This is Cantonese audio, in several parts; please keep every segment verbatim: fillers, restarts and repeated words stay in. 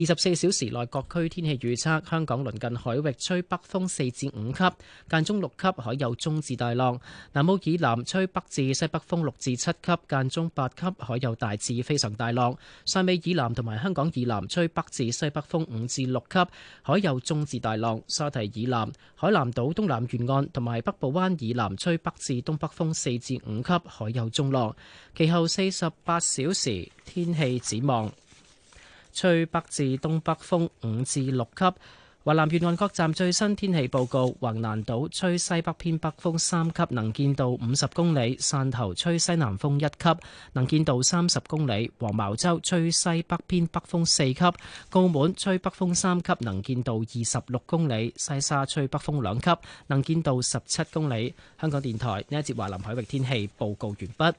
二十四小時內各區天氣預測：香港鄰近海域吹北風四至五級，間中六級，海有中至大浪；南澳以南吹北至西北風六至七級，間中八級，海有大至非常大浪；汕尾以南同埋香港以南吹北至西北風五至六級，海有中至大浪；沙堤以南、海南島東南沿岸同埋北部灣以南吹北至東北風四至五級，海有中浪。其後四十八小時天氣展望。吹北至東北風五至六級，華南沿岸各站最新天氣報告：橫瀾島吹西北偏北風三級，能見度五十公里；汕頭吹西南風一級，能見度三十公里；黃茅洲吹西北偏北風四級；澳門吹北風三級，能見度二十六公里；西沙吹北風兩級，能見度十七公里。香港電台呢一節華南海域天氣報告完畢。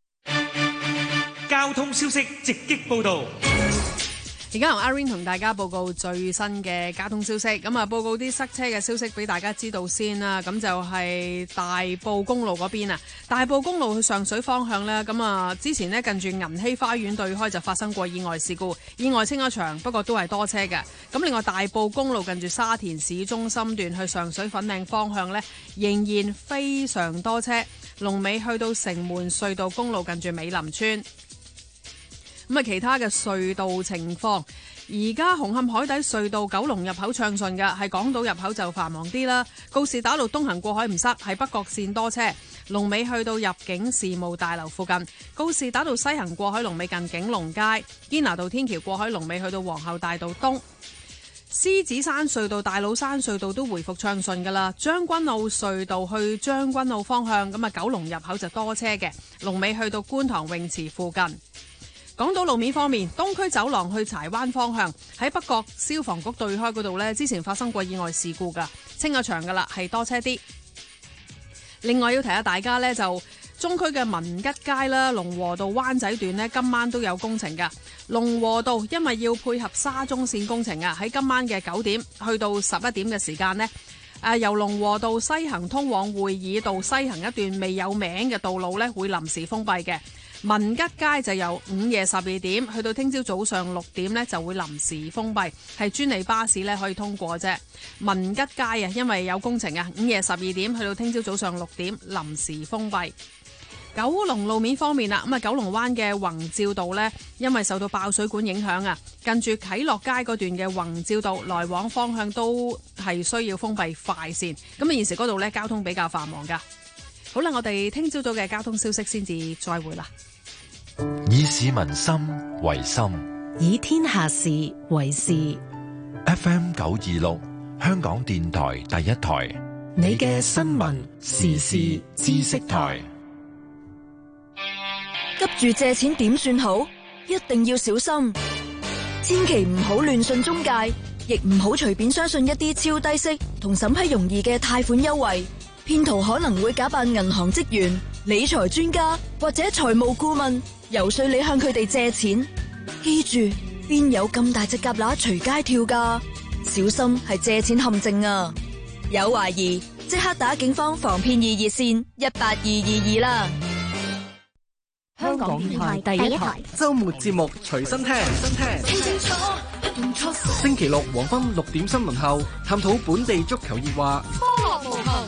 交通消息直擊報道。 而家由阿 Rain 同大家報告最新嘅交通消息，咁啊報告啲塞車嘅消息俾大家知道先啦。咁就係大埔公路嗰邊啊，大埔公路去上水方向呢，咁啊之前呢，近住銀禧花園對開就發生過意外事故，意外清咗場，不過都係多車嘅。咁另外大埔公路近住沙田市中心段去上水粉嶺方向呢，仍然非常多車，龍尾去到城門隧道公路近住美林村。咁啊，其他嘅隧道情況，而家紅磡海底隧道九龍入口暢順嘅，係港島入口就繁忙啲啦。告士打道東行過海唔塞，係北角線多車，龍尾去到入境事務大樓附近。告士打道西行過海龍尾近景隆街，堅拿道天橋過海龍尾去到皇后大道東。獅子山隧道、大老山隧道都回復暢順噶啦。將軍澳隧道去將軍澳方向，咁啊九龍入口就多車嘅，龍尾去到觀塘泳池附近。港島路面方面，東區走廊去柴灣方向喺北角消防局對開嗰度呢，之前發生過意外事故噶，清咗場噶啦，係多車啲。另外要提下大家呢，就中區嘅文吉街啦、龍和道灣仔段呢，今晚都有工程噶。龍和道因為要配合沙中線工程啊，喺今晚嘅九點去到十一點嘅時間呢，誒由龍和道西行通往會議道西行一段未有名嘅道路呢，會臨時封閉嘅。文吉街就由午夜十二點去到聽朝早上六點呢，就會臨時封閉，係專利巴士呢可以通過啫。文吉街啊，因為有工程啊，午夜十二點去到聽朝早上六點臨時封閉。九龍路面方面啦，咁啊九龍灣嘅宏照道呢，因為受到爆水管影響啊，近住啟樂街嗰段嘅宏照道來往方向都係需要封閉快線，咁啊現時嗰度呢，交通比較繁忙噶。好啦，我哋聽朝早嘅交通消息先至再會啦。 以市民心為心， 以天下事為事。 F M 九二六，香港電台第一台， 你嘅新聞時事知識台。 急住借錢點算好？一定要小心，千祈唔好亂信中介，亦唔好隨便相信一啲超低息同審批容易嘅貸款優惠。騙徒可能會假扮銀行職員、理財專家或者財務顧問，游說你向佢哋借錢。記住，邊有咁大隻蛤乸隨街跳㗎？小心係借錢陷阱啊！有懷疑即刻打警方防騙易熱線一八二二二啦。 香港電台第一台周末節目隨身聽，聽清楚，唔錯。星期六黃昏六點新聞後，探討本地足球熱話。 波樂無窮。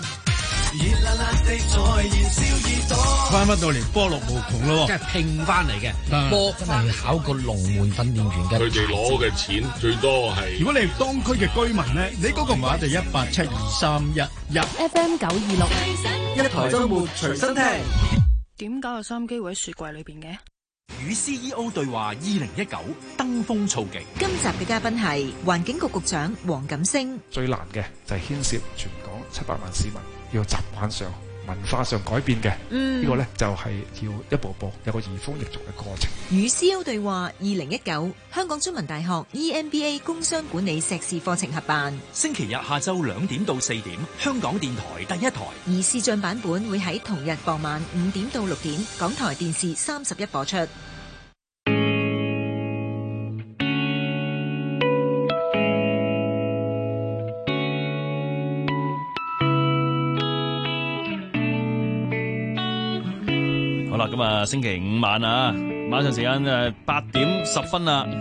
翻翻到嚟波樂無窮咯， 即係拼翻嚟嘅波，真係要考個龍門訓練員嘅。 佢哋攞嘅錢最多係。 如果你係當區嘅居民咧，你嗰個話就一八七二三一一 F M 九二六，一台周末隨身聽。 點解個收音機會喺雪櫃裏邊嘅？ 與 C E O 對話二零一九登峰造極。 今集嘅嘉賓係環境局局長黃錦星。 最難嘅就係牽涉全港七百萬市民要習慣上、文化上改變嘅，嗯，呢個呢，就係要一步步有個移風易俗嘅過程。 與 C E O 對話二零一九，香港中文大學 E M B A 工商管理碩士課程合辦， 星期日下晝兩點到四點，香港電台第一台。 而視像版本會喺同日傍晚五點到六點，港台電視三十一播出。 好啦，咁啊，星期五晚啊，晚上時間誒八點十分啦。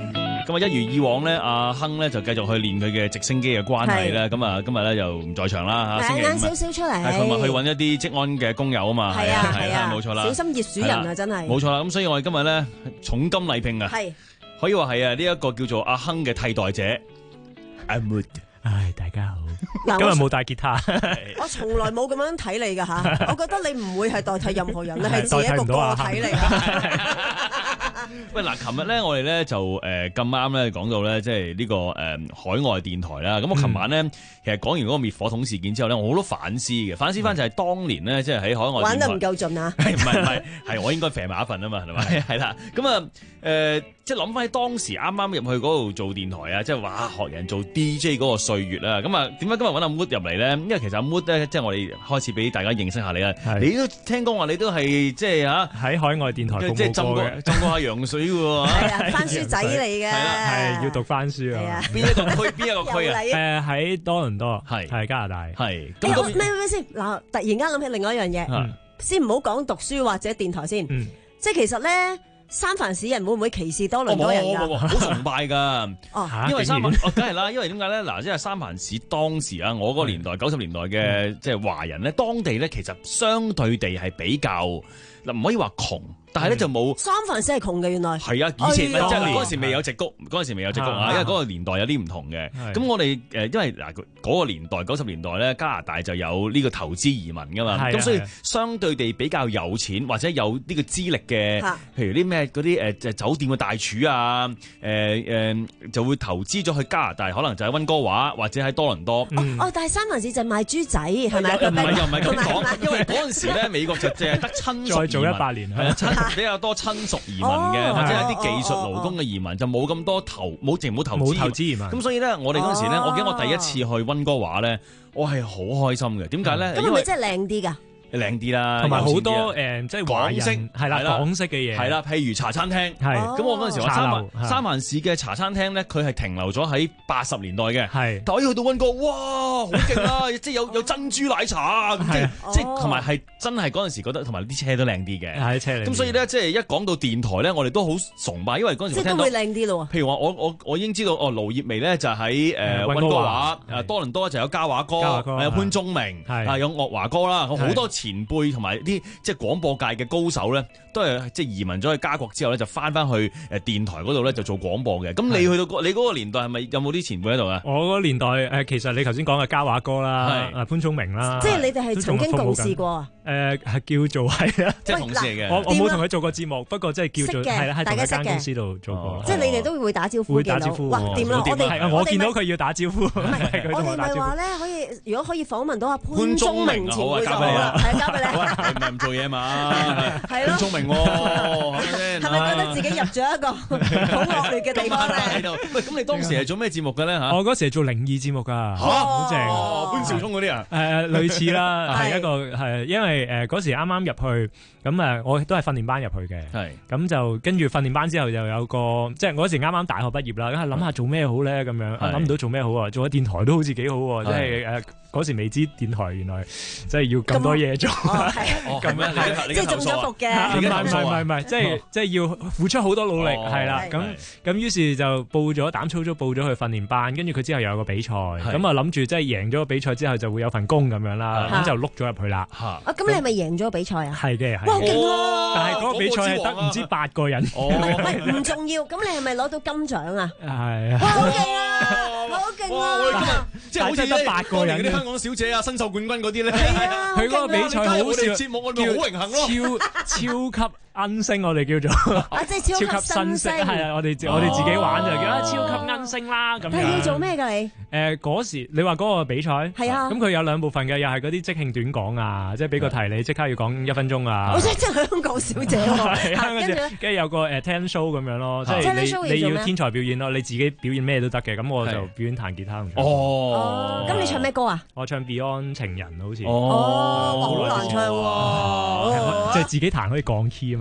咁啊一如以往咧，阿亨咧就繼續去練佢嘅直升機嘅關係咧，咁啊今日咧就唔在場啦嚇，星期五晏少少出嚟， 係佢咪去揾一啲職安嘅工友啊嘛， 係啊係啊，冇錯啦， 小心熱暑人啊真係， 冇錯啦，咁所以我哋今日咧重金禮聘啊， 係可以話係啊呢一個叫做阿亨嘅替代者，阿 Mood。 唉，大家好，今日冇帶吉他。 我從來冇咁樣睇你噶吓，我覺得你唔會係代替任何人，你係自己一個個體嚟噶。 喂，嗱，琴日咧，我哋咧就誒咁啱咧講到咧，即係呢個誒海外電台啦。咁我琴晚咧，嗯、其實講完嗰個滅火筒事件之後咧，我好多反思嘅。反思翻就係當年咧，即係喺海外玩得唔夠盡啊！ 唔係唔係，係我應該肥埋一份啊嘛，係咪？係啦，咁啊誒，即係諗翻起當時啱啱入去嗰度做電台啊，即係話學人做 D J 嗰個歲月啦。咁啊，點解今日揾阿 Mood 入嚟咧？因為其實阿 Mood 咧，即係我哋開始俾大家認識下你啦。你都聽講話你都係即係嚇喺海外電台服務過嘅， 即係浸過浸過下洋水喎。 係啊，番書仔嚟嘅， 係要讀番書啊！ 邊一個區？邊一個區啊？ 誒喺多倫多， 係係加拿大， 係。 咁咩咩先？嗱，突然間諗起另外一樣嘢，先唔好講讀書或者電台先，即係其實咧，三藩市人會唔會歧視多倫多人㗎？ 好崇拜㗎，因為三藩，哦，梗係啦，因為點解咧？嗱，即係三藩市當時啊，我嗰個年代九十年代嘅即係華人咧，當地咧其實相對地係比較嗱，唔可以話窮。但係咧就冇三藩市係窮嘅，原來係啊！以前即係嗰陣時未有矽谷，嗰陣時未有矽谷啊，因為嗰個年代有啲唔同嘅。咁我哋誒，因為嗱嗰個年代九十年代咧，加拿大就有呢個投資移民㗎嘛，咁所以相對地比較有錢或者有呢個資歷嘅，譬如啲咩嗰啲誒酒店嘅大廚啊，誒誒就會投資咗去加拿大，可能就喺溫哥華或者喺多倫多。 哦，但係三藩市就賣豬仔係咪？ 唔係又唔係咁講，因為嗰陣時咧美國就淨係得親屬移民，再做一百年係啊。比較多親屬移民嘅，或者有啲技術勞工嘅移民，就冇咁多投，冇淨冇投資，冇投資移民。咁所以咧，我哋嗰陣時咧，我記得我第一次去溫哥華咧，我係好開心嘅。點解咧？ 咁係咪真係靚啲㗎？ 靚啲啦， 同埋好多誒，即係港式係啦，港式嘅嘢係啦，譬如茶餐廳係。 咁我嗰陣時我三藩三藩市嘅茶餐廳咧，佢係停留咗喺八十年代嘅，係。但係我一去到溫哥，哇，好勁啊！即係有有珍珠奶茶啊，即係即係同埋係真係嗰陣時覺得，同埋啲車都靚啲嘅，係車靚。咁所以咧，即係一講到電台咧，我哋都好崇拜，因為嗰陣時聽到即係都會靚啲咯。 譬如話，我我我已經知道哦，盧業薇咧就喺誒溫哥華，誒多倫多就有嘉華哥，有潘宗明，啊有岳華哥啦，好多前輩同埋。啲即係廣播界嘅高手咧，都係即係移民咗去加國之後咧，就翻翻去誒電台嗰度咧，就做廣播嘅。咁你去到你嗰個年代係咪有冇啲前輩喺度啊？ 我嗰個年代誒，其實你頭先講嘅嘉華哥啦，誒潘聰明啦， 即係你哋係曾經共事過啊？ 誒係叫做係啊， 即係同事嚟嘅。 我我冇同佢做過節目，不過即係叫做係啦，喺同一間公司度做過。 即係你哋都會打招呼， 會打招呼。 哇，掂啦！我哋我見到佢要打招呼， 我哋咪話咧可以，如果可以訪問到阿潘聰明前輩就好啦，係交俾你。 唔係唔做嘢嘛？ 係咯， 聰明喎， 係咪覺得自己入咗一個好惡劣嘅地方咧？ 喺度，喂，咁你當時係做咩節目嘅咧嚇？ 我嗰時係做靈異節目㗎，好正， 潘紹聰嗰啲啊？ 誒類似啦，係一個係，因為誒嗰時啱啱入去，咁誒我都係訓練班入去嘅，係，咁就跟住訓練班之後就有個，即係我嗰時啱啱大學畢業啦，咁係諗下做咩好咧咁樣，諗唔到做咩好啊，做咗電台都好似幾好喎，即係誒嗰時未知電台原來即係要咁多嘢做。咁樣即係中咗伏嘅， 唔係唔係唔係，即係即係要付出好多努力，係啦。咁咁於是就報咗膽粗粗報咗去訓練班，跟住佢之後又有個比賽，咁啊諗住即係贏咗個比賽之後就會有份工咁樣啦，咁就碌咗入去啦。 啊，咁你係咪贏咗個比賽啊？ 係嘅，係。 哇，勁喎！ 但係嗰個比賽係得唔知八個人。 喂，唔重要。咁你係咪攞到金獎啊？ 係啊。 哇，好勁啊！好勁啊！ 即係好似得八個人嗰啲香港小姐啊、新秀冠軍嗰啲咧。 係啊， 佢嗰個比賽好笑， 節目我哋好榮幸咯，超超級奀星我哋叫做， 啊即係超級新星， 係啊，我哋我哋自己玩就叫啊超級奀星啦咁樣。 係要做咩㗎你？ 誒嗰時你話嗰個比賽係啊， 咁佢有兩部分嘅，又係嗰啲即興短講啊，即係俾個題你即刻要講一分鐘啊。 我真係香港小姐喎，跟住跟住有個誒 talent show 咁樣咯，即係你你要天才表演咯，你自己表演咩都得嘅，咁我就表演彈吉他。 哦， 咁你唱咩歌啊？ 我唱 Beyond 情人好似。 哦，好難唱喎， 即係自己彈可以降 key 啊嘛。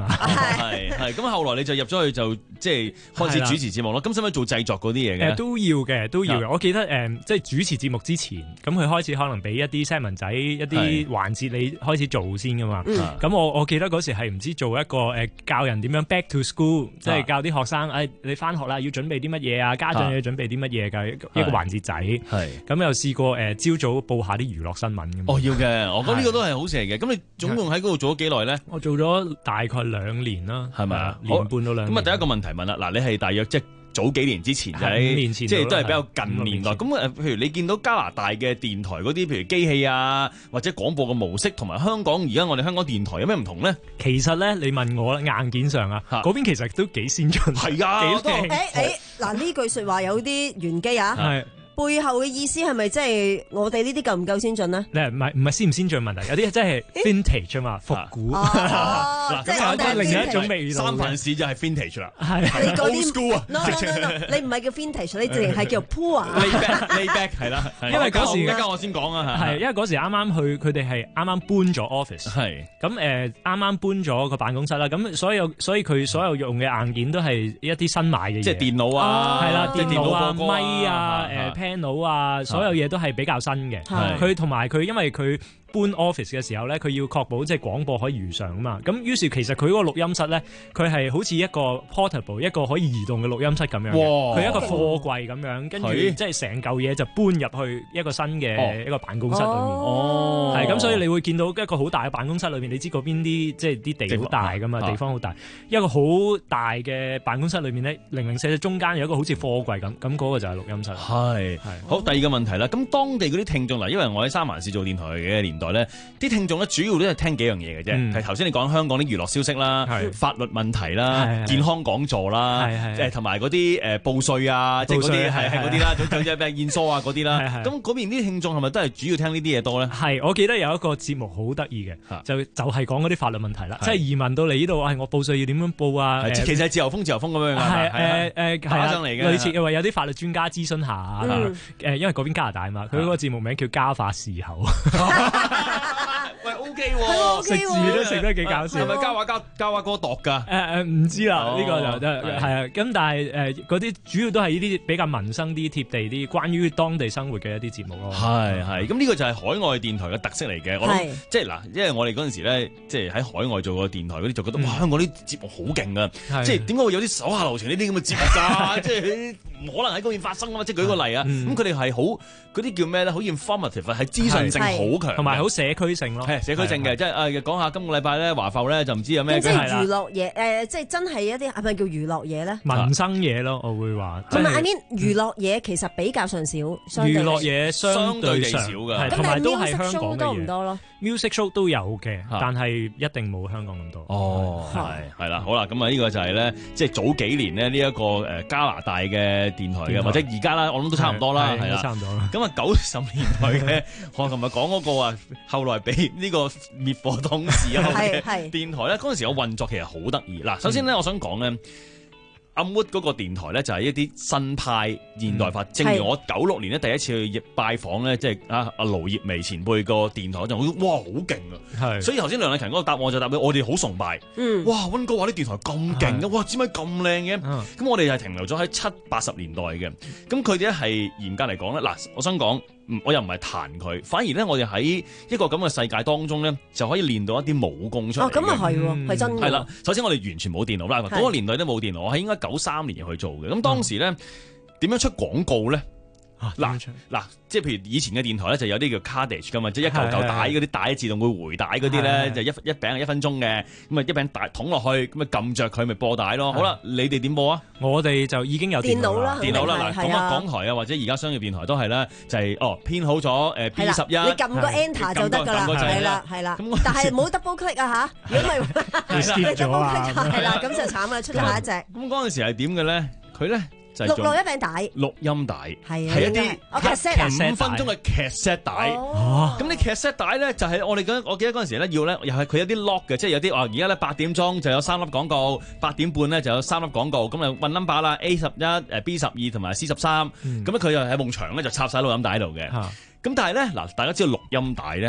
嘛。 係係咁，後來你就入咗去就即係開始主持節目咯。咁使唔使做製作嗰啲嘢嘅？ 誒都要嘅，都要嘅。我記得誒，即係主持節目之前，咁佢開始可能俾一啲 set 文仔一啲環節你開始做先噶嘛。咁我我記得嗰時係唔知做一個誒教人點樣 back to school， 即係教啲學生誒你翻學啦，要準備啲乜嘢啊？家長要準備啲乜嘢㗎？一個環節仔。係咁又試過誒朝早報下啲娛樂新聞咁。 哦，要嘅，我覺得呢個都係好事嚟嘅。咁你總共喺嗰度做咗幾耐咧？ 我做咗大概兩年啦，係咪啊？年半到兩年。 咁啊，第一個問題問啦，嗱，你係大約即係早幾年之前就喺， 五年前即係都係比較近年代。咁誒，譬如你見到加拿大嘅電台嗰啲，譬如機器啊，或者廣播嘅模式，同埋香港而家我哋香港電台有咩唔同咧？ 其實咧，你問我硬件上啊，嗰邊其實都幾先進， 係啊， 幾靚。誒誒，嗱呢句説話有啲玄機啊。係。背後嘅意思係咪即係我哋呢啲夠唔夠先進呢？ 誒唔係唔係先唔先進問題，有啲真係 vintage 啊嘛，復古。 嗱， 即係另一種味道。 三藩市就係 vintage 啦， 係 old school 啊。 no no no， 你唔係叫 vintage， 你淨係叫 poor。 lay back 係啦， 因為嗰時而家我先講啊， 係因為嗰時啱啱去，佢哋係啱啱搬咗 office， 係咁誒啱啱搬咗個辦公室啦，咁所有所以佢所有用嘅硬件都係一啲新買嘅嘢， 即係電腦啊， 係啦，電腦啊、咪啊、誒 panel 啊，所有嘢都係比較新嘅。佢同埋佢因為佢搬 office 嘅時候咧，佢要確保即係廣播可以如常啊嘛。咁於是其實佢嗰個錄音室咧，佢係好似一個 portable 一個可以移動嘅錄音室咁樣。佢一個貨櫃咁樣，跟住即係成嚿嘢就搬入去一個新嘅一個辦公室裏面。哦，係咁，所以你會見到一個好大嘅辦公室裏面，你知嗰邊啲即係啲地好大噶嘛，地方好大。一個好大嘅辦公室裏面咧，零零舍舍中間有一個好似貨櫃咁，咁嗰個就係錄音室。 係係好，第二個問題啦。咁當地嗰啲聽眾嗱，因為我喺三藩市做電台嘅年代咧，啲聽眾咧主要都係聽幾樣嘢嘅啫。係頭先你講香港啲娛樂消息啦、法律問題啦、健康講座啦，誒同埋嗰啲誒報稅啊，即係嗰啲係係嗰啲啦，總之咩燕梳啊嗰啲啦。咁嗰邊啲聽眾係咪都係主要聽呢啲嘢多咧？ 係，我記得有一個節目好得意嘅，就就係講嗰啲法律問題啦，即係移民到嚟呢度，係我報稅要點樣報啊？ 其實係自由風自由風咁樣㗎， 係誒誒打上嚟嘅， 類似又話有啲法律專家諮詢下誒，因為嗰邊加拿大啊嘛，佢嗰個節目名叫家法伺候。 喂 ，OK 喎， 食字都食得幾搞笑。 係咪交話交交話哥度㗎？ 誒誒，唔知啦，呢個就真係啊。咁但係誒嗰啲主要都係呢啲比較民生啲、貼地啲，關於當地生活嘅一啲節目咯。係係，咁呢個就係海外電台嘅特色嚟嘅。我諗即係嗱，因為我哋嗰陣時咧，即係喺海外做過電台嗰啲，就覺得哇，香港啲節目好勁啊！即係點解會有啲手下留情呢啲咁嘅節目㗎？即係唔可能喺嗰邊發生啊嘛！即係舉個例啊，咁佢哋係好嗰啲叫咩咧？好 informative， 係資訊性好強， 同埋好社區性咯。 社區性嘅，即係誒講下今個禮拜咧華埠咧就唔知有咩即係娛樂嘢誒，即係真係一啲係咪叫娛樂嘢咧？ 民生嘢咯，我會話。 同埋 I mean 娛樂嘢其實比較上少， 娛樂嘢相對地少嘅，同埋都係香港嘅嘢。 多唔多咯 ？Music show 都有嘅，但係一定冇香港咁多。 哦，係係啦，好啦，咁啊呢個就係咧，即係早幾年咧呢一個誒加拿大嘅電台嘅，或者而家啦，我諗都差唔多啦，係啦， 差唔多啦。 咁啊九十年代嘅，我琴日講嗰個啊，後來俾呢個滅火筒時候嘅電台咧，嗰陣時我運作其實好得意。嗱，首先咧，我想講咧。阿 Mood 嗰個電台咧就係一啲新派現代化，嗯、正如我九六年咧第一次去拜訪咧，即係啊阿盧業薇前輩個電台就哇好勁啊！係，所以頭先梁麗勤嗰個答案就答俾我哋好崇拜。嗯，哇溫哥華啲電台咁勁嘅，哇點解咁靚嘅？咁、嗯、我哋係停留咗喺七八十年代嘅，咁佢哋咧係嚴格嚟講咧，嗱，我想講。我又唔係彈佢，反而咧我哋喺一個咁嘅世界當中咧，就可以練到一啲武功出嚟。哦，咁啊係喎，係真嘅。係啦，首先我哋完全冇電腦啦，嗰個年代都冇電腦，我係應該九三年去做嘅。咁當時咧點樣出廣告咧？嗱嗱，即係譬如以前嘅電台咧，就有啲叫 cardage 噶嘛，即係一嚿嚿帶嗰啲帶自動會回帶嗰啲咧，就一一餅係一分鐘嘅，咁啊一餅帶捅落去，咁啊撳着佢咪播帶咯。好啦，你哋點播啊？ 我哋就已經有電腦啦， 電腦啦，嗱，咁啊港台啊或者而家商業電台都係啦，就係哦編好咗誒 P 十一， 你撳個 enter 就得㗎啦，係啦係啦，但係冇 double click 啊嚇，如果唔係 double click 係啦，咁就慘啦，出咗下一隻。咁嗰陣時係點嘅咧？佢咧。 錄落一餅帶， 錄音帶係一啲五分鐘嘅劇 set 帶。咁你劇 set 帶咧就係我哋嗰，我記得嗰陣時咧要咧又係佢有啲 lock 嘅，即係有啲話而家咧八點鐘就有三粒廣告，八點半咧就有三粒廣告，咁啊運 number 啦 A 十一誒 B 十二同埋 C 十三，咁咧佢又喺埲牆咧就插晒錄音帶喺度嘅。咁但係咧嗱，大家知道錄音帶咧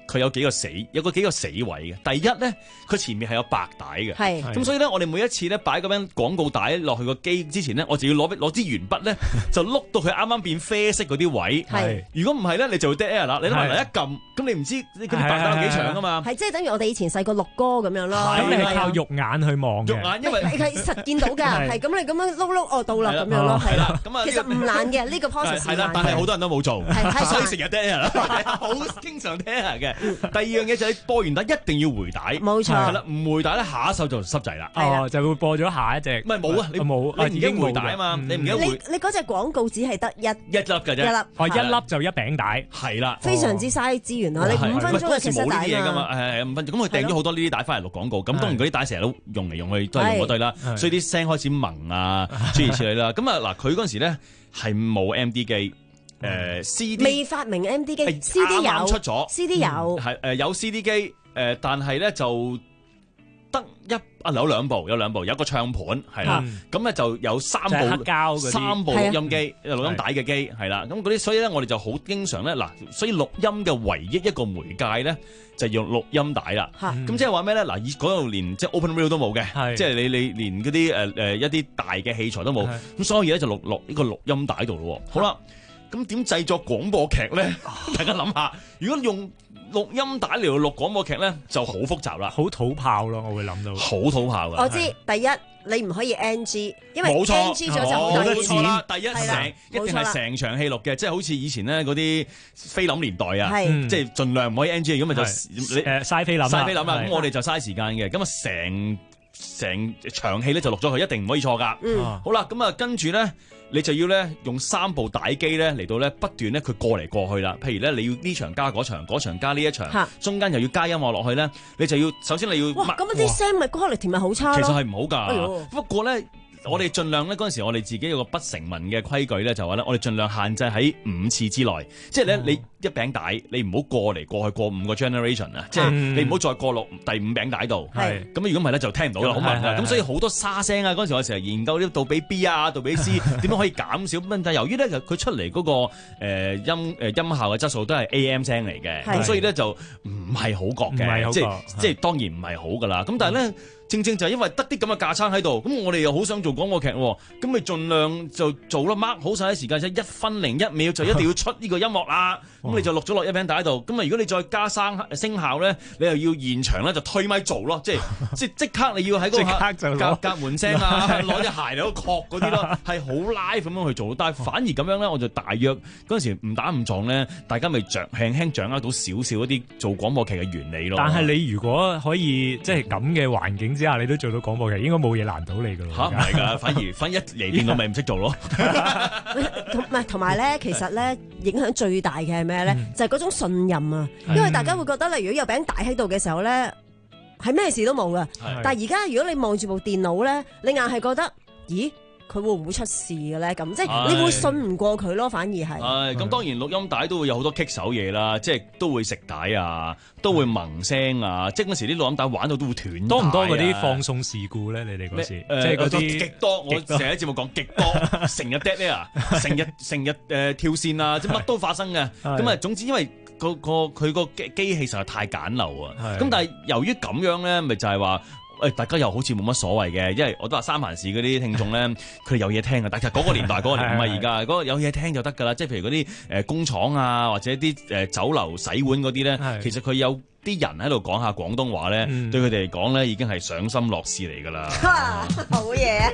佢有幾個死，有個幾個死位嘅。第一咧，佢前面係有白帶嘅， 係咁所以咧，我哋每一次咧擺嗰張廣告帶落去個機之前咧，我就要攞攞支鉛筆咧，就碌到佢啱啱變啡色嗰啲位。 係， 如果唔係咧，你就會 dead air 啦。你諗埋嚟一撳，咁你唔知嗰啲白帶有幾長噶嘛？ 係即係等於我哋以前細個錄歌咁樣咯。 咁你係靠肉眼去望嘅， 肉眼因為係實見到㗎，係咁你咁樣碌碌哦到啦咁樣咯，係啦。 咁啊， 其實唔難嘅呢個 process。 係啦，但係好多人都冇做，所以成日 dead air 啦，好經常 dead air 嘅。第二樣嘢就係播完帶一定要回帶， 冇錯。 係啦，唔回帶咧下一首就濕滯啦。 哦，就會播咗下一隻。 唔係冇啊，你冇， 你唔記得回帶啊嘛，你唔記得回。 你你嗰隻廣告只係得一一粒㗎啫， 一粒， 哦一粒就一餅帶， 係啦， 非常之嘥資源啊！你五分鐘嘅其實冇呢啲嘢㗎嘛，係五分鐘，咁佢訂咗好多呢啲帶翻嚟錄廣告，咁當然嗰啲帶成日都用嚟用去都係用嗰對啦，所以啲聲開始萌啊，諸如此類啦。咁啊嗱，佢嗰陣時咧係冇 M D 機。誒 C D 未發明 M D 機 ，C D 有出咗 ，C D 有係誒有 C D 機誒，但係咧就得一啊有兩部有兩部有個唱盤係啦，咁咧就有三部三部錄音機錄音帶嘅機係啦，咁嗰啲所以咧我哋就好經常咧嗱，所以錄音嘅唯一一個媒介咧就用錄音帶啦。咁即係話咩咧？嗱，以嗰度連即係 Open Reel 都冇嘅，即係你你連嗰啲誒誒一啲大嘅器材都冇，咁所有嘢咧就錄錄呢個錄音帶度咯。好啦。咁點製作廣播劇咧？大家諗下，如果用錄音帶嚟到錄廣播劇咧，就好複雜啦， 好土炮咯，我會諗到。 好土炮㗎。 我知，第一你唔可以 N G， 因為 N G 咗就好多錢啦。第一成一定係成場戲錄嘅，即係好似以前咧嗰啲菲林年代啊，即係盡量唔可以 N G， 如果咪就你誒嘥菲林嘥菲林啦。咁我哋就嘥時間嘅，咁啊成成場戲咧就錄咗佢，一定唔可以錯㗎。 嗯， 好啦，咁啊跟住咧。你就要咧用三部帶機咧嚟到咧不斷咧佢過嚟過去啦。譬如咧你要呢場加嗰場，嗰場加呢一場，中間又要加音樂落去咧，你就要首先你要哇咁啲聲咪 quality 咪好差咯。 其實係唔好㗎， 哎、 不過咧。我哋盡量咧嗰陣時，我哋自己有個不成文嘅規矩咧，就話咧，我哋盡量限制喺五次之內，即係咧你一餅帶，你唔好過嚟過去過五個 generation 啊，即係你唔好再過落第五餅帶度。係咁如果唔係咧就聽唔到啦，好慢㗎。咁所以好多沙聲啊，嗰陣時我成日研究啲杜比 B 啊、杜比 C 點樣可以減少。但係由於咧佢出嚟嗰個誒音誒音效嘅質素都係 A M 聲嚟嘅，咁所以咧就唔係好覺嘅，即係即係當然唔係好㗎啦。咁但係咧。正正就係因為得啲咁嘅架撐喺度，咁我哋又好想做廣播劇喎，咁咪盡量就做啦 mark 好晒啲時間，即係一分零一秒就一定要出呢個音樂啦。咁你就錄咗落一餅帶度，咁啊如果你再加聲聲效咧，你又要現場咧就推咪做咯，即係即係即刻你要喺嗰個隔隔門聲啊，攞隻鞋嚟度確嗰啲咯，係好 live 咁樣去做。但係反而咁樣咧，我就大約嗰陣時誤打誤撞咧，大家咪掌輕輕掌握到少少一啲做廣播劇嘅原理咯。 但係你如果可以即係咁嘅環境之下，你都做到廣播劇，應該冇嘢難到你噶咯。嚇唔係㗎，反而反而一嚟電腦咪唔識做咯。 同唔係同埋咧，其實咧影響最大嘅係咩咧？就係嗰種信任啊！因為大家會覺得咧，如果有餅帶喺度嘅時候咧，係咩事都冇噶。但係而家如果你望住部電腦咧，你硬係覺得，咦？佢會唔會出事嘅咧？咁即係你會信唔過佢咯，反而係。係咁，當然錄音帶都會有好多棘手嘢啦，即係都會食帶啊，都會萌聲啊，即係嗰時啲錄音帶玩到都會斷。 多唔多嗰啲放送事故咧？你哋嗰時即係嗰啲極多，我成日喺節目講極多，成日 dead 咧啊，成日成日誒跳線啊，即係乜都發生嘅。咁啊，總之因為個個佢個機機器實在太簡陋啊。咁但係由於咁樣咧，咪就係話。誒，大家又好似冇乜所謂嘅，因為我都話三藩市嗰啲聽眾咧，佢哋有嘢聽嘅。但係嗰個年代嗰個年唔係而家，嗰個有嘢聽就得㗎啦。即係譬如嗰啲誒工廠啊，或者啲誒酒樓洗碗嗰啲咧，其實佢有啲人喺度講下廣東話咧，對佢哋嚟講咧已經係賞心樂事嚟㗎啦。 好嘢，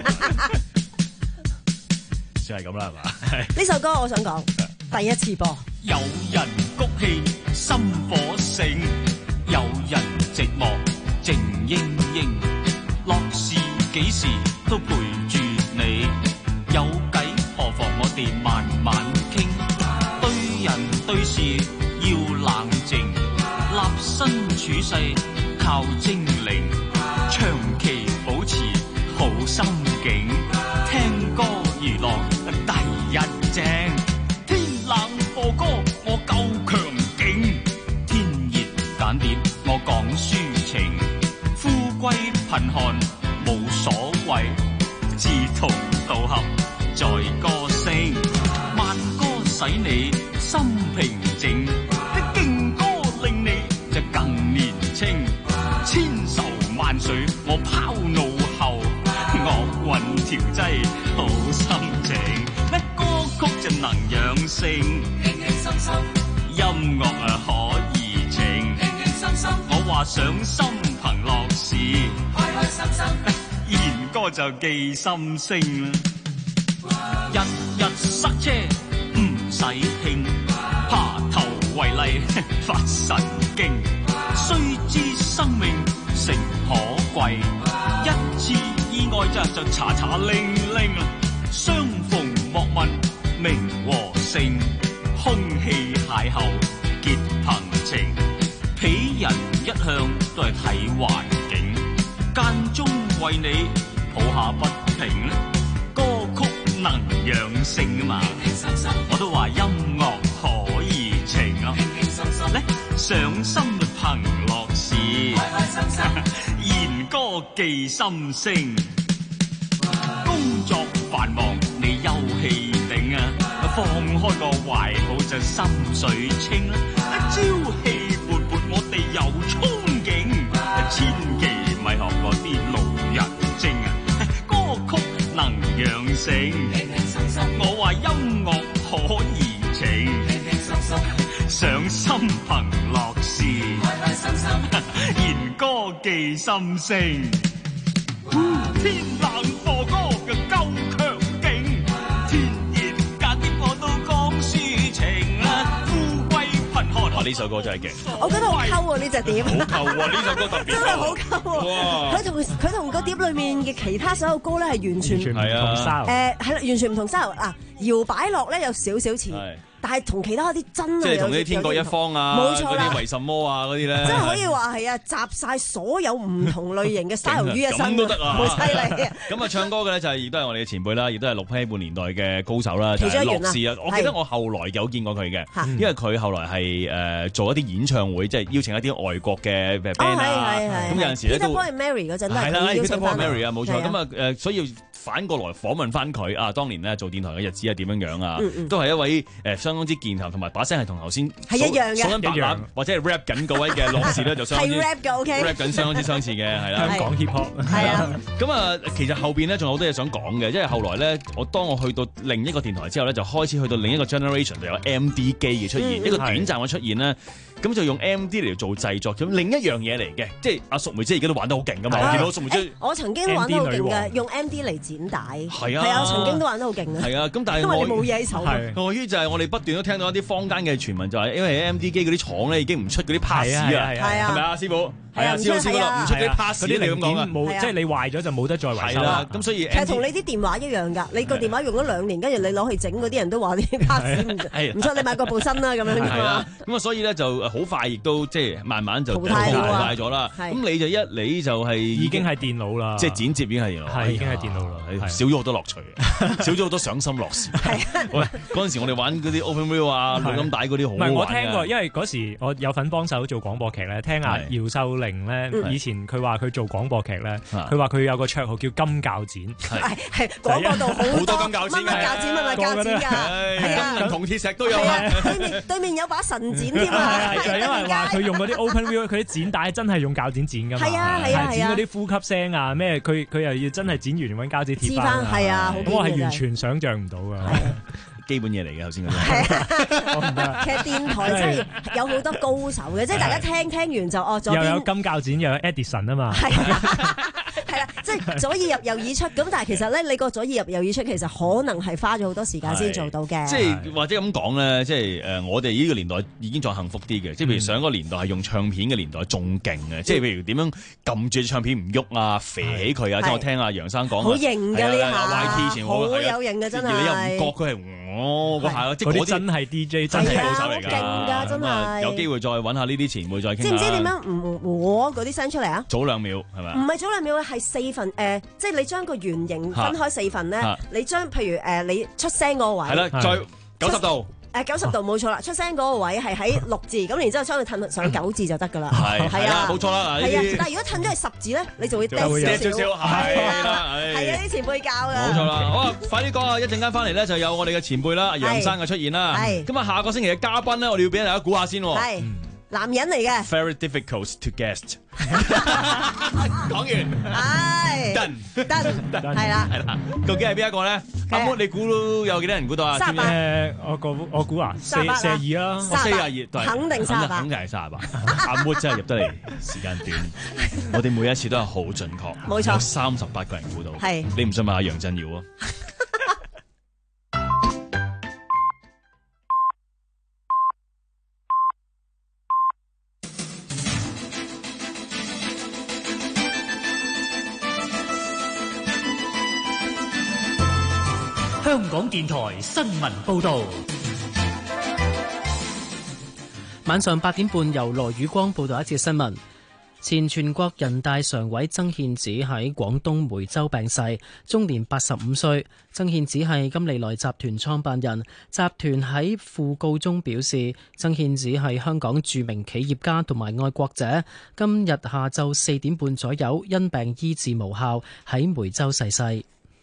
算係咁啦，係嘛？ 呢首歌我想講第一次播， 有人谷氣心火盛，有人寂寞靜英英，樂事幾時都陪住你，有計何妨我哋慢慢傾，對人對事要冷靜，立身處世靠精靈，長期保持好心境，聽歌娛樂第一正，天冷播歌我夠強勁，天熱簡碟我講抒情，富貴貧寒冇所謂，志同道合在歌聲，慢歌使你心平靜，啲勁歌令你調劑好心情。咩歌曲就能養性，輕輕心心；音樂啊可怡情，輕輕心心。我話上心憑樂事，開開心心。賢歌就記心聲啦，日日塞車唔使聽，爬頭為例發神經。須知生命誠可貴，一次意外就就查查令令啦。相逢莫問名和姓，空氣邂逅結朋情。鄙人一向都係睇環境，間中為你抱下不平。歌曲能養性啊嘛，我都話音樂可怡情啊。咧上心憑樂事，言歌記心聲。工作繁忙你休氣頂啊，放開個懷抱就心水清啦。朝氣勃勃我哋有憧憬，千祈咪學嗰啲老人精啊。歌曲能養性，我話音樂可怡情，上心憑樂事，言歌記心聲。天冷播歌嘅夠強勁，天熱間啲我都講抒情啦。富貴貧寒，哇！呢首歌真係勁， 我覺得好溝喎呢隻碟， 好溝喎呢首歌特別， 真係好溝喎。 哇！ 佢同佢同個碟裏面嘅其他所有歌咧係完全唔同 style， 誒係啦，完全唔同 style 嗱，搖擺樂咧有少少似。但係同其他啲真係即係同啲天各一方啊， 冇錯啦， 嗰啲為什麼啊嗰啲咧， 即係可以話係啊，集晒所有唔同類型嘅 style 於一身， 咁都得啊， 好犀利啊！ 咁啊，唱歌嘅咧就係亦都係我哋嘅前輩啦，亦都係六禧半年代嘅高手啦，就係樂視啊。我記得我後來有見過佢嘅，因為佢後來係誒做一啲演唱會，即係邀請一啲外國嘅 band 啊。咁有陣時咧都 Peter Paul and Mary 嗰陣都係邀請 Peter Paul and Mary 啊，冇錯。咁啊誒，所以反過來訪問翻佢啊，當年咧做電台嘅日子係點樣樣啊？都係一位誒相當之健談同埋。把聲係同頭先係一樣嘅， 數緊白欖或者係 rap 緊嗰位嘅樂視咧，就相當之 rap 嘅 OK，rap 緊相當之相似嘅，係啦。 香港 hip hop 係啊。 咁啊，其實後邊咧仲有好多嘢想講嘅，因為後來咧，我當我去到另一個電台之後咧，就開始去到另一個 generation 就有 M D 機嘅出現，嗯、一個短暫嘅出現咧。咁就用 M D 嚟做製作，咁另一樣嘢嚟嘅，即係阿淑梅姐而家都玩得好勁噶嘛，我見到淑梅姐， 我曾經都玩得好勁嘅，用 M D 嚟剪帶，係啊， 係啊，曾經都玩得好勁啊， 係啊，咁但係因為你冇嘢喺手， 礙於就係我哋不斷都聽到一啲坊間嘅傳聞，就係因為 M D 機嗰啲廠咧已經唔出嗰啲 pass 啊，係啊，係咪啊，師傅？係啊，師傅師傅啦，唔出嗰啲 pass 嗰啲你咁講啊， 冇，即係你壞咗就冇得再維修啦。 咁所以其實同你啲電話一樣㗎，你個電話用咗兩年，跟住你攞去整嗰啲人都話啲 pass 唔出，你買個部新啦咁樣。 係啊，咁啊，所以咧就好快亦都即係慢慢就淘汰咗啦。咁你就一你就係已經係電腦啦， 即係剪接已經係電腦， 係已經係電腦啦， 少咗好多樂趣，少咗好多賞心樂事。喂，嗰陣時我哋玩嗰啲 OpenView 啊、錄音帶嗰啲好玩嘅。唔係我聽過， 因為嗰時我有份幫手做廣播劇咧，聽阿姚秀玲咧以前佢話佢做廣播劇咧，佢話佢有個綽號叫金鉸剪， 係係廣播度好多金鉸剪， 乜乜鉸剪乜乜鉸剪㗎，係啊， 金銅鐵石都有啊， 對面對面有把神剪添啊， 就係因為話佢用嗰啲 OpenView，佢啲剪帶真係用鉸剪剪㗎嘛， 係啊係啊， 剪嗰啲呼吸聲啊咩，佢佢又要真係剪完揾膠紙貼翻， 係啊， 咁我係完全想像唔到㗎。 基本嘢嚟嘅，頭先嗰啲。 其實電台真係有好多高手嘅，即係大家聽聽完就哦， 又有金鉸剪，又有 Edison 啊嘛。 係啦，即係左耳入右耳出，咁但係其實咧，你個左耳入右耳出，其實可能係花咗好多時間先做到嘅。 即係或者咁講咧，即係誒，我哋呢個年代已經再幸福啲嘅。即係譬如上個年代係用唱片嘅年代仲勁嘅，即係譬如點樣撳住唱片唔喐啊，肥起佢啊！即係我聽阿楊生講， 好型㗎呢下 Y T 以前好有型嘅真係， 你又唔覺佢係哦嗰下，即係嗰啲真係 D J 真係高手嚟㗎， 勁㗎真係。 有機會再揾下呢啲前輩再傾下。 知唔知點樣唔和嗰啲聲出嚟啊？ 早兩秒係咪？ 唔係早兩秒，係四份誒，即係你將個圓形分開四份咧，你將譬如誒你出聲嗰個位， 係啦，再九十度。 誒九十度冇錯啦，出聲嗰個位係喺六字，咁然之後將佢褪上九字就得㗎啦。 係係啊，冇錯啦。 係啊，但係如果褪咗係十字咧，你就會跌少少。 少少係啦， 係啊，啲前輩教㗎。 冇錯啦，好啊，快啲講啊！一陣間翻嚟咧就有我哋嘅前輩啦，楊生嘅出現啦。係咁啊，下個星期嘅嘉賓咧，我哋要俾大家估下先。係男人嚟嘅。 Very difficult to guess。講完， 係 done done 係啦係啦，究竟係邊一個咧？阿妹，你估有幾多人估到啊？ 三十八。 誒，我估我估啊，四四二啦， 四廿二都係肯定三十八， 肯定係三十八。阿妹真係入得嚟時間短，我哋每一次都係好準確， 冇錯， 有三十八個人估到。 係， 你唔信問下楊振堯啊？ 香港電台新聞報導， 晚上八點半由羅宇光報道一節新聞。前全國人大常委曾憲梓喺廣東梅州病逝，終年八十五歲。曾憲梓係金利來集團創辦人，集團喺訃告中表示，曾憲梓係香港著名企業家同埋愛國者。今日下晝四點半左右，因病醫治無效，喺梅州逝世。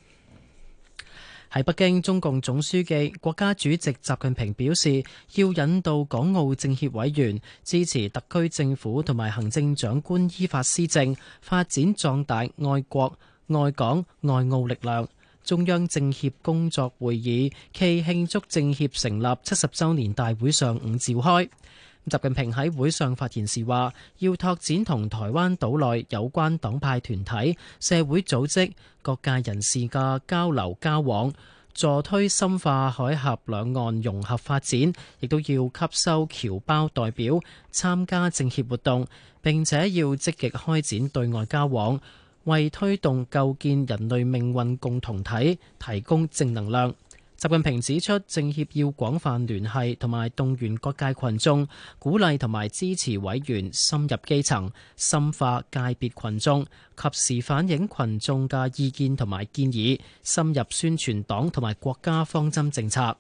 喺北京，中共總書記、國家主席習近平表示，要引導港澳政協委員支持特區政府同埋行政長官依法施政，發展壯大愛國、愛港、愛澳力量。中央政協工作會議暨慶祝政協成立七十週年大會上午召開。習近平喺會上發言時話，要拓展同台灣島內有關黨派團體、社會組織、各界人士嘅交流交往，助推深化海峽兩岸融合發展，亦都要吸收僑胞代表參加政協活動，並且要積極開展對外交往，為推動構建人類命運共同體提供正能量。習近平指出，政協要廣泛聯繫同埋動員各界群眾，鼓勵同埋支持委員深入基層，深化界別群眾，及時反映群眾嘅意見同埋建議，深入宣傳黨同埋國家方針政策。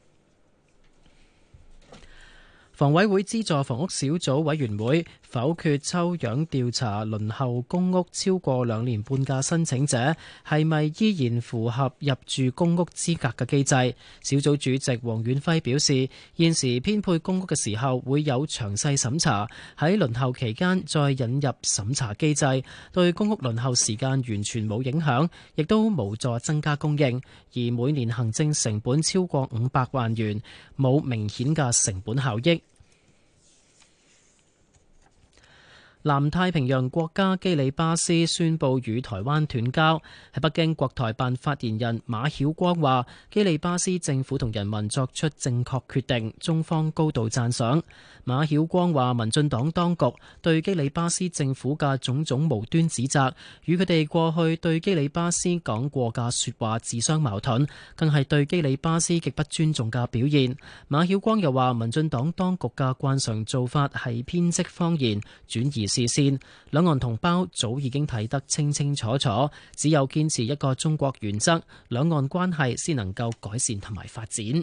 房委會資助房屋小組委員會否決抽樣調查輪候公屋超過兩年半嘅申請者係咪依然符合入住公屋資格嘅機制。小組主席黃遠輝表示，現時編配公屋嘅時候會有詳細審查，喺輪候期間再引入審查機制，對公屋輪候時間完全冇影響，亦都無助增加供應，而每年行政成本超過五百萬元，冇明顯嘅成本效益。南太平洋國家基里巴斯宣布與台灣斷交。喺北京，國台辦發言人馬曉光話，基里巴斯政府同人民作出正確決定，中方高度讚賞。馬曉光話，民進黨當局對基里巴斯政府嘅種種無端指責，與佢哋過去對基里巴斯講過嘅說話自相矛盾，更係對基里巴斯極不尊重嘅表現。馬曉光又話，民進黨當局嘅慣常做法係編織謊言，轉移視線，兩岸同胞早已經睇得清清楚楚，只有堅持一個中國原則，兩岸關係先能夠改善同埋發展。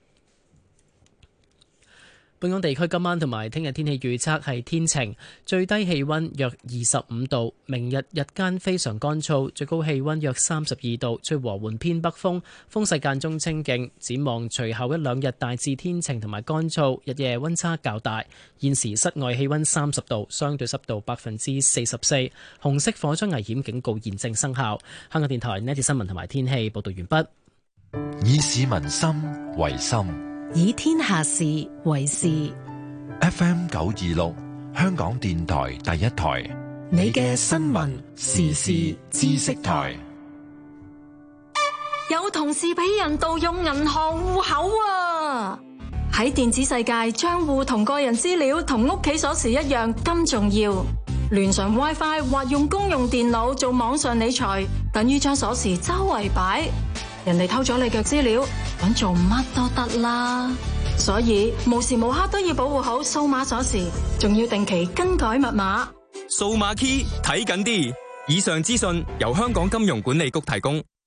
本港地區今晚同埋聽日天氣預測係天晴，最低氣溫約二十五度。明日日間非常乾燥，最高氣溫約三十二度，吹和緩偏北風，風勢間中清勁。展望隨後一兩日大致天晴同埋乾燥，日夜溫差較大。現時室外氣溫三十度，相對濕度百分之四十四，紅色火災危險警告現正生效。香港電台呢節新聞同埋天氣報道完畢。 以市民心為心， 以天下事為事。 F M 九二六，香港電台第一台， 你嘅新聞時事知識台。 有同事俾人盜用銀行戶口啊！喺電子世界，賬戶同個人資料同屋企鎖匙一樣咁重要。連上 WiFi 或用公用電腦做網上理財，等於將鎖匙周圍擺。人哋偷咗你嘅資料，搵做乜都得啦。所以無時無刻都要保護好數碼鎖匙，仲要定期更改密碼。 數碼 key 睇緊啲。以上資訊由香港金融管理局提供。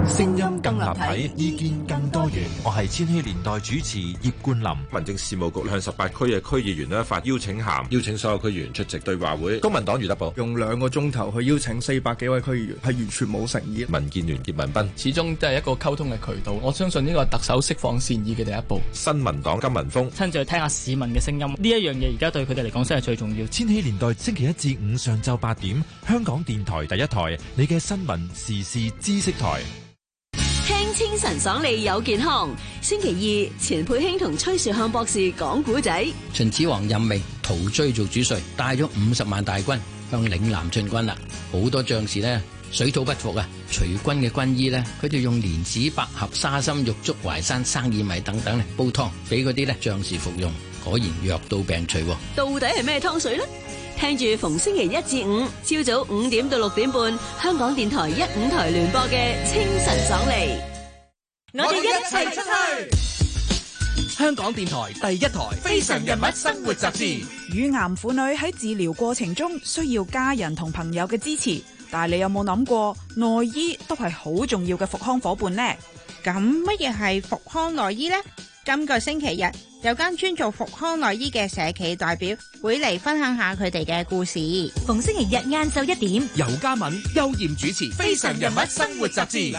聲音更立體，意見更多元。我係千禧年代主持葉冠霖。 民政事務局向十八區嘅區議員咧發邀請函，邀請所有區議員出席對話會。公民黨余德寶用兩個鐘頭去邀請四百幾位區議員，係完全冇誠意。 民建聯葉文斌始終都係一個溝通嘅渠道，我相信呢個係特首釋放善意嘅第一步。 新民黨金文峰親自去聽下市民嘅聲音，呢一樣嘢而家對佢哋嚟講先係最重要。 千禧年代星期一至五上晝八點，香港電台第一台，你嘅新聞時事知識台。 聽清晨爽利有健康。星期二，錢佩卿同崔樹漢博士講古仔。 秦始皇任命陶追做主帥，帶咗五十萬大軍向嶺南進軍啦。好多將士呢，水土不服啊，隨軍嘅軍醫呢，佢哋用蓮子、百合、沙參、玉竹、淮山、生薏米等等咧煲湯，俾嗰啲咧將士服用，果然藥到病除。 到底係咩湯水呢？聽住逢星期一至五朝早五點到六點半，香港電台一五台聯播嘅清晨爽利，我哋一齊出去。 香港電台第一台《非常人物生活雜誌》。 乳癌婦女喺治療過程中需要家人同朋友嘅支持，但係你有冇諗過內衣都係好重要嘅復康伙伴呢？ 咁乜嘢係復康內衣呢？今個星期日有間專做復康內衣嘅社企代表會嚟分享下佢哋嘅故事。 逢星期日晏晝一點， 尤嘉敏、邱艷主持《非常人物生活雜誌》。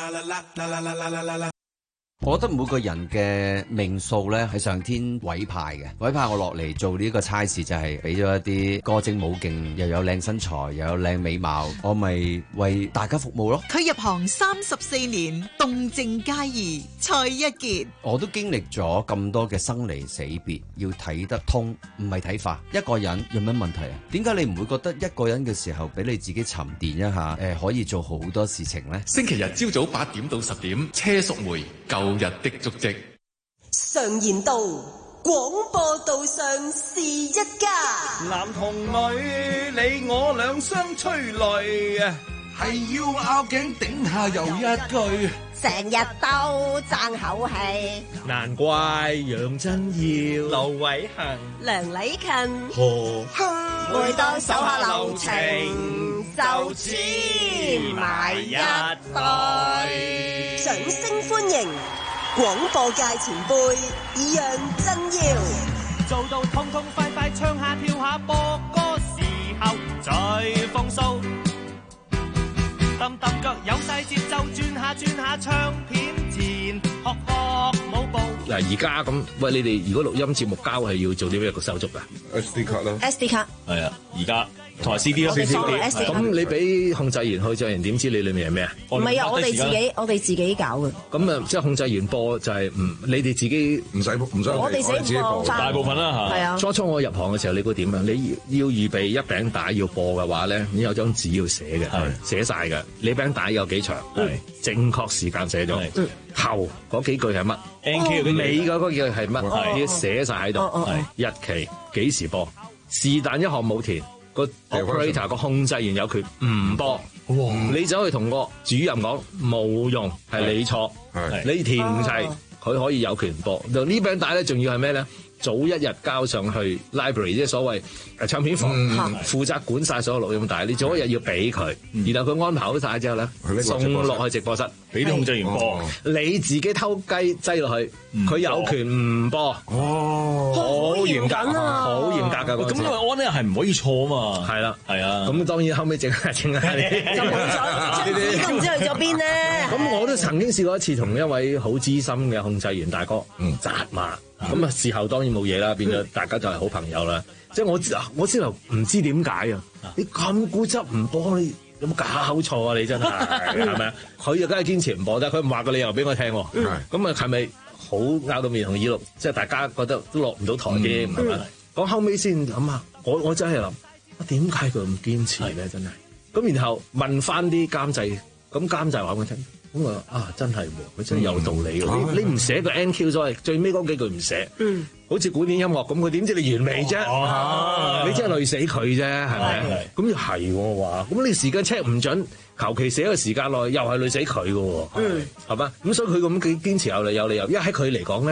我覺得每個人嘅命數咧係上天委派嘅，委派我落嚟做呢個差事就係俾咗一啲歌精舞勁，又有靚身材，又有靚美貌，我咪為大家服務咯。 佢入行三十四年，動靜皆宜。蔡一傑， 我都經歷咗咁多嘅生離死別，要睇得通，唔係睇化。一個人有咩問題啊？點解你唔會覺得一個人嘅時候俾你自己沉澱一下，誒、呃、可以做好多事情呢？ 星期日朝早八點到十點，車淑梅舊日的足跡。 常言道，廣播道上是一家。 男同女，你我兩相催淚啊，係要拗頸頂下又一句， 成日都爭口氣。 難怪楊振堯、劉偉恒、 梁禮勤、 何香， 每當手下留情，就黐埋一對。掌聲歡迎廣播界前輩楊振堯， 做到痛痛快快唱下跳下播歌時候最風騷，揼揼腳有晒節奏，轉下轉下唱片前學學舞步。 嗱而家咁，喂你哋如果錄音節目交係要做啲咩個手續㗎 ？S D 卡啦 ，S D 卡係啊，而家。同埋 C D 咯， 咁你俾控制員去，制員點知你裏面係咩啊？ 唔係啊，我哋自己我哋自己搞嘅。 咁啊，即係控制員播就係唔，你哋自己唔使唔使我哋自己播， 大部分啦嚇。 係啊。 初初我入行嘅時候，你估點啊？你要預備一餅帶要播嘅話咧，你有張紙要寫嘅，寫晒嘅。你餅帶有幾長？係正確時間寫咗。頭嗰幾句係乜？尾嗰嗰幾句係乜？要寫晒喺度。日期幾時播？是但一項冇填。個 operator 個控制員有權唔播，你走去同個主任講冇用，係你錯，你填唔齊，佢可以有權播。就呢餅帶咧，仲要係咩咧？早一日交上去 library，即係所謂誒唱片房，負責管晒所有錄音帶。你早一日要俾佢，然後佢安排好晒之後咧，送落去直播室， 俾啲控制員播。 你自己偷雞擠落去，佢有權唔播。哦，好嚴格啊，好嚴格㗎。 咁因為安咧係唔可以錯啊嘛。係啦，係啊。咁當然後尾整下整下啲， 就冇咗，都唔知去咗邊咧。 咁我都曾經試過一次同一位好資深嘅控制員大哥，嗯，責罵。咁啊，事後當然冇嘢啦，變咗大家就係好朋友啦。即係我我先頭唔知點解啊！你咁固執唔播，你有冇搞錯啊？你真係係咪啊？佢就梗係堅持唔播，但係佢唔話個理由俾我聽。咁啊，係咪好拗到面紅耳綠？即係大家覺得都落唔到台添，係咪？講後尾先諗下，我我真係諗啊，點解佢咁堅持咧？真係咁，然後問翻啲監製，咁監製話俾我聽。咁啊啊真係喎，佢真係有道理喎、嗯！你你唔寫個 N Q 所謂最尾嗰幾句唔寫，嗯，好似古典音樂咁，佢點知你完美啫？哦、你真係累死佢啫，係咪？咁又係喎話，咁你時間 check 唔準，求其寫個時間內又係累死佢嘅喎，嗯，係嘛？咁所以佢咁堅持有理有理由，因為喺佢嚟講咧，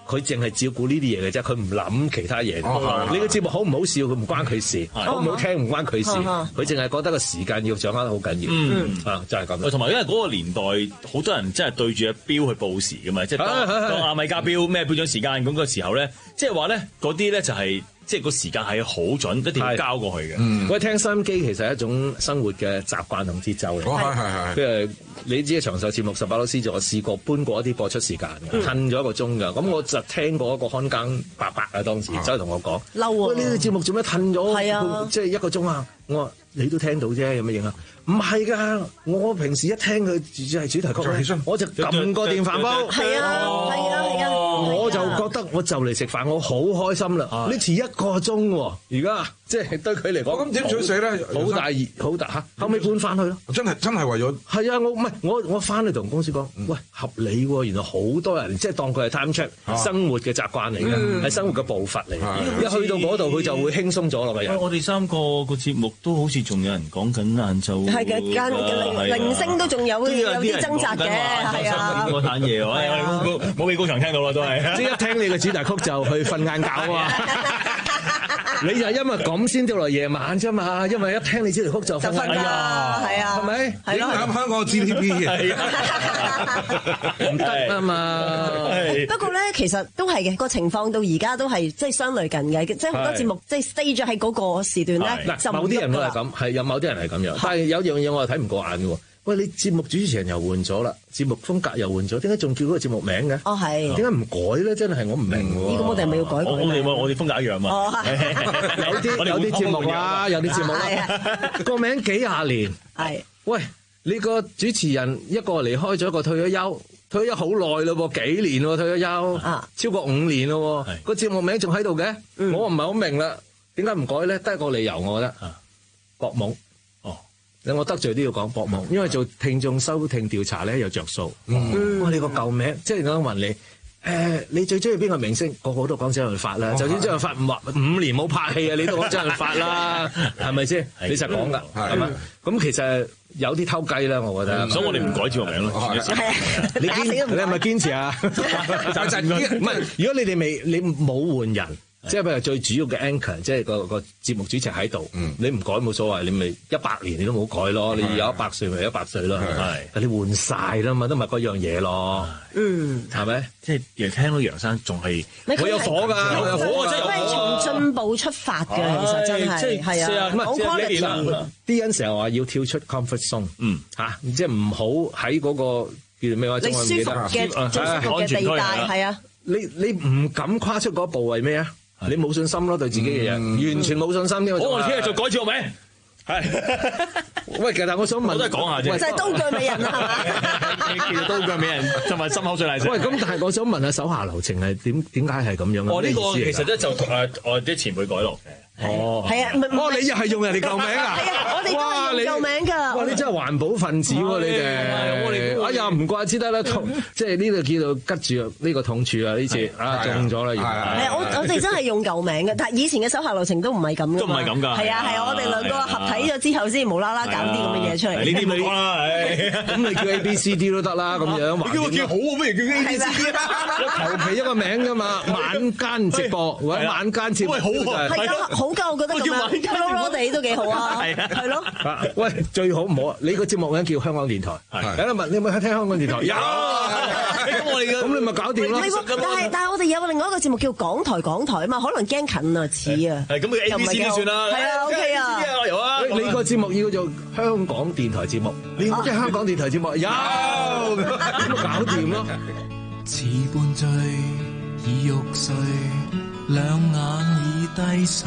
佢淨係照顧呢啲嘢嘅啫，佢唔諗其他嘢。 哦、 你個節目好唔好笑，佢唔關佢事；好唔好聽，唔關佢事。佢淨係覺得個時間要掌握得好緊要。 嗯， 啊，就係咁。 同埋因為嗰個年代，好多人真係對住個錶去報時㗎嘛，即係當當阿米加錶咩標準時間咁個時候咧，即係話咧嗰啲咧就係。即係個時間係好準，一定要交過去嘅。 嗯，喂，聽收音機其實係一種生活嘅習慣同節奏嚟。 係係係。 譬如你知長壽節目十八樓 C 座，我試過搬過一啲播出時間嘅，褪咗一個鐘㗎。咁我就聽過一個看更伯伯啊，當時走嚟同我講： 嬲喂，呢個節目做咩褪咗？ 係啊， 即係一個鐘啊！我話你都聽到啫，有乜影響？唔係㗎，我平時一聽佢係主題曲，我就撳個電飯煲。 係啊，係啊，係啊。 我就覺得我就嚟食飯，我好開心啦！你遲一個鐘喎，而家即係對佢嚟講， 咁點取捨咧？ 好大熱，好大嚇，後尾搬翻去咯。 真係真係為咗係啊！我唔係我我翻去同公司講，喂，合理喎！原來好多人即係當佢係 time check 生活嘅習慣嚟嘅，係生活嘅步伐嚟嘅。一去到嗰度，佢就會輕鬆咗咯。個人。 我哋三個個節目都好似仲有人講緊晏晝。 係嘅，間零星都仲有有啲掙扎嘅，係啊。 嗰單嘢，我哋冇冇俾高層聽到啦，都係。 即係一聽你嘅主題曲就去瞓晏覺啊！你就係因為咁先掉落夜晚啫嘛，因為一聽你主題曲就瞓晏覺，係啊， 係咪？ 影響香港 G D P 嘅， 唔得啊嘛！ 不過咧，其實都係嘅，個情況到而家都係即係相類近嘅，即係好多節目即係 stay 咗喺嗰個時段咧，就某啲人都係咁，係有某啲人係咁樣，但係有樣嘢我係睇唔過眼嘅喎。喂，你節目主持人又換咗啦，節目風格又換咗，點解仲叫嗰個節目名嘅？ 哦，係。點解唔改咧？真係我唔明喎。 咁我哋係咪要改？ 我哋我哋風格一樣嘛。 哦， 有啲有啲節目啦，有啲節目啦，個名幾廿年。 係。 喂，你個主持人一個離開咗，一個退咗休，退咗好耐咯喎，幾年喎退咗休，啊，超過五年咯喎，個節目名仲喺度嘅，我唔係好明啦，點解唔改咧？得一個理由，我覺得，博懵。我得罪都要講博懵，因為做聽眾收聽調查咧有着數。嗯，哇！你個舊名，即係我問你，誒，你最中意邊個明星？個個都講周潤發啦，就算周潤發五五年冇拍戲啊，你都講周潤發啦，係咪先？你實講㗎，係嘛？咁其實有啲偷雞啦，我覺得。 所以我哋唔改節目名咯。 你堅，你係咪堅持啊？唔係，如果你哋未，你冇換人。即係譬如最主要嘅 anchor，即係個個節目主持喺度，你唔改冇所謂，你咪一百年你都冇改咯，你有一百歲咪一百歲咯，係，但你換晒啦嘛，都唔係嗰樣嘢咯，嗯，係咪？ 即係又聽到楊生仲係我有火㗎，有火啊！真係從進步出發嘅，其實真係係啊，好 quality。 啲人成日話要跳出 comfort zone，嗯嚇，即係唔好喺嗰個叫做咩話？ 你舒服嘅最舒服嘅地帶係啊， 你你唔敢跨出嗰步為咩啊？你冇信心咯，對自己嘅嘢，完全冇信心嘅。 我聽日就改節目名，係。 喂，其實我想問， 我都係講下啫。 就係刀具美人啊，係嘛？ 叫刀具美人，就係心口水泥石。 喂，咁但係我想問下手下留情係點點解係咁樣嘅？ 我呢個其實咧就誒我啲前輩改落嘅。 哦， 係啊， 哦，你又係用人哋舊名啊？ 係啊，我哋都係用舊名㗎。 哇，你真係環保分子喎，你哋。哎呀，唔怪之得啦，即係呢度叫做吉住呢個痛處啊！呢次啊中咗啦， 係啊，我我哋真係用舊名嘅，但係以前嘅手下留情都唔係咁㗎嘛。 都唔係咁㗎。 係啊係啊，我哋兩個合體咗之後先無啦啦搞啲咁嘅嘢出嚟。 呢啲咪講啦， 咁你叫 A B C D 都得啦，咁樣。 你叫我叫好啊，不如叫 A B C D 啦。 我求其一個名㗎嘛，晚間直播或者晚間節目。 喂，好啊， 係啊，好㗎，我覺得咁樣。囉囉地都幾好啊，係係咯。 喂，最好唔好啊！你個節目名叫香港電台，有人問你有冇聽香港電台？有。咁我哋嘅，咁你咪搞掂咯。 但係但係我哋有另外一個節目叫港台港台啊嘛，可能驚近啊似啊。 係咁，佢 A B C 都算啦。 係啊 OK 啊。 有啊。 你個節目要做香港電台節目，你即係香港電台節目有，咁咪搞掂咯。 似半醉已欲睡，兩眼已低垂。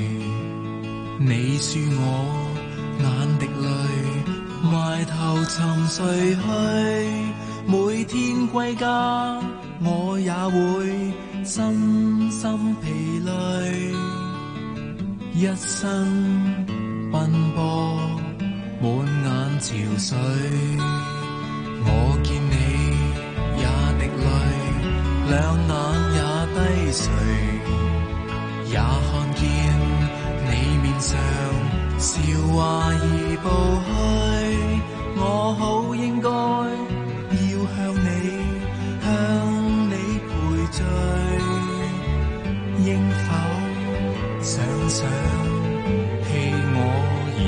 你恕我眼滴淚，埋頭沉睡去。每天歸家，我也會身心疲累。一生奔波，滿眼潮水。我見你也滴淚，兩眼也低垂，也看見你面上笑話已步去，我好應該要向你向你賠罪。 應否想想棄我而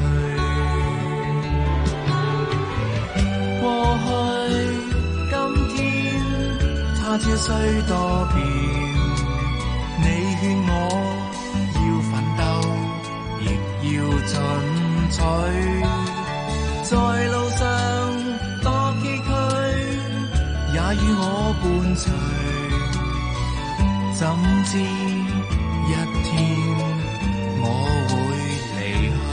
去？過去今天他朝雖多變，你勸我要奮鬥，亦要進取，在路上多崎嶇，也與我伴隨，怎知一天我會離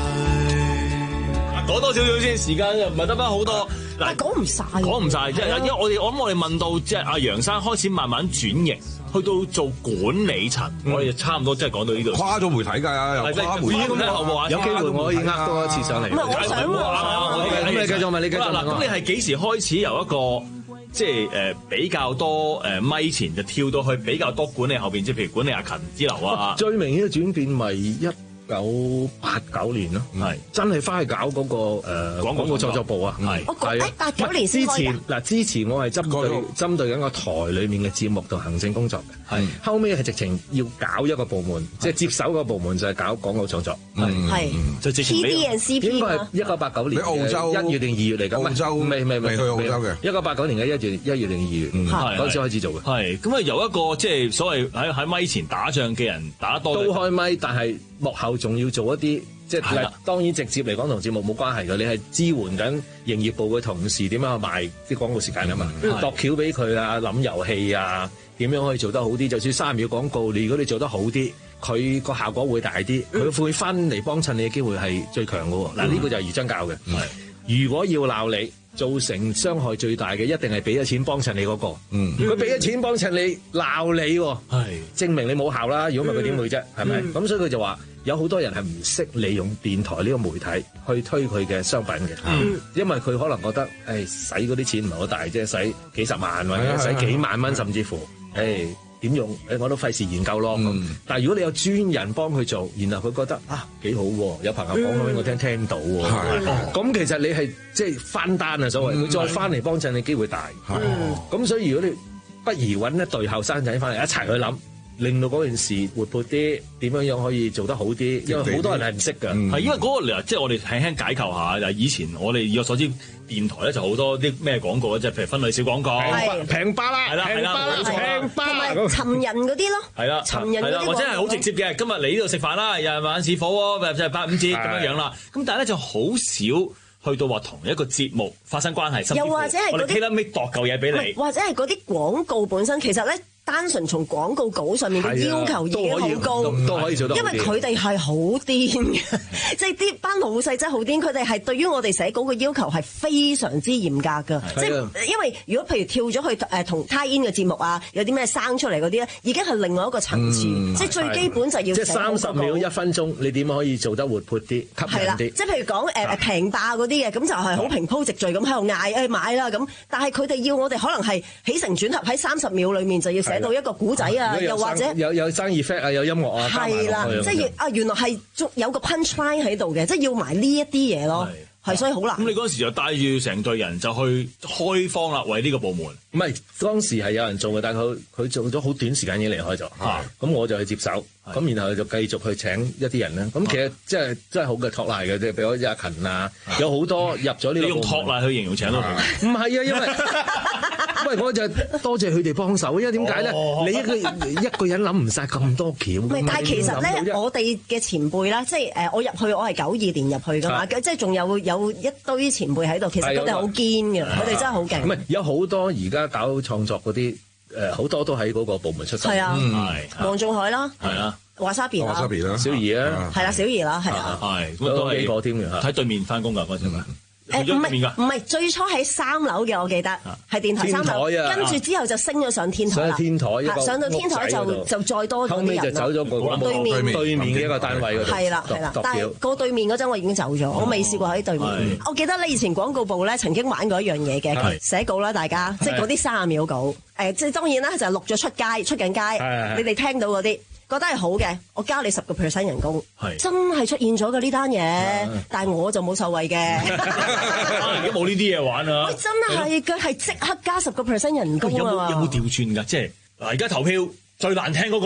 去。 講多少少先，時間又唔係得翻好多。嗱， 講唔晒， 講唔晒，即係因為我哋我諗我哋問到即係阿楊生開始慢慢轉型，去到做管理層， 嗯、 我哋差唔多即係講到呢度。 跨咗媒體㗎，又跨媒體。 有機會我可以呃多一次上嚟。 唔係，我想咁你繼續問，你繼續問。 嗱，咁你係幾時開始由一個即係誒比較多誒咪前就跳到去比較多管理後邊，即係譬如管理阿勤之流啊？ 最明顯嘅轉變咪一九八九年咯，係真係翻去搞嗰個誒廣告創作部啊，係係啊， 八九年之前嗱，之前我係針對針對緊個台裡面嘅節目同行政工作嘅，係後尾係直情要搞一個部門，即係接手個部門就係搞廣告創作， 係就直情 T V and C P 應該係一九八九年澳洲一月定二月嚟㗎， 澳洲未未未去澳洲嘅， 一九八九年嘅一月一月定二月，嗰陣時開始做嘅， 係咁啊，由一個即係所謂喺喺咪前打仗嘅人打得多， 都開咪，但係幕後仲要做一啲。即係當然直接嚟講同節目冇關係嘅，你係支援緊營業部嘅同事點樣去賣啲廣告時間啊嘛，度橋俾佢啊，諗遊戲啊，點樣可以做得好啲？就算三秒廣告，你如果你做得好啲，佢個效果會大啲，佢會翻嚟幫襯你嘅機會係最強嘅喎。嗱、嗯，呢個就係余真教嘅。如果要鬧你，造成傷害最大嘅，一定係俾咗錢幫襯你嗰、那個。嗯，佢俾咗錢幫襯你鬧你，係證明你冇效啦。如果唔係佢點會啫？係咪？咁、嗯、所以佢就話。有好多人係唔識利用電台呢個媒體去推佢嘅商品嘅，嗯、因為佢可能覺得，誒使嗰啲錢唔係好大啫，使幾十萬或者使幾萬蚊，甚至乎，誒點用？誒我都費事研究咯。嗯、但係如果你有專人幫佢做，然後佢覺得啊幾好喎，有朋友講俾我聽，聽到喎，咁、嗯、其實你係即係翻單啊所謂，佢、嗯、再翻嚟幫襯你機會大。咁、嗯、所以如果你不如揾一隊後生仔翻嚟一齊去諗。令到嗰件事活潑啲，點樣樣可以做得好啲？因為好多人係唔識㗎， 係、嗯、因為嗰、嗰個即係我哋輕輕解構下。就以前我哋以我所知，電台咧就好多啲咩廣告咧，即係譬如分類小廣告， 平巴啦， 係啦係啦， 平巴， 同埋尋人嗰啲咯， 係啦， 尋人嗰啲， 或者係好直接嘅。今日嚟呢度食飯啦，又係晚市火鍋，即係八五折咁樣樣啦。咁但係咧就好少去到話同一個節目發生關係，甚至乎我哋 tailor-made 度嚿嘢俾你， 或者係嗰啲廣告本身其實咧。單純從廣告稿上面嘅要求已經好高， 都可以做到。 因為佢哋係好癲嘅，即係啲班老細真係好癲。佢哋係對於我哋寫稿嘅要求係非常之嚴格㗎。即係因為如果譬如跳咗去誒同 tie in 嘅節目啊，有啲咩生出嚟嗰啲咧，已經係另外一個層次。嗯、即係最基本就要寫。 即係三十秒一分鐘，你點可以做得活潑啲、吸引啲？ 即係譬如講誒誒平霸嗰啲嘅，咁就係好平鋪直敍咁喺度嗌誒買啦咁。但係佢哋要我哋可能係起承轉合喺三十秒裡面就要寫到一個古仔啊，又或者有有生意 effect 啊，有音樂啊， 係啦，即係啊，原來係有個 punch line 喺度嘅，即係要埋呢一啲嘢咯，係所以好難。咁你嗰時就帶住成隊人就去開荒啦，為呢個部門。 唔係當時係有人做嘅，但係佢佢做咗好短時間已經離開咗。嚇，咁我就去接手，咁然後就繼續去請一啲人咧。咁其實即係真係好嘅托賴嘅，即係譬如阿勤啊，有好多入咗呢個。你用托賴去形容請到佢？唔係啊，因為。喂，我就多謝佢哋幫手，因為點解咧？哦、你一個一個人諗唔晒咁多橋。唔係， 但係其實咧，我哋嘅前輩啦，即係誒，我入去我係九二年入去噶嘛，即係仲有有一堆前輩喺度，其實佢哋好堅嘅，佢哋真係好勁。 唔係，有好多而家搞創作嗰啲誒，好多都喺嗰個部門出身。 係啊，黃仲海啦， 係啊， 華沙比啦， 華沙比啦， 小儀啊， 係啦，小儀啦，係啊， 係咁都幾個添嘅， 喺對面翻工㗎嗰陣。 誒唔係唔係，最初喺三樓嘅，我記得係電台三樓，跟住之後就升咗上天台啦。 上天台， 上到天台就就再多咗啲人。 後尾就走咗個對面對面嘅一個單位嗰度。 係啦係啦，但係過對面嗰陣我已經走咗，我未試過喺對面。我記得咧以前廣告部咧曾經玩過一樣嘢嘅，寫稿啦，大家即係嗰啲三十秒稿。誒即係當然啦，就係錄咗出街出緊街，你哋聽到嗰啲。覺得係好嘅，我加你十個 percent 人工，真係出現咗嘅呢單嘢，但係我就冇受惠嘅。 而家冇呢啲嘢玩啊！ 喂，真係嘅，係即刻加十個 percent 人工啊！ 有冇有冇調轉㗎？即係嗱，而家投票最難聽嗰個，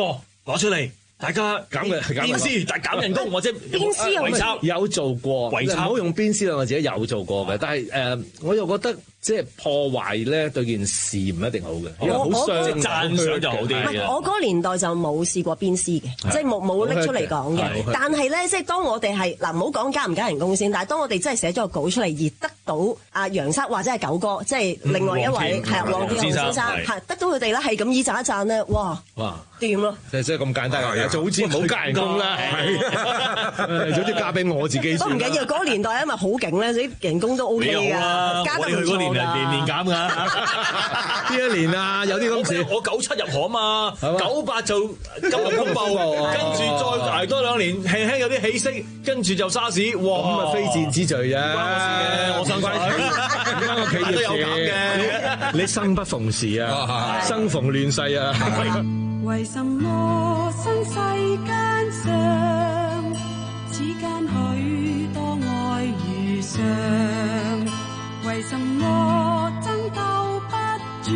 攞出嚟。大家減嘅係減鞭屍，但係減人工或者鞭屍圍抄有做過， 圍抄唔好用鞭屍兩個字，有做過嘅。但係誒、呃，我又覺得即係破壞咧對件事唔一定好嘅，因為好傷。 讚賞就好啲。 唔係，我嗰個年代就冇試過鞭屍嘅，即係冇冇拎出嚟講嘅。但係咧，即係當我哋係嗱，唔好講加唔加人工先。但係當我哋真係寫咗個稿出嚟，而得到阿楊生或者係九哥，即係另外一位係黃健豪先生，係得到佢哋咧，係咁以讚一讚咧，哇！哇！掂咯， 即係即係咁簡單嘅，早知唔好加人工啦，早知加俾我自己。 都唔緊要，嗰個年代因為好勁咧，啲人工都 O K 㗎，加得唔錯㗎。 年年減㗎， 邊一年啊？有啲咁事。 我九七入行嘛，九八就金融風暴，跟住再捱多兩年，輕輕有啲起色，跟住就沙士。哇！ 咁啊非戰之罪啫， 唔關我事嘅，我相關唔關我企業都有減嘅。 你生不逢時啊，生逢亂世啊。 為什麼生世間上，此間許多愛遇上？為什麼爭鬥不絕，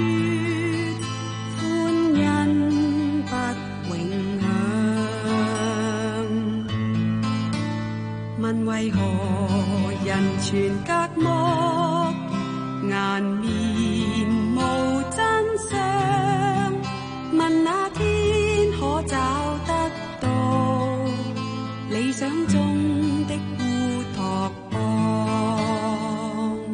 歡欣不永享？問為何人全隔膜，顏面無真相？問那天可找得到理想中的烏托邦？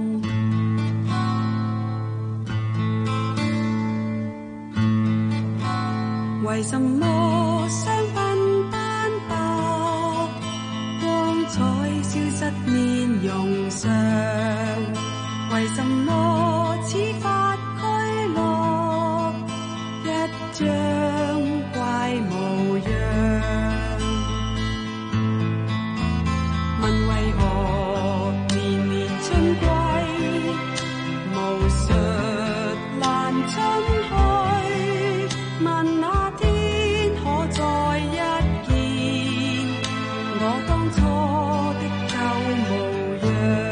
為什麼雙鬢斑白，光彩消失面容上？為什麼似發俱樂一張怪模樣？問為何年年春季，巫術難春去？問那天可再一見我當初的舊模樣？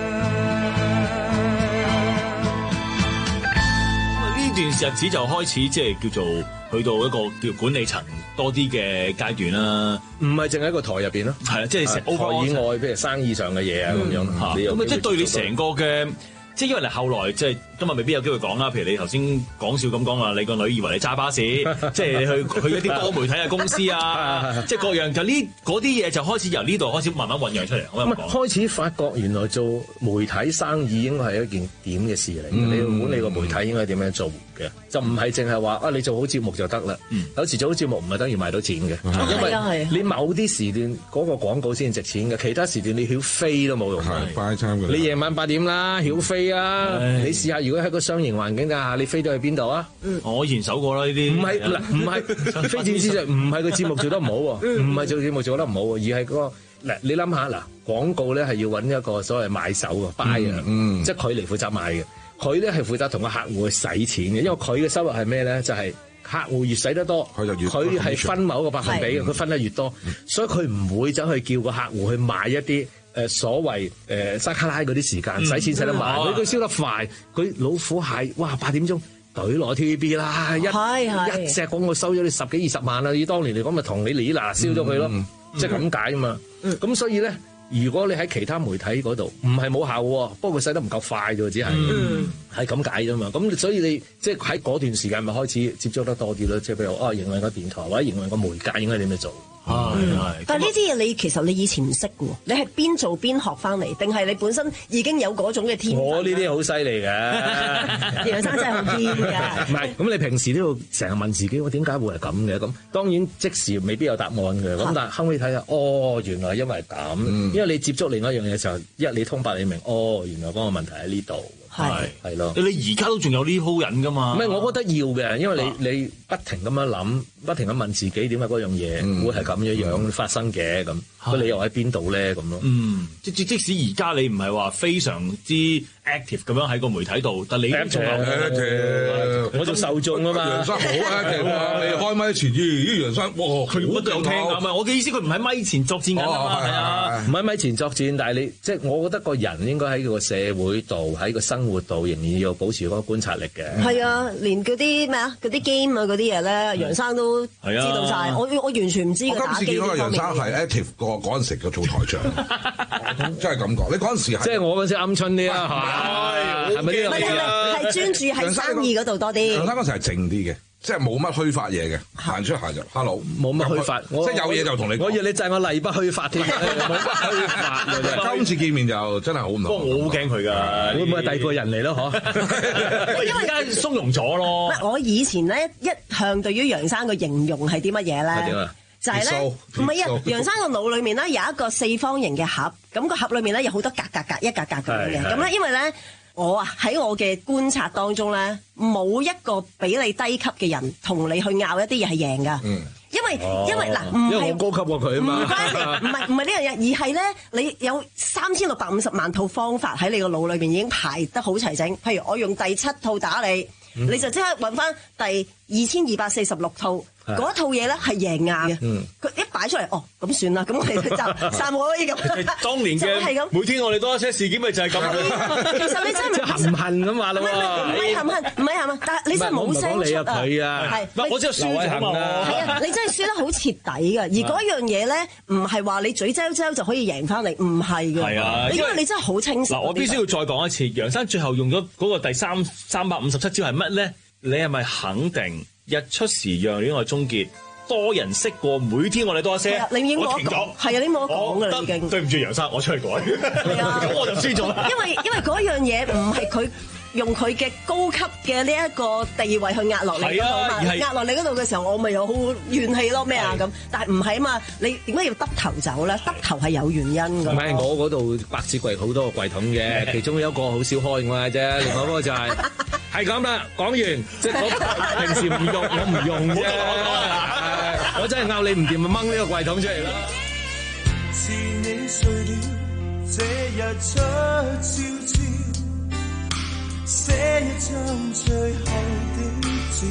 呢段日子就開始即係叫做去到一個叫管理層多啲嘅階段啦。 唔係淨喺個台入邊咯， 係啊，即係成台以外，譬如生意上嘅嘢啊咁樣。 咁啊，即係對你成個嘅。即係因為你後來即係今日未必有機會講啦，譬如你頭先講笑咁講啊，你個女以為你揸巴士，即係你去去一啲多媒體嘅公司啊，即係各樣就呢嗰啲嘢就開始由呢度開始慢慢醖釀出嚟。 咁啊，開始發覺原來做媒體生意應該係一件點嘅事嚟，嗯、你要管理個媒體應該點樣做嘅，就唔係淨係話啊你做好節目就得啦。嗯、有時做好節目唔係等於賣到錢嘅，嗯、因為你某啲時段嗰、嗰個廣告先值錢嘅，其他時段你曉飛都冇用嘅。你夜晚八點啦，曉飛。啊！你試下，如果喺個商營環境下，你飛到去邊度啊？ 嗯、我以前搜過啦，呢啲唔係嗱，唔係非戰之罪，唔係個節目做得唔好喎，唔係做節目做得唔好喎，而係嗰個嗱，你諗下嗱，廣告咧係要揾一個所謂買手嘅 buyer，嗯，即係佢嚟負責買嘅，佢咧係負責同個客戶去使錢嘅，因為佢嘅收入係咩咧？就係、是、客戶越使得多，佢就越佢係分某一個百分比嘅，佢分得越多，嗯、所以佢唔會走去叫個客戶去買一啲。誒所謂誒沙卡拉嗰啲時間，使、嗯、錢使得慢，佢佢燒得快，佢老虎蟹，哇八點鐘隊落 T V B 啦，一一隻廣告收咗你十幾二十萬啦，以當年嚟講咪同你嚟嗱燒咗佢咯，嗯、即係咁解啊嘛，咁、嗯、所以咧，如果你喺其他媒體嗰度唔係冇效喎，不過佢使得唔夠快啫，只係係咁解啫嘛，咁所以你即係喺嗰段時間咪開始接觸得多啲咯，即係譬如啊營運個電台或者營運個媒介應該點樣做？ 嗯、但係呢啲嘢你其實你以前唔識嘅喎，你係邊做邊學翻嚟，定係你本身已經有嗰種嘅天分？ 我呢啲好犀利嘅， 楊生真係好堅㗎。唔係，咁你平時都要成日問自己，我點解會係咁嘅？咁當然即時未必有答案嘅，咁但係後尾睇下，哦，原來因為咁，嗯、因為你接觸另一樣嘢嘅時候，一你通白你明，哦，原來嗰個問題喺呢度。係係咯，你而家都仲有呢鋪癮噶嘛？ 唔係，我覺得要嘅，因為你你不停咁樣諗，不停咁問自己點解嗰樣嘢會係咁樣樣發生嘅咁，個理由喺邊度咧咁咯？ 嗯，即即即使而家你唔係話非常之誒 active 咁樣喺個媒體度，但你都仲有， 我做受眾啊嘛。 楊生好 active 啊！你開咪前，咦？楊生哇， 佢乜都有聽㗎嘛。我嘅意思，佢唔喺咪前作戰㗎嘛，係啊， 唔喺咪前作戰，但係你即係我覺得個人應該喺個社會度，喺個生活度，仍然要保持嗰個觀察力嘅。 係啊，連嗰啲咩啊，嗰啲 game 啊嗰啲嘢咧，楊生都知道晒。我我完全唔知嘅打機呢方面。我今次見到楊生係 active 過嗰陣時嘅做台長，真係咁講。你嗰陣時係即係我嗰陣時鵪鶉啲啊，係咪呢個？ 唔係唔係，係專注喺生意嗰度多啲。 楊生嗰時係靜啲嘅。即係冇乜虛發嘢嘅，行出行就 hello， 冇乜虛發， 即係有嘢就同你講。 我以為你就係我例不虛發添，冇乜虛發。 今次見面就真係好唔同。 不過我好驚佢㗎， 會唔會係第二個人嚟咯？嗬， 因為而家鬆容咗咯。 我以前咧一向對於楊生嘅形容係啲乜嘢咧？就係咧，唔係啊！楊生個腦裏面咧有一個四方形嘅盒，咁個盒裏面咧有好多格格格一格格咁樣嘅。咁咧因為咧。我啊喺我嘅觀察當中咧，冇一個比你低級嘅人同你去拗一啲嘢係贏噶。嗯，因為、哦、因為嗱，唔係我高級過佢啊嘛。 唔關係，唔係唔係呢樣嘢，而係咧你有三千六百五十萬套方法喺你個腦裏邊已經排得好齊整。譬如我用第七套打你，嗯、你就即刻揾翻第二千二百四十六套。嗰套嘢咧係贏硬嘅，佢一擺出嚟，哦咁算啦，咁我哋就散可以咁。 當年嘅每天我哋多一些事件咪就係咁。 其實你真係含恨咁話咯喎， 唔係含恨，唔係含恨，但係你真係冇聲出啊。 佢啊， 係， 我知道輸咗嘛。 係啊，你真係輸得好徹底㗎。而嗰樣嘢咧，唔係話你嘴嚼嚼就可以贏翻嚟，唔係㗎。係啊，因為你真係好清晰。 嗱，我必須要再講一次，楊生最後用咗嗰個第三三百五十七招係乜咧？你係咪肯定？日出時讓戀愛終結，多人識過，每天我哋多一些。 你已經我停咗， 係啊，你冇得講㗎啦，已經。 對唔住楊生，我出去改。係啊，咁我就輸咗啦。 因為因為嗰樣嘢唔係佢用佢嘅高級嘅呢一個地位去壓落嚟嗰度嘛，壓落你嗰度嘅時候，我咪有好怨氣咯咩啊咁。但係唔係啊嘛，你點解要耷頭走咧？耷頭係有原因㗎。 唔係我嗰度百子櫃好多個櫃桶嘅，其中有一個好少開嘅啫，另外嗰個就係。係咁啦，講完即係我平時唔用，我唔用啫。我真係拗你唔掂，咪掹呢個櫃桶出嚟啦。是你睡了，這日出悄悄，寫一張最後的字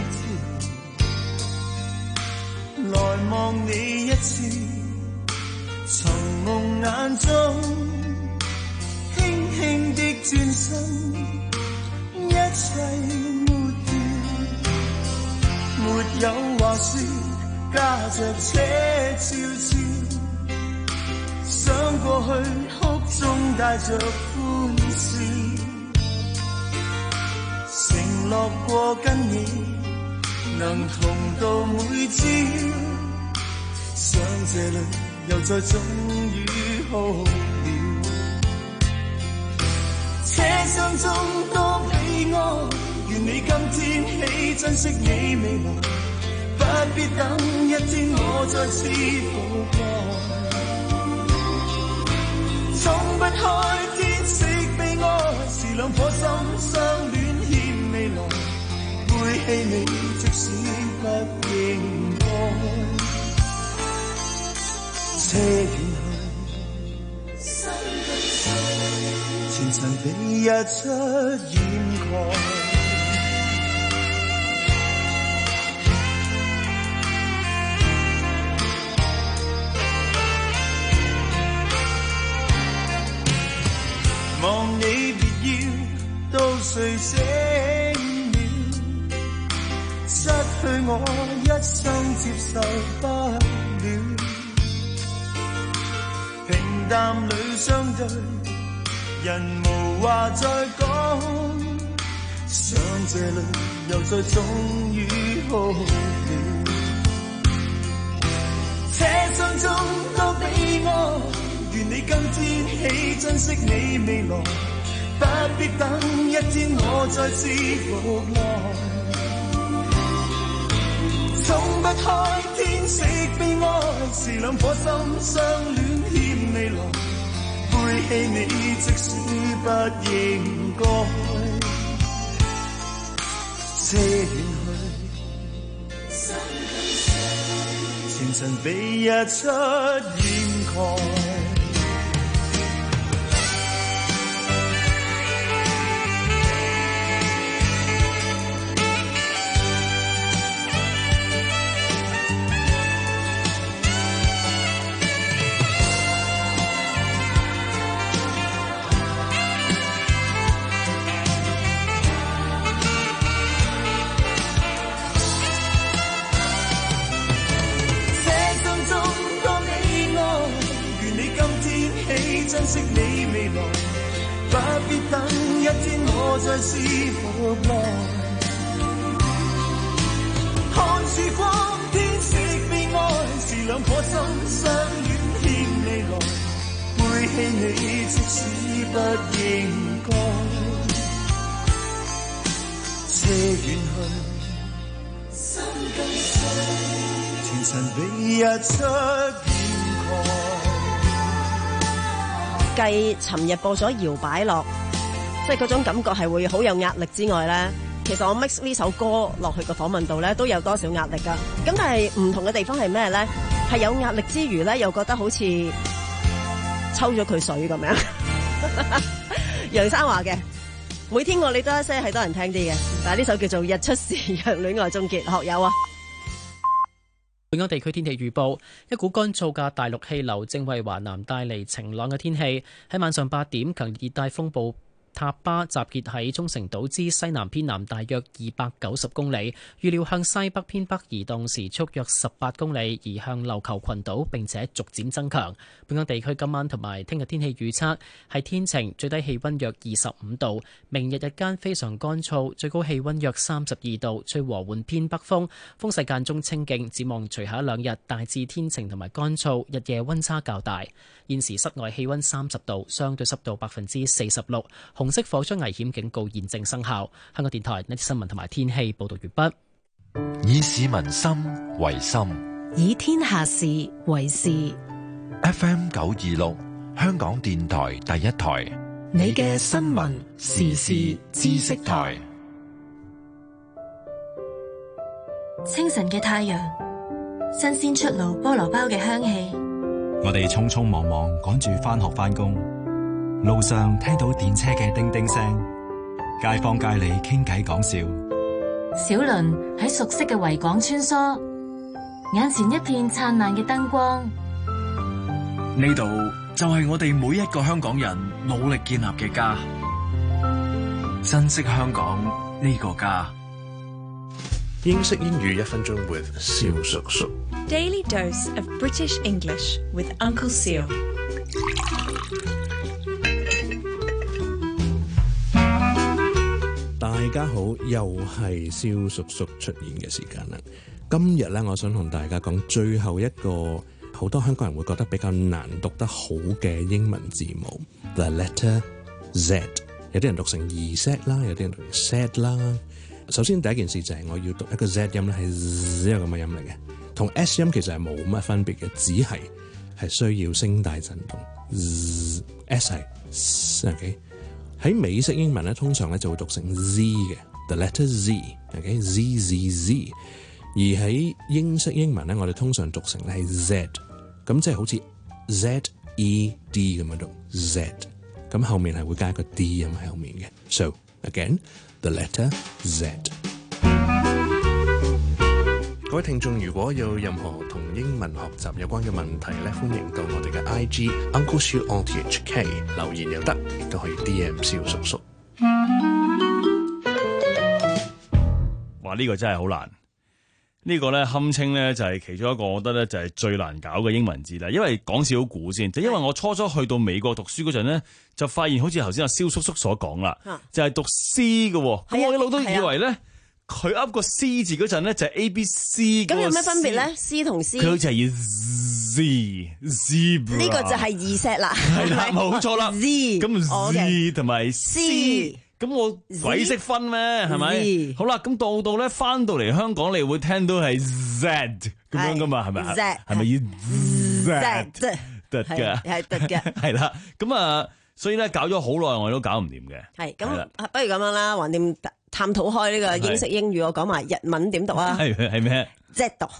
條，來望你一次，從夢眼中輕輕的轉身。一切抹掉，沒有話說，駕着車悄悄，想過去哭中帶着歡笑，承諾過跟你能同到每朝，想這裏又再終於好了，車廂中多悲哀，願你今天起珍惜你未來，不必等一天我再次復來，衝不開天色悲哀，是兩顆心相戀欠未來，背棄你即使不應該，車遠前塵被日出掩蓋，望你別要到睡醒了，失去我一生接受不了，平淡裏相對人無話再講，想這裏又再終於好了，車廂中多悲哀，願你今天起珍惜你未來，不必等一天我再次復來，衝不開天色悲哀，是兩顆心相戀欠未來，背棄你即使不應該，車遠去，前塵被日出掩蓋。 識你未來，不必等一天我再是復來。看曙光，天色悲哀，是兩顆心相戀欠未來，背棄你即使不應該。車遠去，心更碎，前塵被日出掩蓋。 繼尋日播咗搖擺樂，即係嗰種感覺係會好有壓力之外咧，其實我 mix 呢首歌落去個訪問度咧都有多少壓力㗎。咁但係唔同嘅地方係咩咧？係有壓力之餘咧，又覺得好似抽咗佢水咁樣。楊生話嘅，每天我你多一些係多人聽啲嘅，但係呢首叫做《日出時讓戀愛終結》，學友啊。 本港地區天氣預報，一股乾燥嘅大陸氣流正為華南帶嚟晴朗嘅天氣。喺晚上八點，強熱帶風暴塔巴集結喺沖繩島之西南偏南大約二百九十公里，預料向西北偏北移動，時速約十八公里，移向琉球群島，並且逐漸增強。本港地區今晚同埋聽日天氣預測係天晴，最低氣溫約二十五度。明日日間非常乾燥，最高氣溫約三十二度，吹和緩偏北風，風勢間中清勁。展望隨後一兩日大致天晴同埋乾燥，日夜溫差較大。現時室外氣溫三十度，相對濕度百分之四十六。紅色火災危險警告現正生效。香港電台呢啲新聞同埋天氣報道完畢。 以市民心為心， 以天下事為事。 F M 九二六，香港電台第一台， 你嘅新聞時事知識台。 清晨嘅太陽，新鮮出爐菠蘿包嘅香氣。 我哋匆匆忙忙趕住返學返工，路上聽到電車嘅叮叮聲，街坊街里傾偈講笑。 小輪喺熟悉嘅維港穿梭，眼前一片燦爛嘅燈光。 呢度就係我哋每一個香港人努力建立嘅家，珍惜香港呢個家。 英式英語一分鐘 with 蕭叔叔。 Daily dose of British English with Uncle Seal。 大家好，又係蕭叔叔出現嘅時間啦。今日咧，我想同大家講最後一個好多香港人會覺得比較難讀得好嘅英文字母 ，the letter Z。有啲人讀成 Z 啦，有啲人讀成 Z 啦。首先第一件事就係我要讀一個 Z 音咧，係 Z 咁嘅音嚟嘅，同 S 音其實係冇乜分別嘅，只係係需要聲帶震動。Z S 係 OK。喺美式英文咧，通常咧就會讀成 Z 嘅 ，the letter Z，OK，Z Z Z。而喺英式英文咧，我哋通常讀成咧係 Z， 咁即係好似 Z E D 咁樣讀 Z， 咁後面係會加一個 D 音喺後面嘅。So again，the letter Z。各位聽眾，如果有任何同英文學習有關嘅問題咧，歡迎到我哋嘅 I G Uncle Siu O T H K 留言又得，亦都可以 D M 蕭叔叔。 哇！呢個真係好難。呢個咧堪稱咧就係其中一個，我覺得咧就係最難搞嘅英文字啦。因為講少估先，就因為我初初去到美國讀書嗰陣咧，就發現好似頭先阿蕭叔叔所講啦，就係讀 C 嘅。咁我一路都以為咧，佢噏個 C 字嗰陣咧就係 A B C。 咁有咩分別咧 ？C 同 C 佢好似係要 Z zebra。呢個就係二石啦， 係啦，冇錯啦。 Z 咁 Z 同埋 C。咁我鬼識分咩？係咪？好啦，咁到到咧翻到嚟香港，你會聽到係 Z 咁樣噶嘛？係咪？係咪要 Z 得嘅？ 係得嘅。 係啦，咁啊，所以咧搞咗好耐，我都搞唔掂嘅。 係咁，不如咁樣啦，橫掂探討開呢個英式英語，我講埋日文點讀啊？ 係係咩 ？Z 讀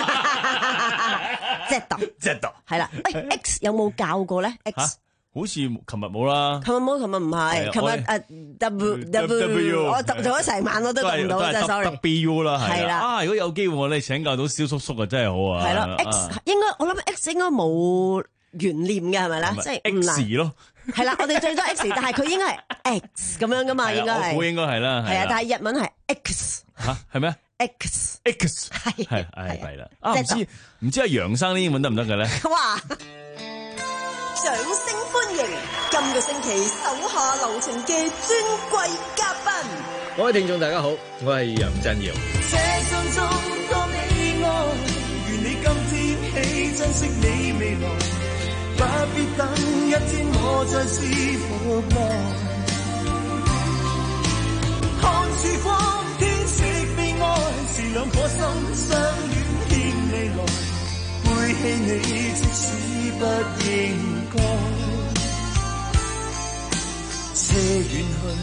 Z 讀 Z 讀係啦。誒 X 有冇教過咧 ？X 好似琴日冇啦， 琴日冇，琴日唔係，琴日誒 W W， 我讀咗成晚我都讀唔到，真係 sorry。 W 啦，係啦。 啊，如果有機會我哋請教到蕭叔叔啊，真係好啊。 係咯 ，X 應該我諗 X 應該冇懸念嘅係咪咧？即係唔難 X 咯。 係啦，我哋最多 X， 但係佢應該係 X 咁樣噶嘛，應該係。 我估應該係啦。 係啊，但係日文係 X。 吓係咩 ？X X 係係係啦。啊唔知唔知阿楊生啲英文得唔得嘅咧？ 哇！ 掌聲歡迎今個星期手下留情嘅尊貴嘉賓。 各位聽眾大家好，我係楊振堯。 這生中多你愛，願你今天起珍惜你未來，不必等一天我再次復來。看曙光，天色悲哀，是兩顆心相戀牽你來，背棄你即使不應該，車遠去。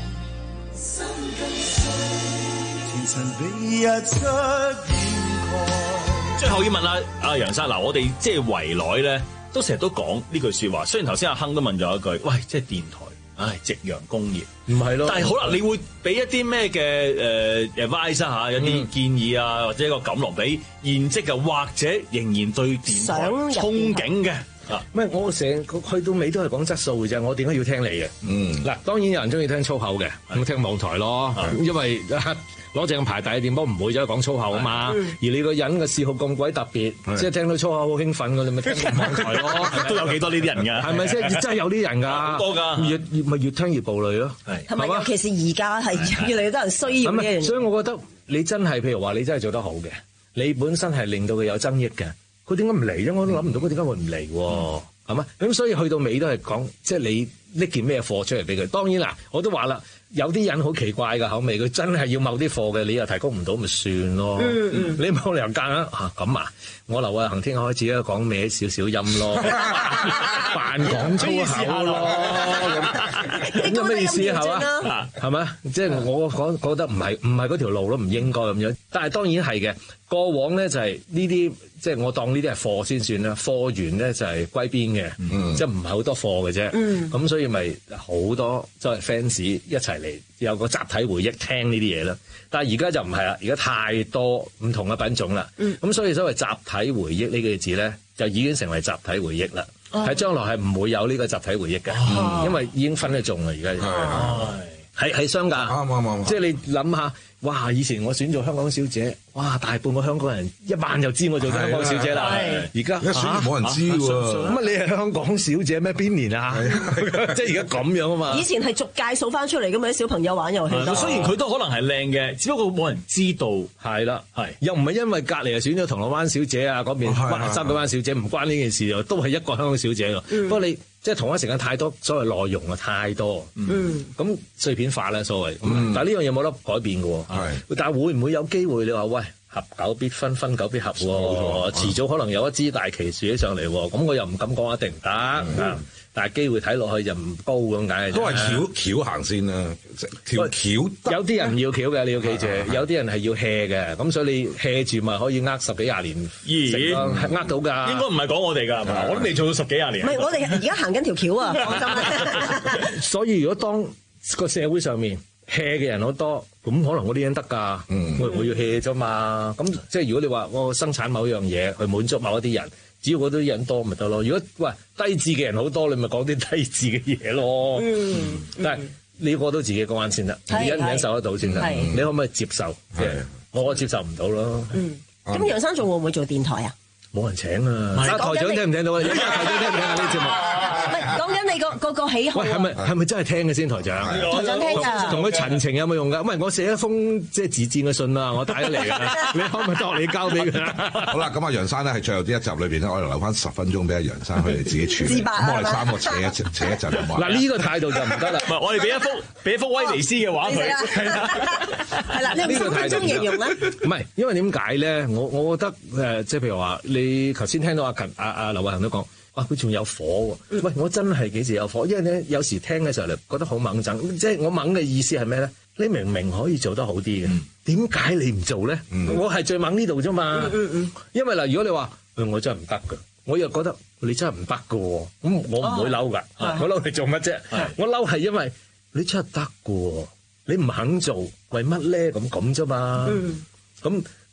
最後要問下阿楊生嗱，我哋即係圍內咧，都成日都講呢句説話。雖然頭先阿亨都問咗一句，喂，即係電台，唉，夕陽工業唔係咯。 但係好啦，你會俾一啲咩嘅誒 advice 嚇，有啲建議啊，嗯、或者一個錦囊俾現職嘅，或者仍然對電台憧憬嘅。 啊！咩？我成個去到尾都係講質素嘅啫，我點解要聽你嘅？嗯，嗱，當然有人中意聽粗口嘅，咁聽網台咯，因為攞正牌大嘅電波唔會走去講粗口啊嘛。而你個人嘅嗜好咁鬼特別，即係聽到粗口好興奮嘅，你咪聽網台咯。 都有幾多呢啲人㗎？係咪先？真係有啲人㗎，多㗎。越越咪越聽越暴戾咯。係係咪？尤其是而家係越嚟越多人需要呢樣嘢。 所以我覺得你真係譬如話你真係做得好嘅，你本身係令到佢有增益嘅。佢點解唔嚟啫？我都諗唔到佢點解會唔嚟喎？係嘛、嗯？咁所以去到尾都係講，即係你拎件咩貨出嚟俾佢。當然啦，我都話啦，有啲人好奇怪嘅口味，佢真係要某啲貨嘅，你又提供唔到，咪算咯。嗯嗯、你冇理由夾硬嚇咁啊！我劉慧恒聽日開始咧講歪少少音咯，扮講粗口咯，咁有咩意思係嘛？係咪？即係我講覺得唔係唔係嗰條路咯，唔應該咁樣。但係當然係嘅。過往咧就係呢啲，即係我當呢啲係貨先算啦。貨源咧就係歸邊嘅，嗯、即係唔係好多貨嘅啫。咁、嗯、所以咪好多即係 fans 一齊嚟有個集體回憶聽呢啲嘢啦。但係而家就唔係啦，而家太多唔同嘅品種啦。咁、嗯、所以所謂集體回憶呢個字咧，就已經成為集體回憶啦。喺、哦、將來係唔會有呢個集體回憶嘅，哦、因為已經分得中啦。而家係喺商界，啱啱啱，即係你諗下。哇！以前我選做香港小姐，哇！大半個香港人一晚就知我做香港小姐啦。而家一選冇人知喎。 乜你係香港小姐咩？邊年啊？即係而家咁樣啊嘛。 以前係逐屆數翻出嚟㗎嘛，啲小朋友玩遊戲。 雖然佢都可能係靚嘅，只不過冇人知道。 係啦，係又唔係因為隔離又選咗銅鑼灣小姐啊，嗰邊三九灣小姐唔關呢件事，都係一個香港小姐咯。不過你。即係同一時間太多所謂內容啊，太多，咁碎片化咧所謂，但係呢樣嘢冇得改變嘅喎。但係會唔會有機會？你話喂，合久必分，分久必合喎，遲早可能有一支大旗豎起上嚟喎。咁我又唔敢講一定唔得，但係機會睇落去就唔高咁解。 都係橋橋行先啦，條橋有啲人唔要橋嘅，你要記住，有啲人係要 hea 嘅，咁所以你 hea 住咪可以呃十幾廿年， 咦？ 呃到㗎。 應該唔係講我哋㗎，係嘛？我都未做到十幾廿年。 唔係，我哋而家行緊條橋啊，放心啦。 所以如果當個社會上面 hea 嘅人好多，咁可能嗰啲人得㗎。我我要 hea 啫嘛。咁即係如果你話我生產某樣嘢去滿足某一啲人。只要嗰啲人多咪得咯。如果喂低智嘅人好多，你咪講啲低智嘅嘢咯。嗯，但係你過到自己嗰關先得，你忍唔忍受得到先得。你可唔可以接受？即係我接受唔到咯。 嗯，咁楊生仲會唔會做電台啊？ 冇人請啊！台長聽唔聽到啊？台長聽唔聽啊？呢節目唔係講緊你個個個喜好。 喂，係咪係咪真係聽嘅先？台長， 台長聽㗎。 同佢陳情有冇用㗎？唔係我寫一封即係自薦嘅信啊，我帶咗嚟㗎。你可唔可以當你交俾佢？ 好啦，咁啊楊生咧係最後呢一集裏邊咧，我哋留翻十分鐘俾阿楊生佢哋自己處理。咁我哋三個扯一扯一陣咁話。 嗱呢個態度就唔得啦。 唔係我哋俾一幅俾一幅威尼斯嘅畫佢。係啦， 係啦，你用十分鐘形容啦。 唔係，因為點解咧？我我覺得誒，即係譬如話你頭先聽到阿勤阿阿劉慧恒都講。哇！佢仲有火喎！嗯、喂，我真係幾時有火？因為咧，有時聽嘅時候咧，覺得好猛憎。即係我猛嘅意思係咩咧？你明明可以做得好啲嘅，點解、嗯、你唔做咧？嗯、我係最猛呢度啫嘛。嗯嗯嗯、因為嗱，如果你話、哎、我真係唔得㗎，我又覺得你真係唔得㗎喎。咁我唔會嬲㗎。哦、我嬲你做乜啫？的我嬲係因為你真係得㗎喎，你唔肯做為乜咧？咁咁啫嘛。咁、嗯。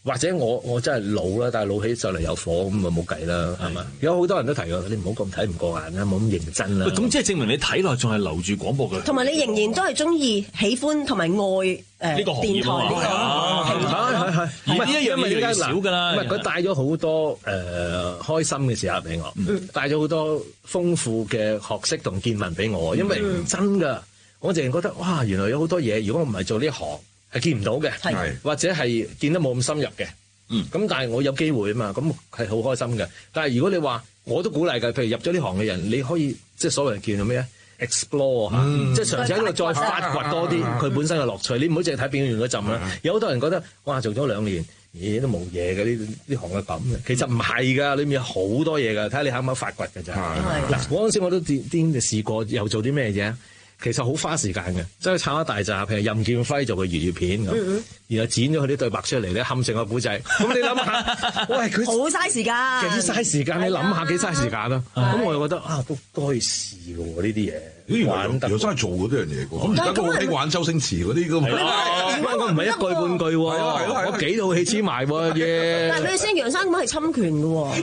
或者我我真係老啦，但係老起上嚟有火咁咪冇計啦，係嘛？有好多人都提過，你唔好咁睇唔過眼啦，冇咁認真啦。 咁即係證明你睇落仲係留住廣播嘅， 同埋你仍然都係中意、喜歡同埋愛誒呢個行業電台呢個係係係。 而呢一樣嘢越嚟越少㗎啦。 唔係佢帶咗好多誒開心嘅時候俾我，帶咗好多豐富嘅學識同見聞俾我，因為真㗎，我淨係覺得哇，原來有好多嘢，如果我唔係做呢行，係見唔到嘅，或者係見得冇咁深入嘅。嗯，咁但係我有機會啊嘛，咁係好開心嘅。但係如果你話，我都鼓勵㗎，譬如入咗呢行嘅人，你可以即係所謂叫做咩啊 ？explore 嚇、嗯，即係嘗試喺度再發掘多啲佢本身嘅樂趣。你唔好淨係睇表面嗰陣啦。有好多人覺得哇，做咗兩年，嘢都冇嘢嘅呢呢行係咁嘅。其實唔係㗎，裏面有好多嘢㗎，睇下你肯唔肯發掘㗎咋。嗱，嗰陣時我都啲啲試過，又做啲咩嘢？其實好花時間嘅，即係炒一大集，譬如任劍輝做個粵語片咁，嗯嗯然後剪咗佢啲對白出嚟咧，冚成個古仔。咁你諗下，喂佢好嘥時間， 幾嘥時間？你諗下幾嘥時間啦？咁我又覺得啊，都都可以試嘅喎呢啲嘢。 咦，玩得，又真係做嗰啲樣嘢嘅。咁而家都興玩周星馳嗰啲咁。 我唔係一句半句喎，我幾套戲黐埋喎嘢。 但係佢先楊生咁係侵權嘅喎。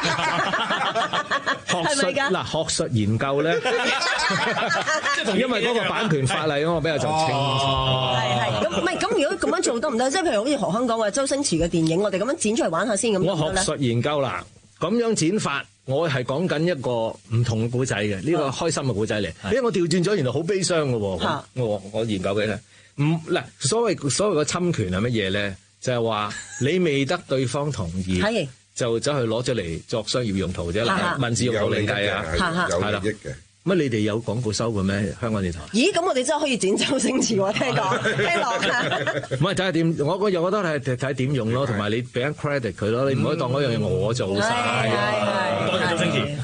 學術嗱學術研究咧，因為嗰個版權法例我比較就清楚。 係係咁，唔係咁。如果咁樣做得唔得？即係譬如好似何香港嘅周星馳嘅電影，我哋咁樣剪出嚟玩下先咁。 我學術研究啦，咁樣剪法，我係講緊一個唔同嘅古仔嘅，呢個開心嘅古仔嚟。因為我調轉咗，原來好悲傷嘅喎。我我研究俾你，唔嗱所謂所謂嘅侵權係乜嘢咧？就係話你未得對方同意，就走去攞咗嚟作商業用途啫，文字用途嚟計啊， 有利益嘅。 乜你哋有廣告收嘅咩？香港電台？ 咦，咁我哋真係可以剪周星馳喎，聽講聽落唔係睇下點，我我又覺得係睇點用咯，同埋你俾緊 credit 佢咯，你唔可以當嗰樣嘢我做晒。 多謝周星馳。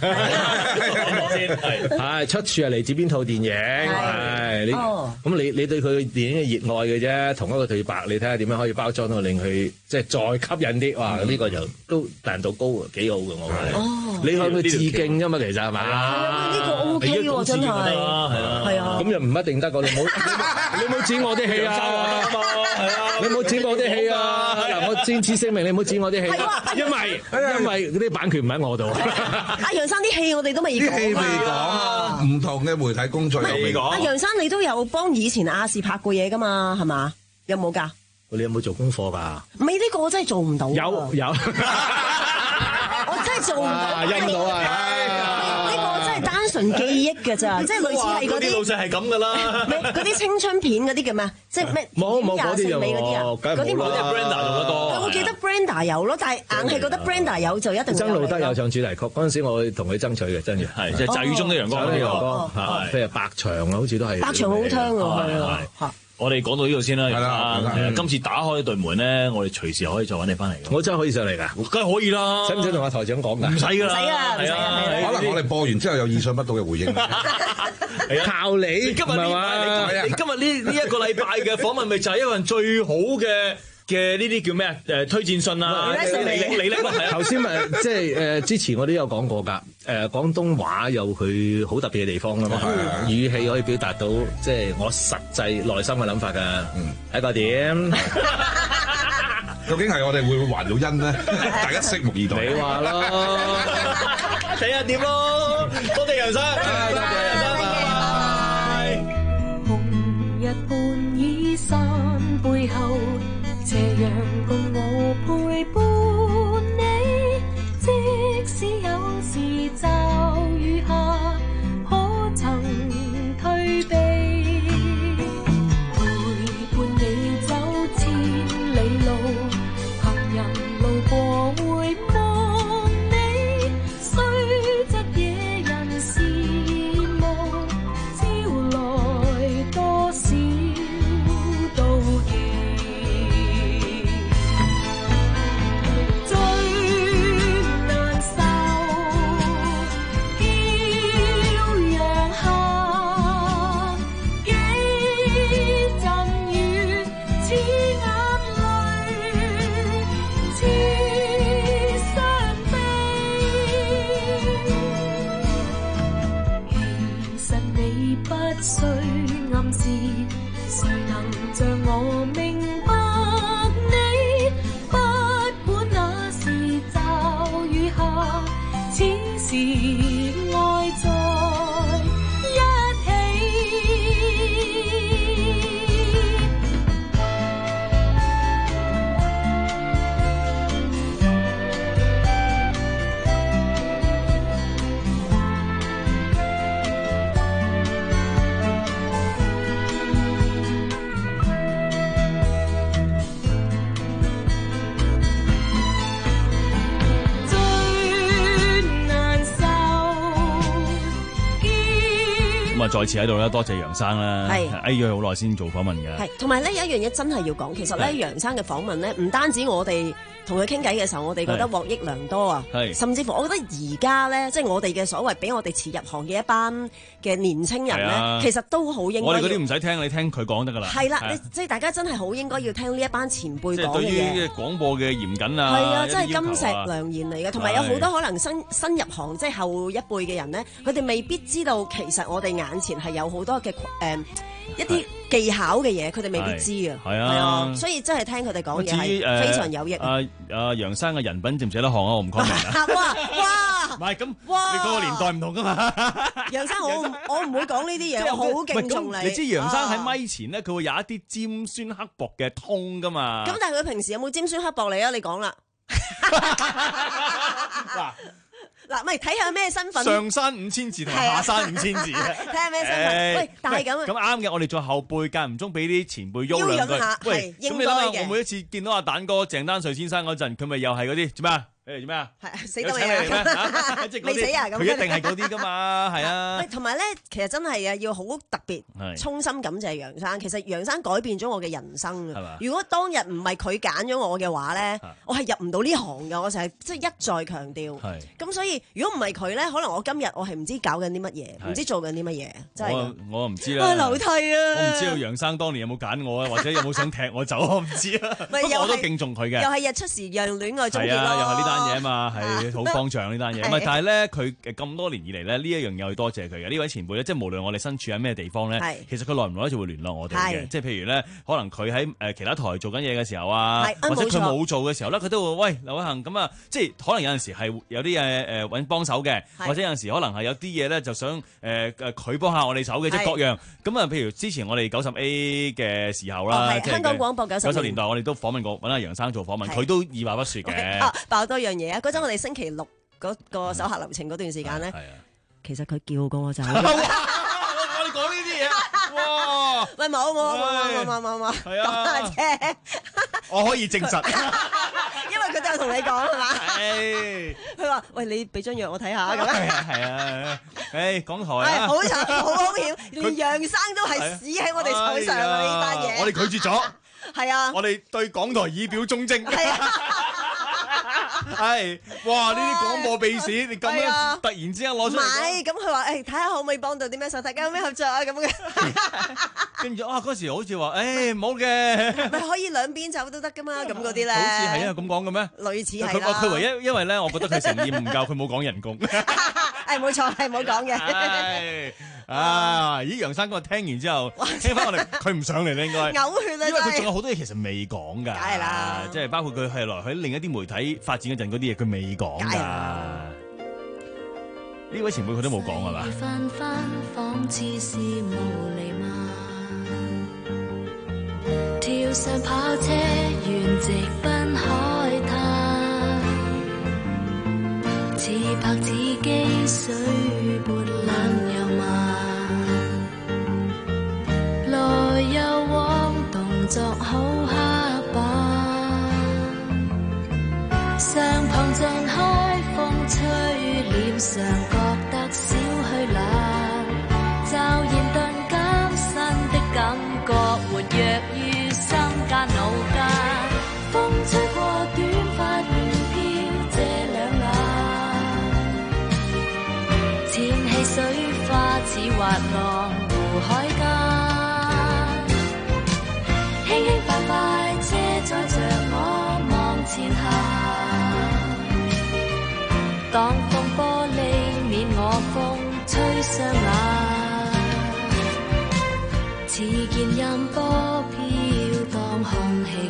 係出處係嚟自邊套電影？係你咁你你對佢電影嘅熱愛嘅啫，同一個對白，你睇下點樣可以包裝到令佢即係再吸引啲。哇！呢個就都難度高啊，幾好嘅我覺得。哦，你向佢致敬啫嘛，其實係嘛？ 呢個 OK 喎，真係係啊，係啊。 咁又唔一定得㗎，你冇你冇剪我啲戲啊！係啊，你冇剪我啲戲啊！嗱，我先此聲明，你唔好剪我啲戲，因為因為嗰啲版權唔喺我度。 阿楊生啲戲我哋都未講啊， 未講，唔同嘅媒體工作又未講。 阿楊生你都有幫以前亞視拍過嘢㗎嘛？係嘛？有冇㗎？ 你有冇做功課㗎？ 唔係呢個我真係做唔到。 有有， 我真係做唔到。 陰到啊！ 呢個真係單純記憶㗎咋，即係類似係嗰啲老細係咁㗎啦。 嗰啲青春片嗰啲叫咩？即係咩？ 冇冇嗰啲有嗰啲啊？嗰啲冇啦。Brenda 做得多。 我記得 Brenda 有咯，但係硬係覺得 Brenda 有就一定。 曾路德有唱主題曲，嗰陣時我同佢爭取嘅，真嘅係即係際遇中的陽光。 陽光係，譬如白牆啊，好似都係。 白牆好聽喎，係。 我哋講到呢度先啦，係啦。今次打開對門咧，我哋隨時可以再揾你翻嚟。 我真係可以上嚟㗎， 梗係可以啦。 使唔使同阿台長講㗎？ 唔使㗎啦， 唔使啊， 係啊。 可能我哋播完之後有意想不到嘅回應。 靠你！ 你今日呢？你今日呢呢一個禮拜嘅訪問，咪就係一個人最好嘅嘅呢啲叫咩啊？誒推薦信啊，你你你咯，係啊。 頭先咪即係誒之前我都有講過㗎。誒廣東話有佢好特別嘅地方㗎嘛，語氣可以表達到即係我實際內心嘅諗法㗎。嗯，睇個點？ 究竟係我哋會唔會還到恩呢？大家拭目以待。 你話咯， 睇下點咯。多謝楊生，多謝楊生，拜拜。 紅日伴倚山背後，斜陽共我陪伴你，即使有時驟雨下，可曾退避？陪伴你走千里路，行人路過會望你，雖則惹人羨慕，招來多少妒忌。 再次喺度啦，多謝楊生啦， 係哎咗好耐先做訪問嘅。 係，同埋咧有一樣嘢真係要講，其實咧楊生嘅訪問咧，唔單止我哋同佢傾偈嘅時候，我哋覺得獲益良多啊，甚至乎我覺得而家咧，即係我哋嘅所謂俾我哋遲入行嘅一班嘅年青人咧，其實都好應該。 我哋嗰啲唔使聽，你聽佢講得㗎啦。 係啦，即係大家真係好應該要聽呢一班前輩講嘅嘢。 對於廣播嘅嚴謹啊， 係啊，真係金石良言嚟嘅。同埋有好多可能新新入行即係後一輩嘅人咧，佢哋未必知道其實我哋眼前係有好多嘅誒一啲技巧嘅嘢，佢哋未必知啊。 係啊， 所以真係聽佢哋講嘢係非常有益。 啊啊楊生嘅人品值唔值得學啊？我唔 comment 啊。 哇哇！ 唔係咁，你嗰個年代唔同噶嘛。 楊生，我我唔會講呢啲嘢，我好敬重你。 你知楊生喺咪前咧，佢會有一啲尖酸刻薄嘅通噶嘛。 咁但係佢平時有冇尖酸刻薄你啊？你講啦。嗱嗱，咪睇下咩身份？ 上山五千字同下山五千字啊！ 睇下咩身份？喂，但係咁咁啱嘅，我哋做後輩間唔中俾啲前輩喐兩句。喂，咁你諗下，我每一次見到阿蛋哥鄭丹瑞先生嗰陣，佢咪又係嗰啲做咩啊？誒做咩啊？ 係死得未啊？未死啊？咁佢一定係嗰啲噶嘛，係啊。 喂，同埋咧，其實真係啊，要好特別，衷心感謝楊生。其實楊生改變咗我嘅人生啊！如果當日唔係佢揀咗我嘅話咧，我係入唔到呢行噶。我成日即係一再強調。係。咁所以如果唔係佢咧，可能我今日我係唔知搞緊啲乜嘢，唔知做緊啲乜嘢，真係。 我我唔知啦。 喂，樓梯啊！ 我唔知道楊生當年有冇揀我啊，或者有冇想踢我走，我唔知啊。不過我都敬重佢嘅。 又係日出時讓戀愛終結咯。 係啊，又係呢單嘢啊嘛，係。好方丈呢單嘢，唔係，但係咧佢咁多年以嚟咧，呢一樣嘢要多謝佢嘅呢位前輩咧，即係無論我哋身處喺咩地方咧，其實佢耐唔耐就會聯絡我哋嘅，即係譬如咧，可能佢喺誒其他台做緊嘢嘅時候啊，或者佢冇做嘅時候咧，佢都會喂劉偉恒咁啊，即係可能有陣時係有啲誒誒揾幫手嘅，或者有陣時可能係有啲嘢咧就想誒誒佢幫下我哋手嘅，即係各樣咁啊。譬如之前我哋九十 A 嘅時候啦， 香港廣播九十年代，我哋都訪問過揾阿楊生做訪問，佢都二話不說嘅。 爆多樣嘢啊！嗰陣我哋星期六嗰個手下留情嗰段時間咧，其實佢叫過我走。我哋講呢啲嘢，哇！ 喂，冇冇冇冇冇冇冇，講下啫。 我可以證實， 因為佢都有同你講係嘛。係。佢話：喂，你俾張藥我睇下咁樣。 係啊係啊。誒，港台啊。 好慘，好好險，連楊生都係屎喺我哋手上啊！呢單嘢。 我哋拒絕咗。 係啊。 我哋對港台以表忠貞。係啊。係，哇！呢啲廣播秘史，你咁樣突然之間攞出嚟，唔係咁佢話誒，睇下可唔可以幫到啲咩手，大家有咩合作啊咁嘅。 跟住啊，嗰時好似話誒冇嘅， 咪可以兩邊走都得噶嘛，咁嗰啲咧。 好似係啊，咁講嘅咩？ 類似係啦。 佢佢唯一因為咧，我覺得佢誠意唔夠，佢冇講人工。 誒冇錯，係冇講嘅。 啊！咦，楊生嗰個聽完之後，聽翻我哋，佢唔上嚟咧，應該嘔血啊！ 因為佢仲有好多嘢其實未講㗎， 梗係啦， 即係包括佢係來喺另一啲媒體發展嗰陣嗰啲嘢，佢未講㗎。呢位前輩佢都冇講係嘛？ 翻翻仿似是無厘嘛，跳上跑車沿直奔海灘，似拍子機水撥浪遊嘛。來又往動作好刻板，上旁盡開風吹臉上覺得少許冷，驟然頓減新的感覺活躍於心間腦間，風吹過短髮亂飄這兩眼，濺起水花似滑浪湖海間，輕輕快快車載着我往前行，擋風玻璃免我風吹雙眼，似見音波飄蕩空氣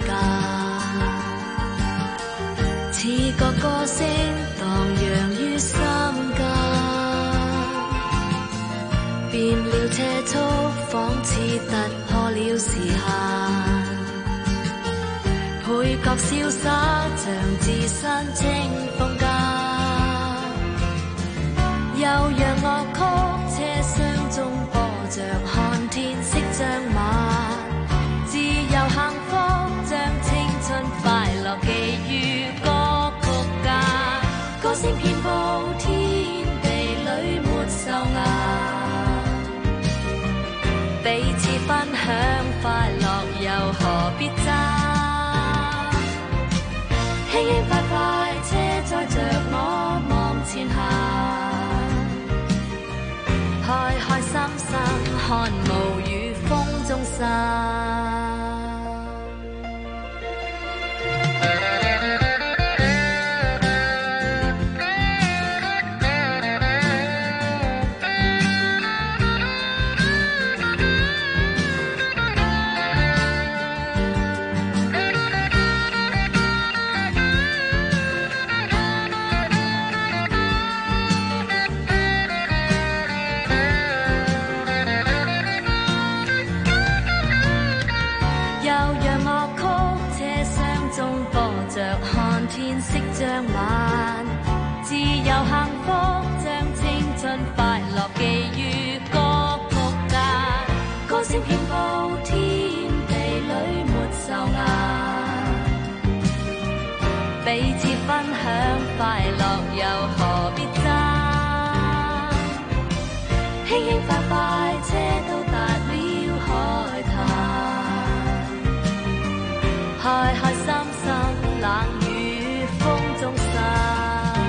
間，似個歌聲蕩漾於心間，變了車速仿似突破了時限，配角瀟灑像置身清風間，悠揚樂曲車廂中播着看天色將晚，自由幸福將青春快樂寄於歌曲間， 自由幸福，將青春快樂寄予歌曲間，歌聲遍佈天地裏沒愁顏，彼此分享快樂又何必爭，輕輕快快車到達了海灘，開開心心冷雨風中散。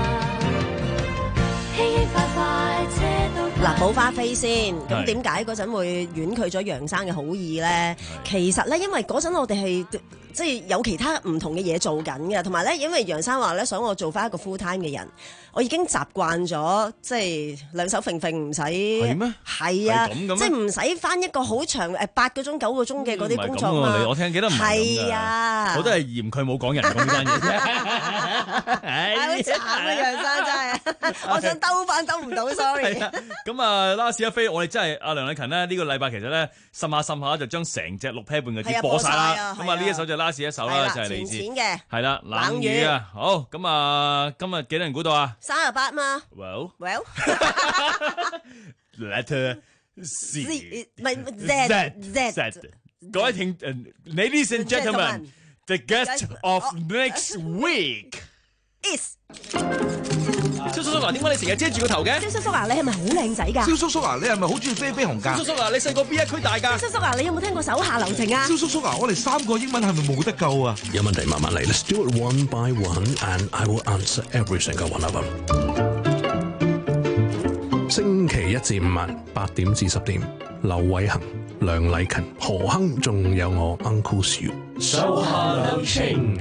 嗱，補花飛先，咁點解嗰陣會婉拒咗楊生嘅好意咧？其實咧，因為嗰陣我哋係即係有其他唔同嘅嘢做緊嘅，同埋咧，因為楊生話咧想我做翻一個 full time 嘅人，我已經習慣咗即係兩手揈揈唔使係咩？係啊，即係唔使翻一個好長誒八個鐘九個鐘嘅嗰啲工作嘛。 你我聽記得唔係咁㗎。係啊，我都係嫌佢冇講人工呢單嘢啫。 唉，好慘啊，楊生真係，我想兜翻兜唔到 ，sorry。 咁啊，last 一飛，我哋真係阿梁禮勤呢，呢個禮拜其實咧，滲下滲下就將成隻六 pair 半嘅碟播晒啦。咁啊，呢一首就 last 一首啦，就係嚟自嘅係啦，冷雨啊。好，咁啊，今日幾多人估到啊？ 三十八嘛 ？Well well letter C 唔係 Z Z。 各位聽，ladies and gentlemen，the guest of next week is。 蕭叔叔嗱，點解你成日遮住個頭嘅？ 蕭叔叔啊，你係咪好靚仔㗎？ 蕭叔叔啊，你係咪好中意飛飛熊㗎？ 蕭叔叔啊，你細個邊一區大㗎？ 蕭叔叔啊，你有冇聽過手下留情啊？ 蕭叔叔啊，我哋三個英文係咪冇得救啊？ 有問題慢慢嚟 ，Let's do it one by one and I will answer every single one of them。星期一至五晚八點至十點，劉偉恒、梁禮勤、何鏗，仲有我 Uncle Siu。手下留情。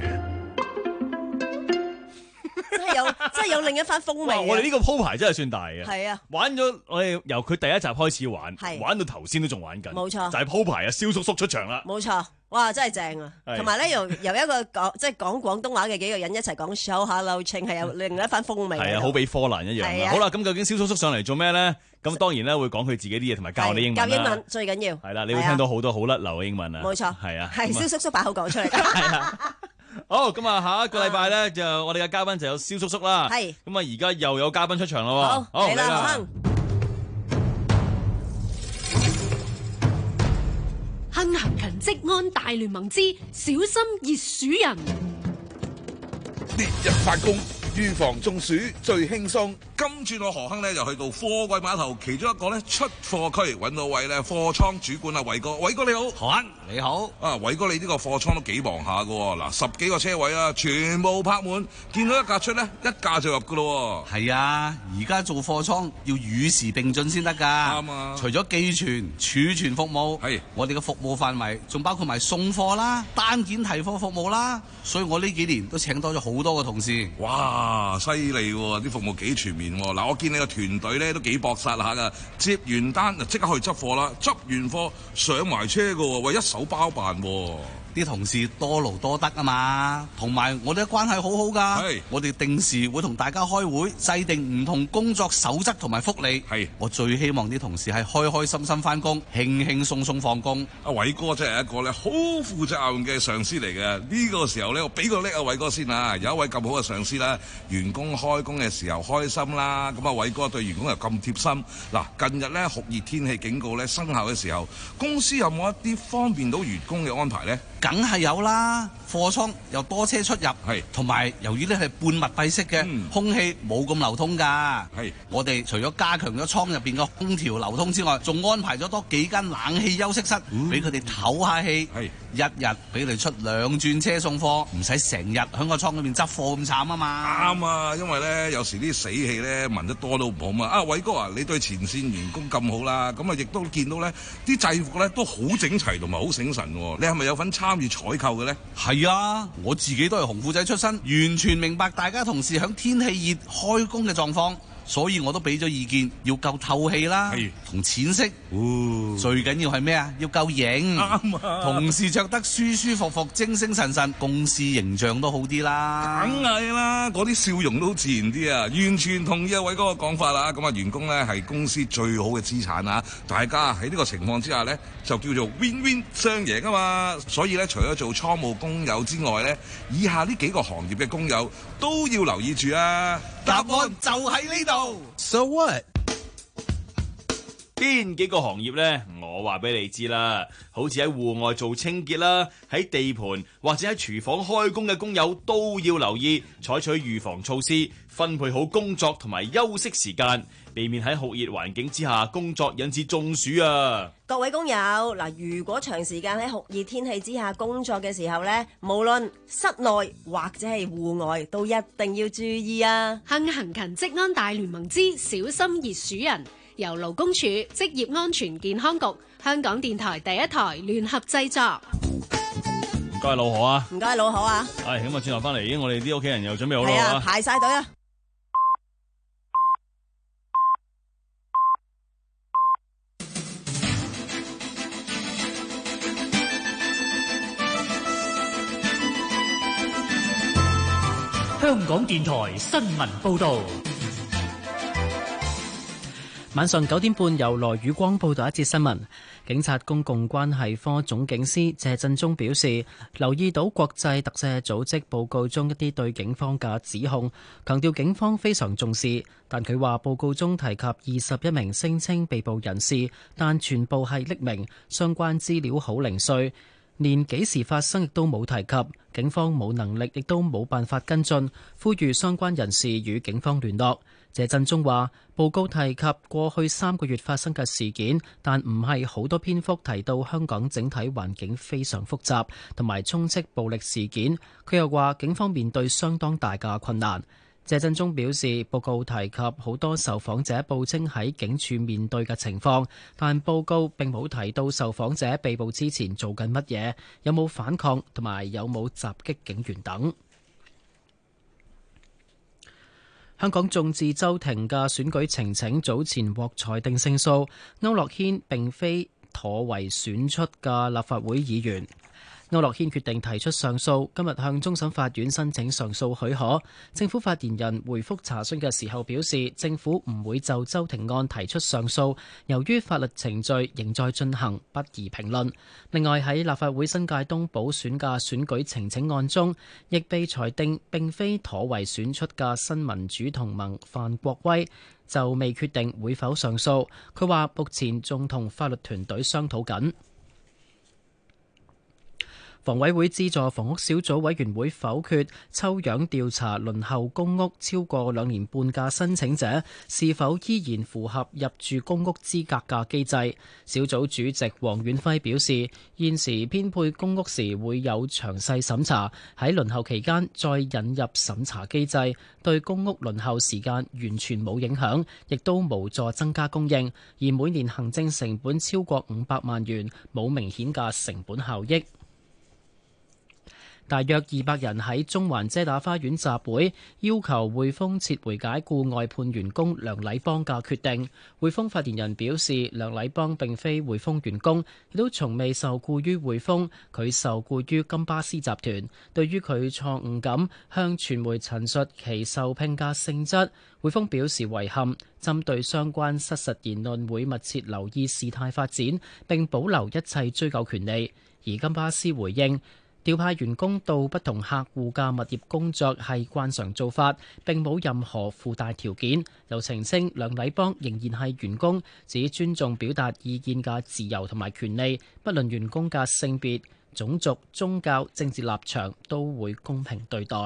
有真係有另一番風味。 我哋呢個鋪排真係算大嘅。 係啊， 玩咗我哋由佢第一集開始玩， 係玩到頭先都仲玩緊。 冇錯， 就係鋪排啊！蕭叔叔出場啦。 冇錯，哇！真係正啊！同埋咧，由由一個講即係講廣東話嘅幾個人一齊講手下留情，係有另一番風味。 係啊，好比科蘭一樣。好啦，咁究竟蕭叔叔上嚟做咩咧？咁當然咧會講佢自己啲嘢，同埋教你英文。 教英文最緊要。 係啦，你會聽到好多好甩流嘅英文啊。 冇錯。 係啊。 係蕭叔叔把口講出嚟。 係啊。好，咁啊，下一個禮拜咧就我哋嘅嘉賓就有蕭叔叔啦。 係。 咁啊，而家又有嘉賓出場啦。 好，嚟啦，何鏗。 亨行勤職安大聯盟之小心熱暑人。 烈日發工，預防中暑最輕鬆。今轉我何鏗咧，又去到貨櫃碼頭其中一個咧出貨區，揾到位咧貨倉主管啊，偉哥，偉哥你好， 何鏗你好。 啊，偉哥你呢個貨倉都幾忙下噶，嗱十幾個車位啊，全部泊滿，見到一架出咧，一架就入噶咯。 係啊，而家做貨倉要與時並進先得噶。啱啊。除咗寄存、儲存服務，係我哋嘅服務範圍仲包括埋送貨啦、單件提貨服務啦，所以我呢幾年都請多咗好多個同事。 哇，犀利喎！啲服務幾全面。嗱，我見你個團隊咧都幾搏殺下噶，接完單就即刻去執貨啦，執完貨上埋車噶喎，喂，一手包辦喎。 啲同事多勞多得啊嘛，同埋我哋嘅關係好好噶。係，我哋定時會同大家開會，制定唔同工作守則同埋福利。係，我最希望啲同事係開開心心翻工，輕輕鬆鬆放工。 阿偉哥真係一個咧好負責任嘅上司嚟嘅。呢個時候咧，我俾個叻阿偉哥先啊！有一位咁好嘅上司啦，員工開工嘅時候開心啦，咁啊偉哥對員工又咁貼心。嗱，近日咧酷熱天氣警告咧生效嘅時候，公司有冇一啲方便到員工嘅安排咧？ 梗係有啦，貨倉又多車出入，係同埋由於呢係半密閉式嘅，嗯、空氣冇咁流通㗎。係我哋除咗加強咗倉入邊嘅空調流通之外，仲安排咗多幾間冷氣休息室，俾佢哋唞下氣。係一日俾佢哋出兩轉車送貨，唔使成日喺個倉裏面執貨咁慘啊嘛。 啱啊，因為咧有時啲死氣咧聞得多都唔好嘛。啊，偉哥啊，你對前線員工咁好啦，咁啊亦都見到咧啲制服咧都好整齊同埋好醒神喎。你係咪有份參與採購嘅咧？ 係啊，我自己都係紅褲仔出身，完全明白大家同事響天氣熱開工嘅狀況。 所以我都俾咗意見，要夠透氣啦，同淺色。哦、最緊要係咩啊？要夠型，啱啊！同事着得舒舒服服、精精神神，公司形象都好啲啦。 梗係啦，嗰啲笑容都好自然啲啊！完全同意阿偉哥嘅講法啦。咁啊，員工咧係公司最好嘅資產啊！大家喺呢個情況之下咧，就叫做 win win 雙贏啊嘛！所以咧，除咗做倉務工友之外咧，以下呢幾個行業嘅工友都要留意住啊！ 答案就喺呢度。 So what？ 邊幾個行業呢？我話俾你知啦，好似喺戶外做清潔啦，喺地盤或者喺廚房開工嘅工友都要留意，採取預防措施，分配好工作同埋休息時間，避免喺酷熱環境之下工作引致中暑啊！ 各位工友，嗱，如果長時間喺酷熱天氣之下工作嘅時候呢，無論室內或者係戶外，都一定要注意啊！ 幸行勤職安大聯盟之小心熱暑人，由勞工處職業安全健康局、香港電台第一台聯合製作。 唔該老何啊！ 唔該老何啊！ 係咁啊，轉頭翻嚟，我哋啲屋企人又準備好啦， 係啊，排晒隊啊！ 香港電台新聞報導。 晚上九點半，由羅宇光報道一節新聞。警察公共關係科總警司謝振中表示，留意到國際特赦組織報告中一啲對警方嘅指控，強調警方非常重視。但佢話報告中提及二十一名聲稱被捕人士，但全部係匿名，相關資料好零碎，連幾時發生亦都冇提及，警方冇能力亦都冇辦法跟進，呼籲相關人士與警方聯絡。謝振中話：報告提及過去三個月發生嘅事件，但唔係好多篇幅提到香港整體環境非常複雜同埋充斥暴力事件。佢又話警方面對相當大嘅困難。謝振中表示，報告提及好多受訪者報稱喺警署面對嘅情況，但報告並冇提到受訪者被捕之前做緊乜嘢，有冇反抗同埋有冇襲擊警員等。香港眾志周庭嘅選舉呈請早前獲裁定勝訴，區諾軒並非妥為選出嘅立法會議員。區諾軒決定提出上訴，今日向終審法院申請上訴許可。政府發言人回覆查詢嘅時候表示，政府唔會就周庭案提出上訴，由於法律程序仍在進行，不宜評論。另外喺立法會新界東補選嘅選舉呈請案中，亦被裁定並非妥為選出嘅新民主同盟范國威就未決定會否上訴。佢話目前仲同法律團隊商討緊。房委會資助房屋小組委員會否決抽樣調查輪候公屋超過兩年半嘅申請者是否依然符合入住公屋資格嘅機制。小組主席黃遠輝表示，現時編配公屋時會有詳細審查，喺輪候期間再引入審查機制，對公屋輪候時間完全冇影響，亦都無助增加供應，而每年行政成本超過五百萬元，冇明顯嘅成本效益。大約二百人喺中環遮打花園集會，要求匯豐撤回解僱外判員工梁禮邦嘅決定。匯豐發言人表示，梁禮邦並非匯豐員工，亦都從未受僱於匯豐，佢受僱於金巴斯集團。對於佢錯誤咁向傳媒陳述其受聘嘅性質，匯豐表示遺憾，針對相關失實言論會密切留意事態發展，並保留一切追究權利。而金巴斯回應，調派員工到不同客戶嘅物業工作係慣常做法，並冇任何附帶條件。又澄清梁禮邦仍然係員工，只尊重表達意見嘅自由同埋權利，不論員工嘅性別、種族、宗教、政治立場，都會公平對待。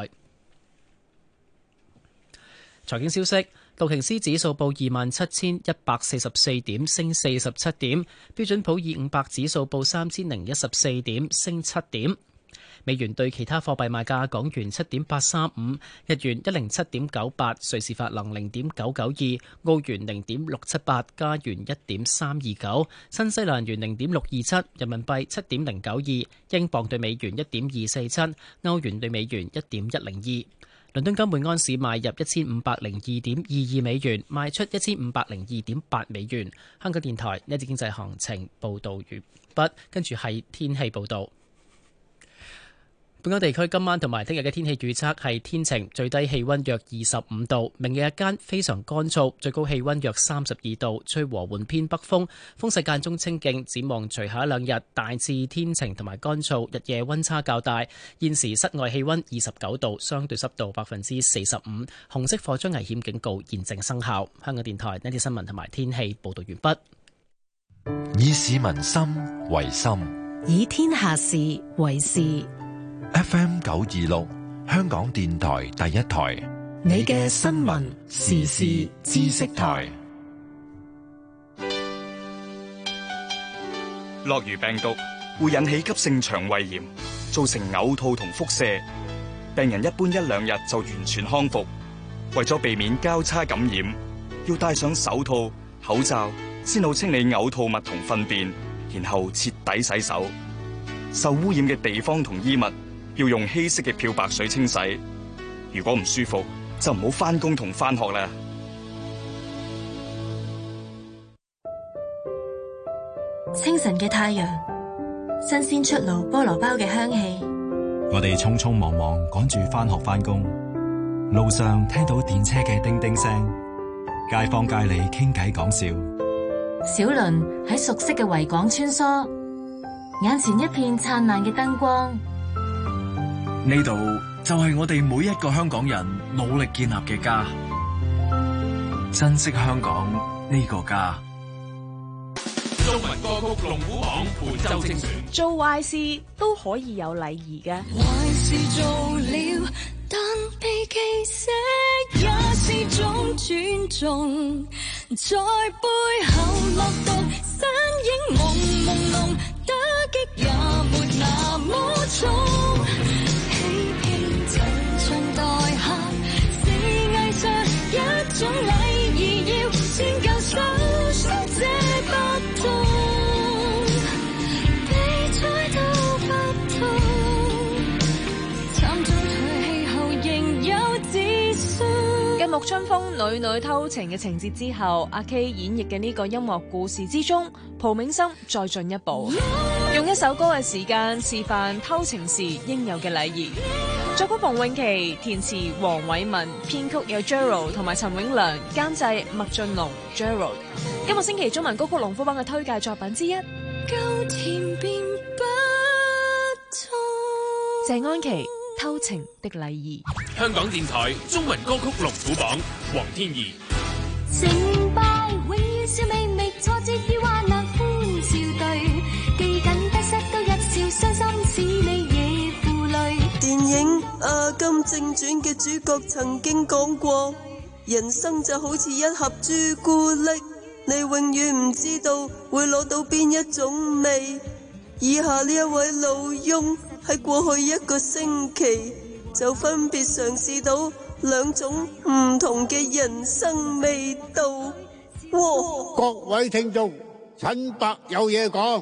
財經消息，道瓊斯指數報二萬七千一百四十四點，升四十七點；標準普爾五百指數報三千零一十四點，升七點。美元對其他貨幣賣價：港元七點八三五，日元一零七點九八，瑞士法郎零點九九二，澳元零點六七八，加元一點三二九，新西蘭元零點六二七，人民幣七點零九二，英鎊對美元一點二四七，歐元對美元一點一零二。 倫敦金每安士買入一千五百零二點二二美元，賣出一千五百零二點八美元。香港電台呢節經濟行情報導完畢，跟住係天氣報導。本港地區今晚同埋聽日嘅天氣預測係天晴，最低氣溫約二十五度。明日日間非常乾燥，最高氣溫約三十二度，吹和緩偏北風，風勢間中清勁。展望隨後一兩日大致天晴同埋乾燥，日夜溫差較大。現時室外氣溫二十九度，相對濕度百分之四十五。紅色火災危險警告現正生效。香港電台呢啲新聞同埋天氣報道完畢。 以市民心為心， 以天下事為事。 F M 九二六，香港電台第一台， 你嘅新聞時事知識台。 諾如病毒會引起急性腸胃炎，造成嘔吐同腹瀉，病人一般一兩日就完全康復。為咗避免交叉感染，要戴上手套、口罩，先好清理嘔吐物同糞便，然後徹底洗手。受污染嘅地方同衣物要用稀釋嘅漂白水清洗。如果唔舒服，就唔好返工同返學啦。 清晨嘅太陽，新鮮出爐菠蘿包嘅香氣。 我哋匆匆忙忙趕住返學返工，路上聽到電車嘅叮叮聲，街坊街里傾偈講笑。 小輪喺熟悉嘅維港穿梭，眼前一片燦爛嘅燈光。 呢度就係我哋每一個香港人努力建立嘅家，珍惜香港呢個家。 中文歌曲龍虎榜本周精選， 做壞事都可以有禮儀嘅。 壞事做了，但被記寫也是種尊重，在背後落毒，身影朦朦朧，打擊也沒那麼重。層層代下，是藝術一種禮儀，要先教手上這不痛，被踩到不痛，慘中退氣後仍有自信。 繼木春風女女偷情嘅情節之後，阿 K 演繹嘅呢個音樂故事之中，蒲銘心再進一步，用一首歌嘅時間示範偷情時應有嘅禮儀。作曲馮詠琪，填詞黃偉文，編曲有 Gerald 同埋陳永良，監製麥浚龍 Gerald。今個星期中文歌曲龍虎榜嘅推介作品之一， 夠甜便不痛。 謝安琪偷情的禮儀。 香港電台中文歌曲龍虎榜，黃天怡。 成敗永遠笑微微，挫折與患難歡笑對，記緊得失都一笑，傷心使你也負累。 電影《阿甘正傳》嘅主角曾經講過，人生就好似一盒朱古力，你永遠唔知道會攞到邊一種味。以下呢一位老翁喺過去一個星期就分別嘗試到兩種唔同嘅人生味道。哇！ 各位聽眾，陳伯有嘢講。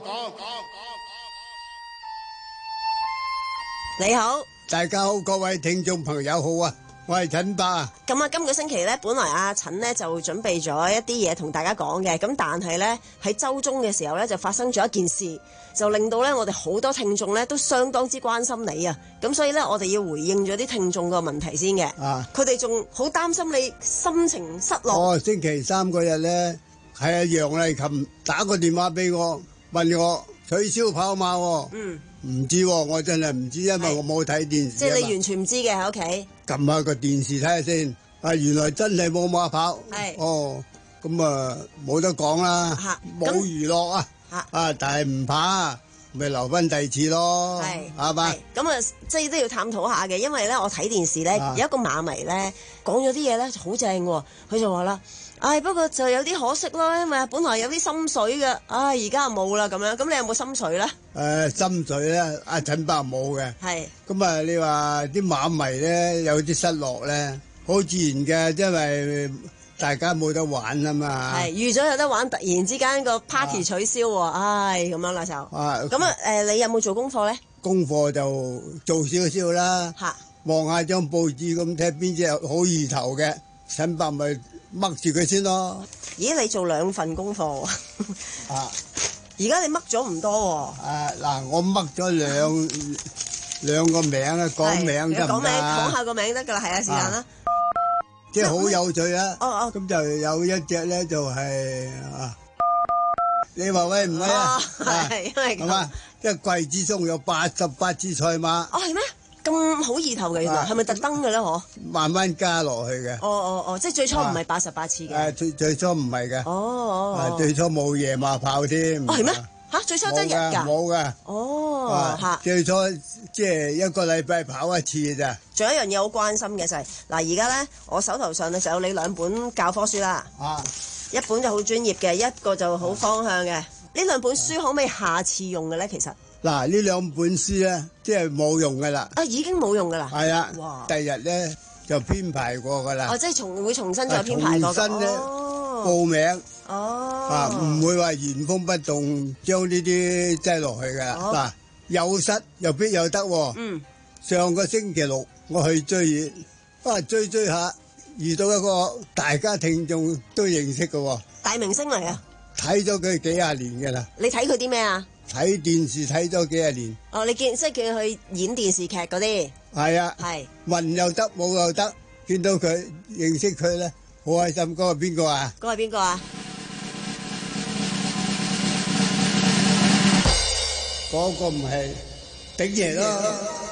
你好， 大家好，各位聽眾朋友好啊！我係陳伯啊。 咁啊，今個星期咧，本來阿陳呢就準備咗一啲嘢同大家講嘅，咁但係咧喺週中嘅時候咧就發生咗一件事，就令到咧我哋好多聽眾咧都相當之關心你啊！咁所以咧我哋要回應咗啲聽眾個問題先嘅。啊，佢哋仲好擔心你心情失落。 哦，星期三嗰日咧係阿楊麗琴打個電話俾我，問我取消跑馬喎。嗯。唔知喎，我真係唔知，因為我冇睇電視。 即係你完全唔知嘅喺屋企。撳下個電視睇下先，啊原來真係冇馬跑。 係。 哦，咁啊冇得講啦，冇娛樂啊。嚇。啊，但係唔怕，咪留翻第二次咯。係。係嘛？ 咁啊，即係都要探討下嘅，因為咧我睇電視咧有一個馬迷咧講咗啲嘢咧好正喎，佢就話啦。唉，不過就有啲可惜咯，因為本來有啲心水嘅，唉，而家冇啦咁樣。咁你有冇心水咧？ 誒，心水咧，阿陳伯冇嘅。係。咁啊，你話啲馬迷咧有啲失落咧，好自然嘅，因為大家冇得玩啊嘛。係預咗有得玩，突然之間個 party 取消喎，唉，咁樣啦就。啊。咁啊，誒，你有冇做功課咧？功課就做少少啦。嚇。 望下張報紙咁睇邊隻好意頭嘅，陳伯咪掹住佢先咯。 咦，你做兩份功課喎？ 啊！ 而家你掹咗唔多喎。 啊嗱，我掹咗兩兩個名啊，講名得唔得？ 講名講下個名得㗎啦，係啊，是但啦。 即係好有趣啊！ 哦哦， 咁就有一隻咧就係啊，你話喂唔係啊？ 係因為係嘛？即係季之中有八十八支賽馬。 哦，係咩？咁好意頭嘅原來，係咪特登嘅咧？嗬， 慢慢加落去嘅。 哦哦哦，即係最初唔係八十八次嘅。 誒，最最初唔係嘅。 哦哦， 最初冇夜馬跑添。 哦，係咩？嚇，最初真係日㗎？ 冇㗎。 哦，嚇。 最初即係一個禮拜跑一次嘅咋。 仲有一樣嘢好關心嘅就係嗱，而家咧我手頭上咧就有你兩本教科書啦。 啊， 一本就好專業嘅，一個就好方向嘅。呢兩本書可唔可以下次用嘅咧？其實嗱，呢兩本書咧，即係冇用噶啦。 啊，已經冇用噶啦。 係啊。 哇！ 第日咧就編排過噶啦。 哦，即係重會重新再編排過。 重新咧報名。 哦。 啊，唔會話原封不動將呢啲擠落去噶。嗱，有失又必有得。 嗯。 上個星期六我去追，啊追追下遇到一個大家聽眾都認識嘅大明星嚟啊！ 睇咗佢幾廿年嘅啦。 你睇佢啲咩啊？ 睇電視睇咗幾廿年。 哦，你見即係叫佢演電視劇嗰啲。 係啊。 係。問又得冇又得，見到佢認識佢咧，好開心。嗰個邊個啊？ 嗰個係邊個啊？ 嗰個唔係鼎爺咯。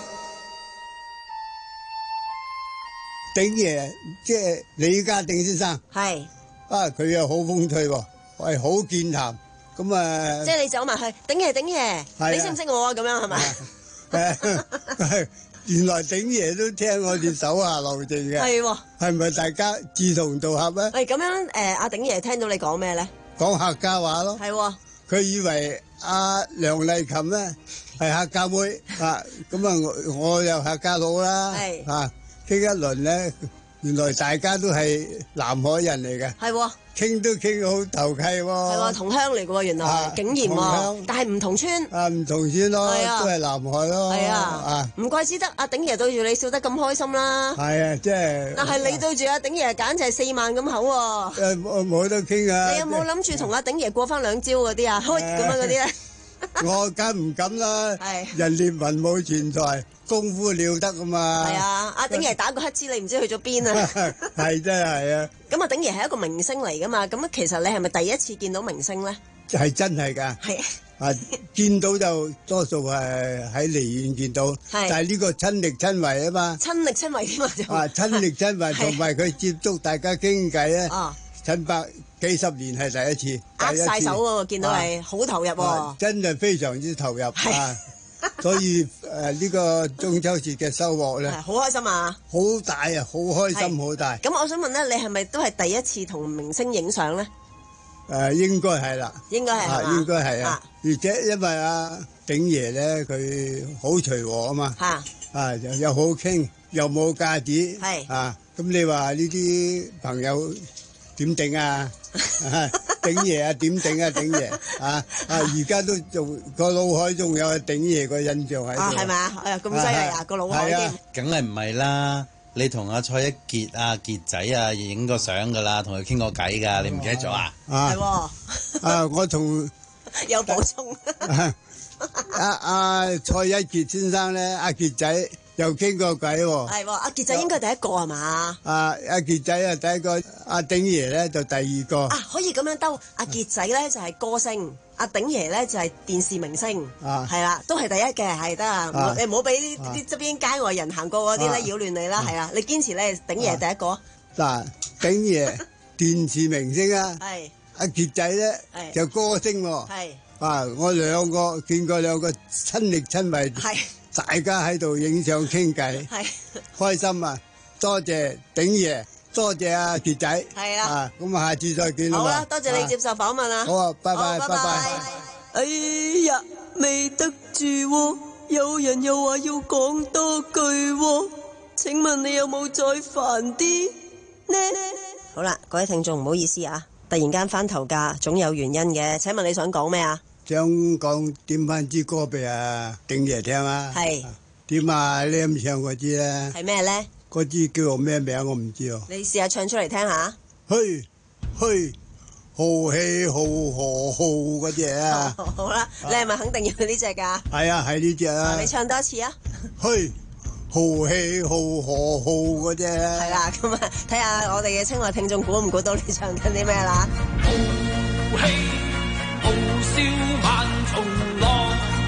鼎爺即係李家鼎先生。 係。 啊，佢又好風趣喎，係好健談。咁啊， 即係你走埋去，鼎爺鼎爺，你識唔識我啊？咁樣係咪？ 誒，原來鼎爺都聽我哋手下留情嘅。係喎。係咪大家志同道合咧？ 喂，咁樣誒，阿鼎爺聽到你講咩咧？ 講客家話咯。 係喎。 佢以為阿梁麗琴咧係客家妹啊，咁啊我我又客家佬啦。係。啊，傾一輪咧。原來大家都係南海人嚟嘅， 係喎， 傾都傾好投契喎， 係喎，同鄉嚟嘅喎，原來竟然喎，但係唔同村， 啊唔同村咯，都係南海咯， 係啊，唔怪之得阿鼎爺對住你笑得咁開心啦， 係啊，即係， 但係你對住阿鼎爺簡直係四萬咁口喎， 誒冇冇得傾啊， 你有冇諗住同阿鼎爺過翻兩招嗰啲啊？開咁樣嗰啲咧？ 我梗唔敢啦，人哋文武全才，功夫了得啊嘛。係啊，阿鼎爺打個乞嗤，你唔知去咗邊啊？ 係真係啊！ 咁阿鼎爺係一個明星嚟噶嘛？咁其實你係咪第一次見到明星咧？ 係真係㗎。係啊，見到就多數係喺離遠見到，但係呢個親力親為啊嘛。 親力親為添啊！就啊，親力親為同埋佢接觸大家傾偈咧。啊，陳伯。幾十年係第一次， 握晒手喎，見到你好投入喎， 真係非常之投入啊！所以誒呢個中秋節嘅收穫咧， 好開心啊！ 好大啊，好開心，好大。 咁我想問咧，你係咪都係第一次同明星影相咧？ 誒，應該係啦， 應該係嘛？ 應該係啊！而且因為阿鼎爺咧，佢好隨和啊嘛，啊又又好傾，又冇架子，係啊！咁你話呢啲朋友點頂啊？鼎爺啊，點頂啊，鼎爺啊啊！而家都仲個腦海仲有鼎爺個印象喺度啊，係咪啊？誒咁犀利啊，個腦海添。 梗係唔係啦？你同阿蔡一傑啊、傑仔啊影過相噶啦，同佢傾過偈噶，你唔記得咗啊？ 係喎。 啊，我同有補充。 阿阿蔡一傑先生咧，阿傑仔。又傾過偈喎， 係喎，阿傑仔應該係第一個係嘛？ 啊，阿傑仔啊，第一個，阿鼎爺咧就第二個。 啊，可以咁樣兜，阿傑仔咧就係歌星，阿鼎爺咧就係電視明星，係啦，都係第一嘅，係得啊，你唔好俾啲側邊街外人行過嗰啲咧擾亂你啦，係啊，你堅持咧鼎爺第一個。 嗱，鼎爺電視明星啊，係阿傑仔咧就歌星喎，係啊，我兩個見過兩個親力親為。係。大家喺度影相傾偈，係開心啊！多謝鼎爺，多謝阿傑仔，係啊，咁啊，下次再見啦。 好啦，多謝你接受訪問啊！ 好啊，拜拜，拜拜。 哎呀，未得住喎，有人又話要講多句喎，請問你有冇再煩啲呢？ 好啦，各位聽眾唔好意思啊，突然間翻頭架，總有原因嘅。請問你想講咩啊？ 想講點翻支歌俾阿鼎爺聽啊！係點啊？你咁唱嗰支咧？ 係咩咧？ 嗰支叫做咩名？我唔知哦。 你試下唱出嚟聽下。 去去豪氣豪河豪嗰隻啊！ 好啦，你係咪肯定要呢隻㗎？ 係啊，係呢隻啊！ 你唱多次啊！ 去豪氣豪河豪嗰隻。 係啦，咁啊，睇下我哋嘅親愛聽眾估唔估到你唱緊啲咩啦？ 豪氣豪笑萬重浪，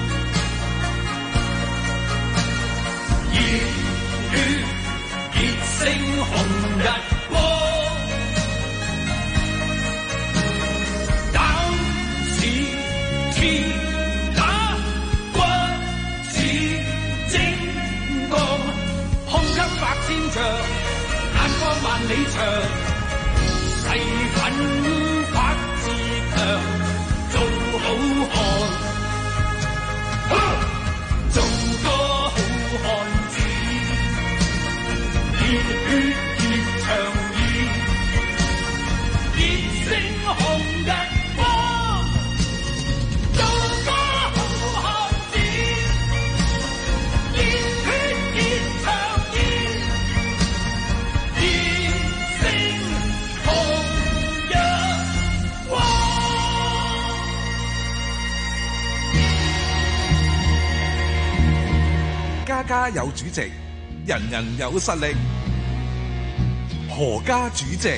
熱血熱星紅日光，膽似鐵打，骨似精鋼，胸襟百千丈，眼光萬里長，誓奮發自強，做好漢，做個好漢子，熱血熱長義，熱星紅日光，做個好漢子，熱血熱長義，熱星紅日光。 家家有主席，人人有實力。何家主席，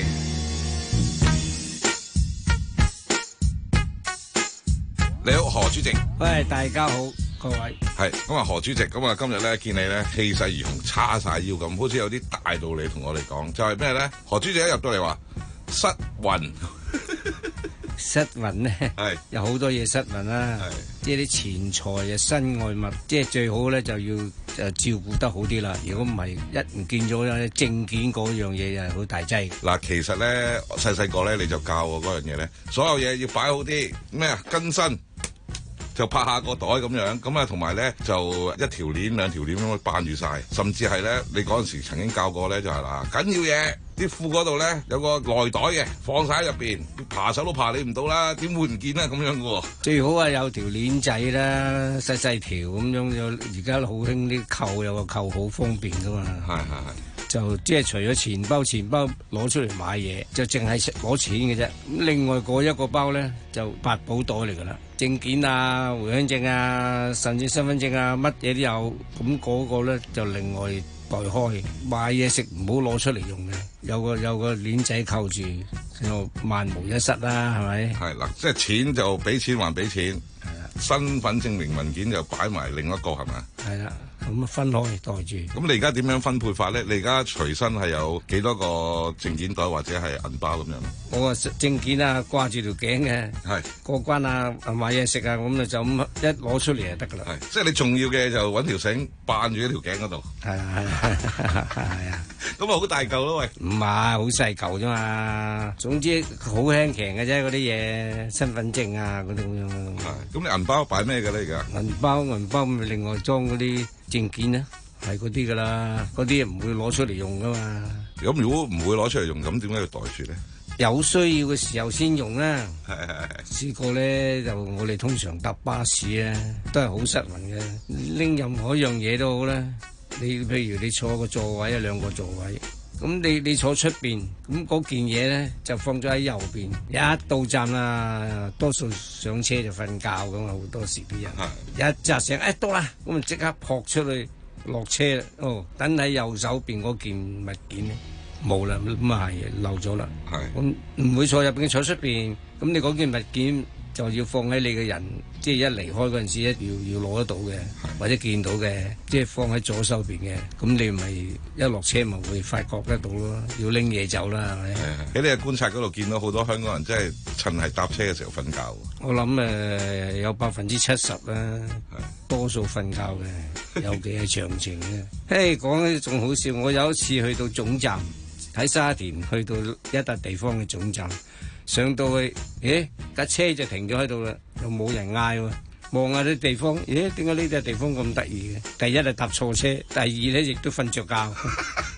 你好，何主席。 喂，大家好，各位。 係咁啊，何主席，咁啊，今日咧見你咧氣勢如虹，叉晒腰咁，好似有啲大道理同我哋講，就係咩咧？何主席一入到嚟話失運。 失運咧，有好多嘢失運啦，即係啲錢財啊、身外物，即係最好咧就要誒照顧得好啲啦。如果唔係，一唔見咗咧，證件嗰樣嘢又係好大劑。 嗱，其實咧細細個咧你就教我嗰樣嘢咧，所有嘢要擺好啲咩啊，跟身就拍下個袋咁樣，咁啊同埋咧就一條鏈兩條鏈咁樣扮住晒，甚至係咧你嗰陣時曾經教過咧就係嗱緊要嘢。啲褲嗰度咧有個內袋嘅，放晒喺入邊，爬手都爬你唔到啦，點會唔見咧咁樣嘅喎？ 最好係有條鏈仔啦，細細條咁樣，有而家好興啲扣，有個扣好方便噶嘛。 係係係。 就即係除咗錢包，錢包攞出嚟買嘢，就淨係攞錢嘅啫。咁另外嗰一個包咧就八寶袋嚟噶啦，證件啊、回鄉證啊，甚至身份證啊，乜嘢都有。咁嗰個咧就另外袋開，買嘢食唔好攞出嚟用嘅，有個有個鏈仔扣住，就萬無一失啦，係咪？ 係啦，即係錢就俾錢還俾錢，係啦，身份證明文件就擺埋另一個係咪？ 係啦。咁分開袋住。 咁你而家點樣分配法咧？你而家隨身係有幾多個證件袋或者係銀包咁樣？ 我個證件啊掛住條頸嘅， 係過關啊買嘢食啊，咁就咁一攞出嚟就得噶啦。 係，即係你重要嘅就揾條繩扮住喺條頸嗰度。 係啊係啊係啊。 咁啊好大嚿咯喂。 唔係，好細嚿啫嘛。總之好輕騎嘅啫，嗰啲嘢，身份證啊嗰啲咁樣。 係。咁你銀包擺咩嘅咧而家？ 銀包銀包咪另外裝嗰啲證件咧，係嗰啲噶啦，嗰啲唔會攞出嚟用噶嘛。 咁如果唔會攞出嚟用，咁點解要袋住咧？ 有需要嘅時候先用啦。 係係係。 試過咧，就我哋通常搭巴士咧，都係好失魂嘅。拎任何一樣嘢都好啦，你譬如你坐個座位啊，兩個座位，咁你你坐出邊，咁嗰件嘢咧就放咗喺右邊。一到站啦，多數上車就瞓覺咁啊，好多時啲人一扎醒，誒到啦，咁啊即刻撲出去落車啦。哦，等喺右手邊嗰件物件咧冇啦，咁啊係漏咗啦。 係， 咁唔會坐入邊，坐出邊。咁你嗰件物件就要放喺你嘅人，即係一離開嗰陣時，一要要攞得到嘅，或者見到嘅，即係放喺左手邊嘅。咁你咪一落車咪會發覺得到咯，要拎嘢走啦，係咪？ 喺你嘅觀察嗰度見到好多香港人真係趁係搭車嘅時候瞓覺。 我諗誒、呃、有百分之七十啦，多數瞓覺嘅，尤其係長程嘅。嘿，講起仲好笑，我有一次去到總站，喺沙田去到一笪地方嘅總站。上到去，咦架車就停咗喺度啦，又冇人嗌喎。望下啲地方，咦點解呢笪地方咁得意嘅？第一係搭錯車，第二咧亦都瞓着覺。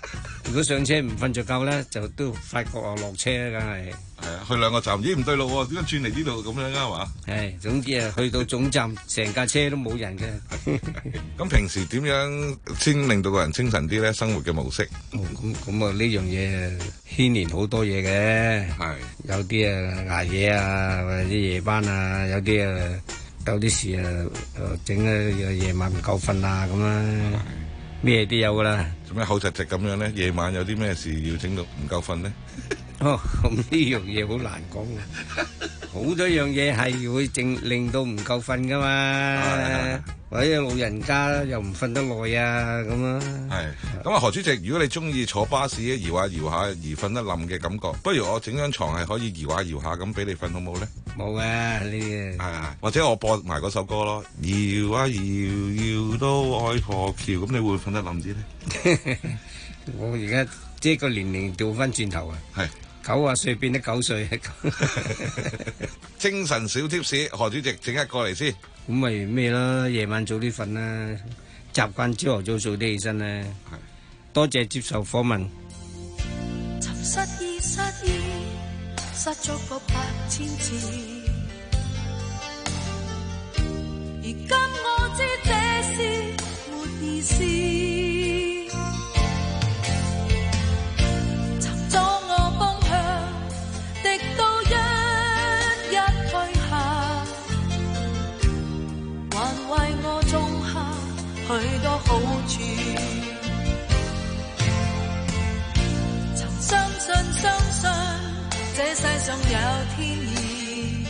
如果上車唔瞓着覺咧，就都發覺我落車啦，梗係。 係啊，去兩個站，咦唔對路喎，點解轉嚟呢度咁樣啊嘛？ 係，總之啊，去到總站，成架車都冇人嘅。 咁平時點樣先令到個人精神啲咧？生活嘅模式。 咁咁啊，呢樣嘢牽連好多嘢嘅。 係。 有啲啊捱夜啊，或者夜班啊，有啲啊有啲事啊，整啊夜晚唔夠瞓啊咁啦，咩都有噶啦。 做咩口窒窒咁樣咧？夜晚有啲咩事要整到唔夠瞓咧？ 哦，咁呢樣嘢好難講嘅，好多樣嘢係會整令到唔夠瞓噶嘛，或者老人家又唔瞓得耐啊咁啊。 係，咁啊何主席，如果你中意坐巴士搖下搖下而瞓得冧嘅感覺，不如我整張床係可以搖下搖下咁俾你瞓好冇咧？ 冇啊，呢啲係啊，或者我播埋嗰首歌咯，搖啊搖搖到愛破橋，咁你會瞓得冧啲咧？ 我而家即係個年齡調翻轉頭啊， 係。 九啊歲變得九歲， 精神小貼士，何主席整一個嚟先。 咁咪咩啦？夜晚早啲瞓啦，習慣朝頭早早啲起身啦。係，多謝接受訪問。 尋失意失意，失咗個百千次，而今我知這是沒意思。許多好處，曾相信相信這世上有天意，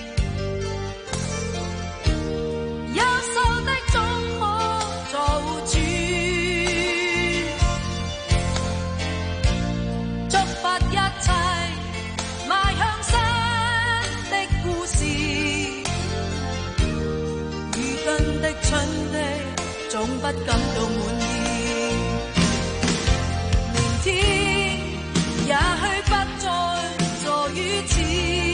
優秀的總可做主，觸發一切邁向新的故事，愚笨的蠢的總不感到滿意，明天也許不再坐於此，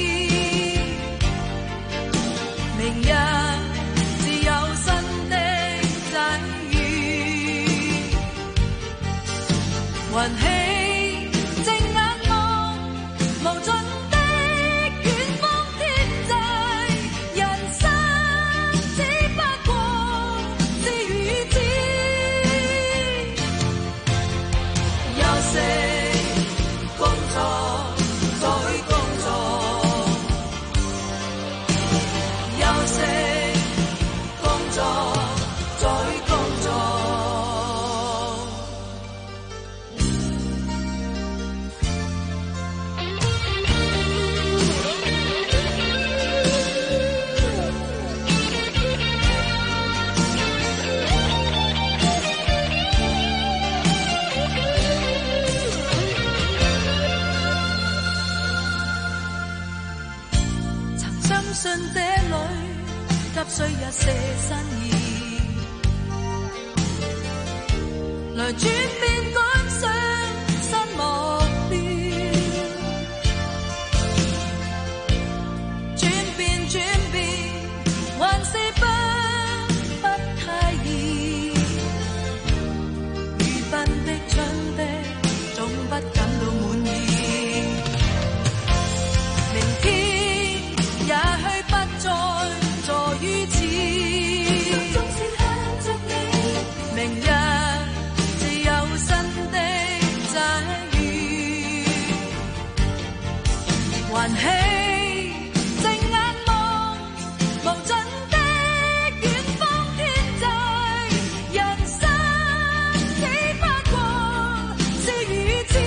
明日自有新的際遇，雲起正眼望無盡的遠方天際，人生只不過是如此。休息工作再工作，休息工作再工作。曾相信這裏急需一些新意，來轉變趕上新目標，轉變轉變還是不不太易，愚笨的蠢的總不感到滿意，明天也許不再坐於此，縱是向着你，明日自有新的際遇，還起正眼望無盡的遠方天際，人生只不過是如此。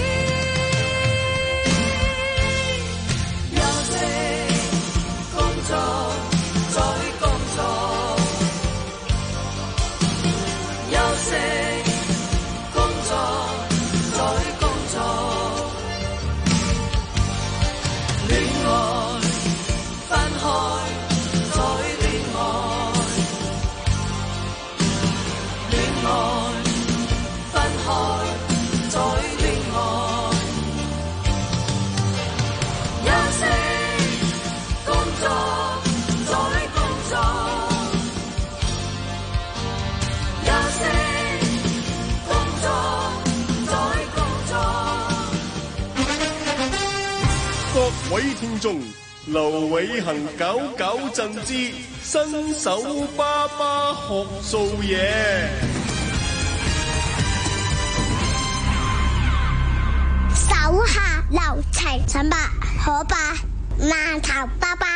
休息工作再工作，休息工作再工作，戀愛各位聽眾，劉偉恒搞搞震之新手爸爸學做嘢。 手下留情，陳伯可伯饅頭包包。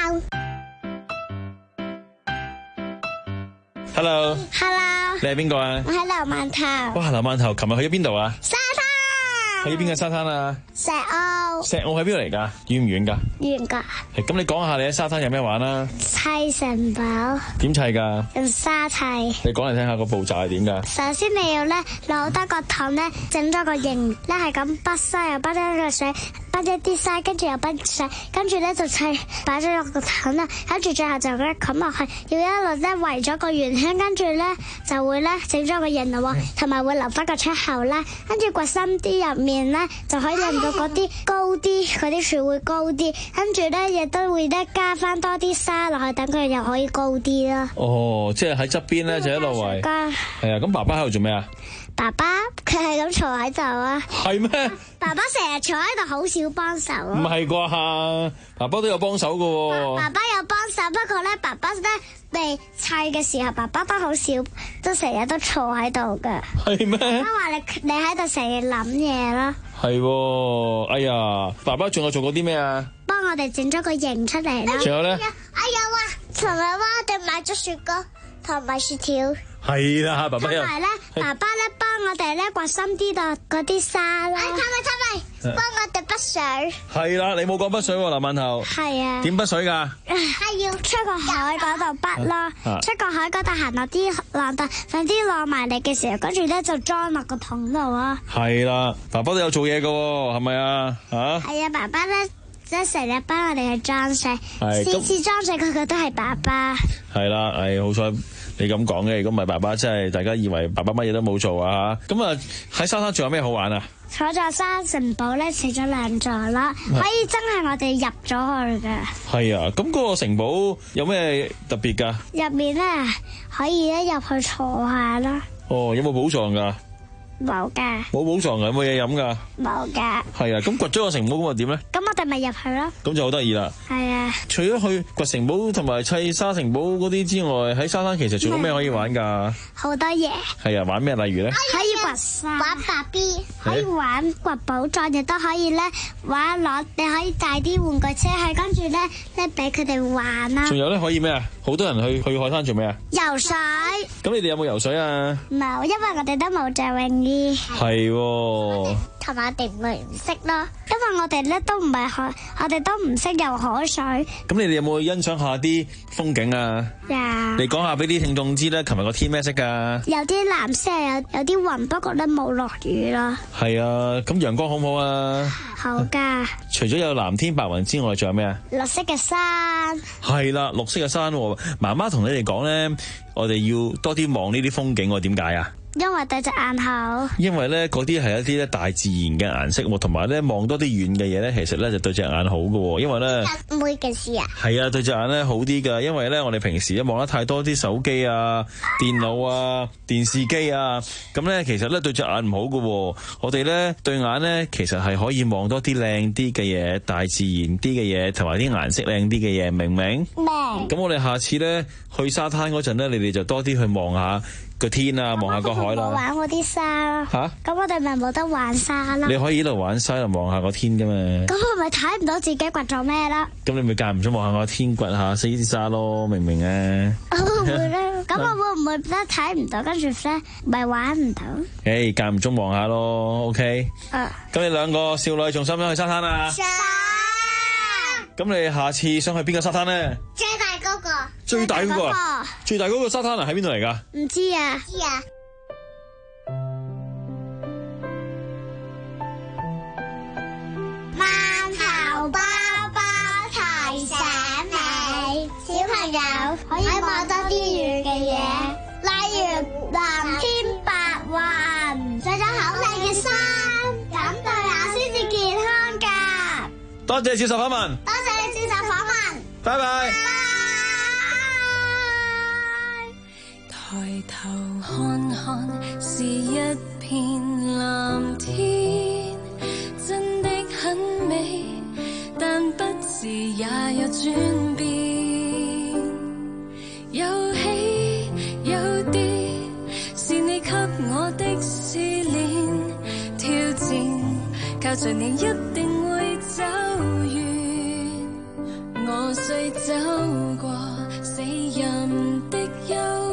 Hello，Hello， Hello 你係邊個啊？ 我係劉饅頭。 哇，劉饅頭，琴日去咗邊度啊？ 沙灘。 去邊個沙灘啊？ 石澳。 石澳喺邊度嚟㗎？遠唔遠㗎？ 遠㗎。 係咁，你講下你喺沙灘有咩玩啦？ 砌城堡。 點砌㗎？ 用沙砌。 你講嚟聽下個步驟係點㗎？ 首先你要咧攞得個桶咧，整咗個形咧，係咁筆沙又筆咗個水，筆一啲沙，跟住又筆水，跟住咧就砌擺咗落個桶啦，跟住最後就咧冚落去，要一路咧圍咗個圓圈，跟住咧就會咧整咗個形啦喎，同埋會留翻個出口啦，跟住掘深啲入面咧就可以令到嗰啲高啲，嗰啲樹會高啲，跟住咧亦都會咧加翻多啲沙落去，等佢又可以高啲啦。 哦，即係喺側邊咧就一路圍。係啊，咁爸爸喺度做咩啊？ 爸爸佢係咁坐喺度啊。係咩？爸爸成日坐喺度，好少幫手啊。 唔係啩？爸爸都有幫手噶喎。 爸爸有幫手，不過咧，爸爸咧未砌嘅時候，爸爸都好少，都成日都坐喺度噶。 係咩？ 爸爸話你你喺度成日諗嘢咯。 係喎，哎呀，爸爸仲有做過啲咩啊？ 幫我哋整咗個形出嚟啦。 仲有咧？ 哎呀哇！尋日我哋買咗雪糕同埋雪條。 係啦，爸爸又。 同埋咧，爸爸咧幫我哋咧掘深啲度嗰啲沙啦。係，睇咪睇咪，幫我哋筆水。 係啦，你冇講筆水喎，劉饅頭。 係啊。 點筆水㗎？ 係要出個海嗰度筆咯，出個海嗰度行落啲浪度，等啲浪埋嚟嘅時候，跟住咧就裝落個桶度啊。 係啦，爸爸都有做嘢㗎喎，係咪啊？嚇。 係啊，爸爸咧即係成日幫我哋去裝飾，次次裝飾佢佢都係爸爸。係啦，係好彩。你咁講嘅，如果唔係爸爸，真係大家以為爸爸乜嘢都冇做啊嚇！咁啊喺沙灘仲有咩好玩啊？ 坐咗沙城堡咧，砌咗兩座啦，可以真係我哋入咗去嘅。係啊，咁嗰個城堡有咩特別㗎？ 入面咧可以咧入去坐下啦。 哦，有冇寶藏㗎？ 冇噶， 冇寶藏㗎，有冇嘢飲㗎？ 冇噶。 係啊，咁掘咗個城堡咁啊點咧？ 咁我哋咪入去咯。 咁就好得意啦。係啊。除咗去掘城堡同埋砌沙城堡嗰啲之外，喺沙灘其實仲有咩可以玩㗎？ 好多嘢。係啊，玩咩？例如咧？ 可以掘沙，玩芭比，可以玩掘寶藏，亦都可以咧玩攞，你可以帶啲玩具車去，跟住咧咧俾佢哋玩啦。 仲有咧可以咩啊？好多人去去海灘做咩啊？ 游水。 咁你哋有冇游水啊？ 冇，因為我哋都冇着泳衣。 係喎。 同埋我哋唔係唔識咯，因為我哋咧都唔係海，我哋都唔識游海水。 咁你哋有冇欣賞下啲風景啊？有。你講下俾啲聽眾知咧，琴日個天咩色㗎？有啲藍色，有有啲雲，不過咧冇落雨咯。係啊，咁陽光好唔好啊？好㗎。除咗有藍天白雲之外，仲有咩啊？綠色嘅山。係啦，綠色嘅山。媽媽同你哋講咧，我哋要多啲望呢啲風景喎，點解啊？因為對隻眼好，因為咧嗰啲係一啲咧大自然嘅顏色，同埋咧望多啲遠嘅嘢咧，其實咧就對隻眼好嘅。因為咧每件事啊，係啊，對隻眼咧好啲噶。因為咧我哋平時咧望得太多啲手機啊、電腦啊、電視機啊，咁咧其實咧對隻眼唔好嘅。我哋咧對眼咧其實係可以望多啲靚啲嘅嘢、大自然啲嘅嘢，同埋啲顏色靚啲嘅嘢，明唔明？明。咁我哋下次咧去沙灘嗰陣咧，你哋就多啲去望下個天啊，望下個海啦。我玩嗰啲沙咯。吓？咁我哋咪冇得玩沙啦。你可以喺度玩沙，又望下個天噶嘛。咁我咪睇唔到自己掘咗咩啦。咁你咪間唔中望下個天，掘下四啲沙咯，明唔明啊？會咧。咁我會唔會咧睇唔到，跟住咧咪玩唔到？誒，間唔中望下咯 ，OK。啊。咁你兩個少女仲想唔想去沙灘啊？想。咁你下次想去邊個沙灘咧？最大嗰個。最大嗰個啊？最大嗰個沙灘啊，喺邊度嚟噶？唔知啊。知啊。饅頭包包提醒你，小朋友可以望多啲遠嘅嘢，例如藍天白雲，着咗好靚嘅衫，咁對眼先至健康噶。多謝接受訪問。多謝你接受訪問。拜拜。抬頭看看，是一片藍天，真的很美，但不時也有轉變，有起有跌，是你給我的試煉挑戰，靠着你一定會走遠，我雖走過死蔭的幽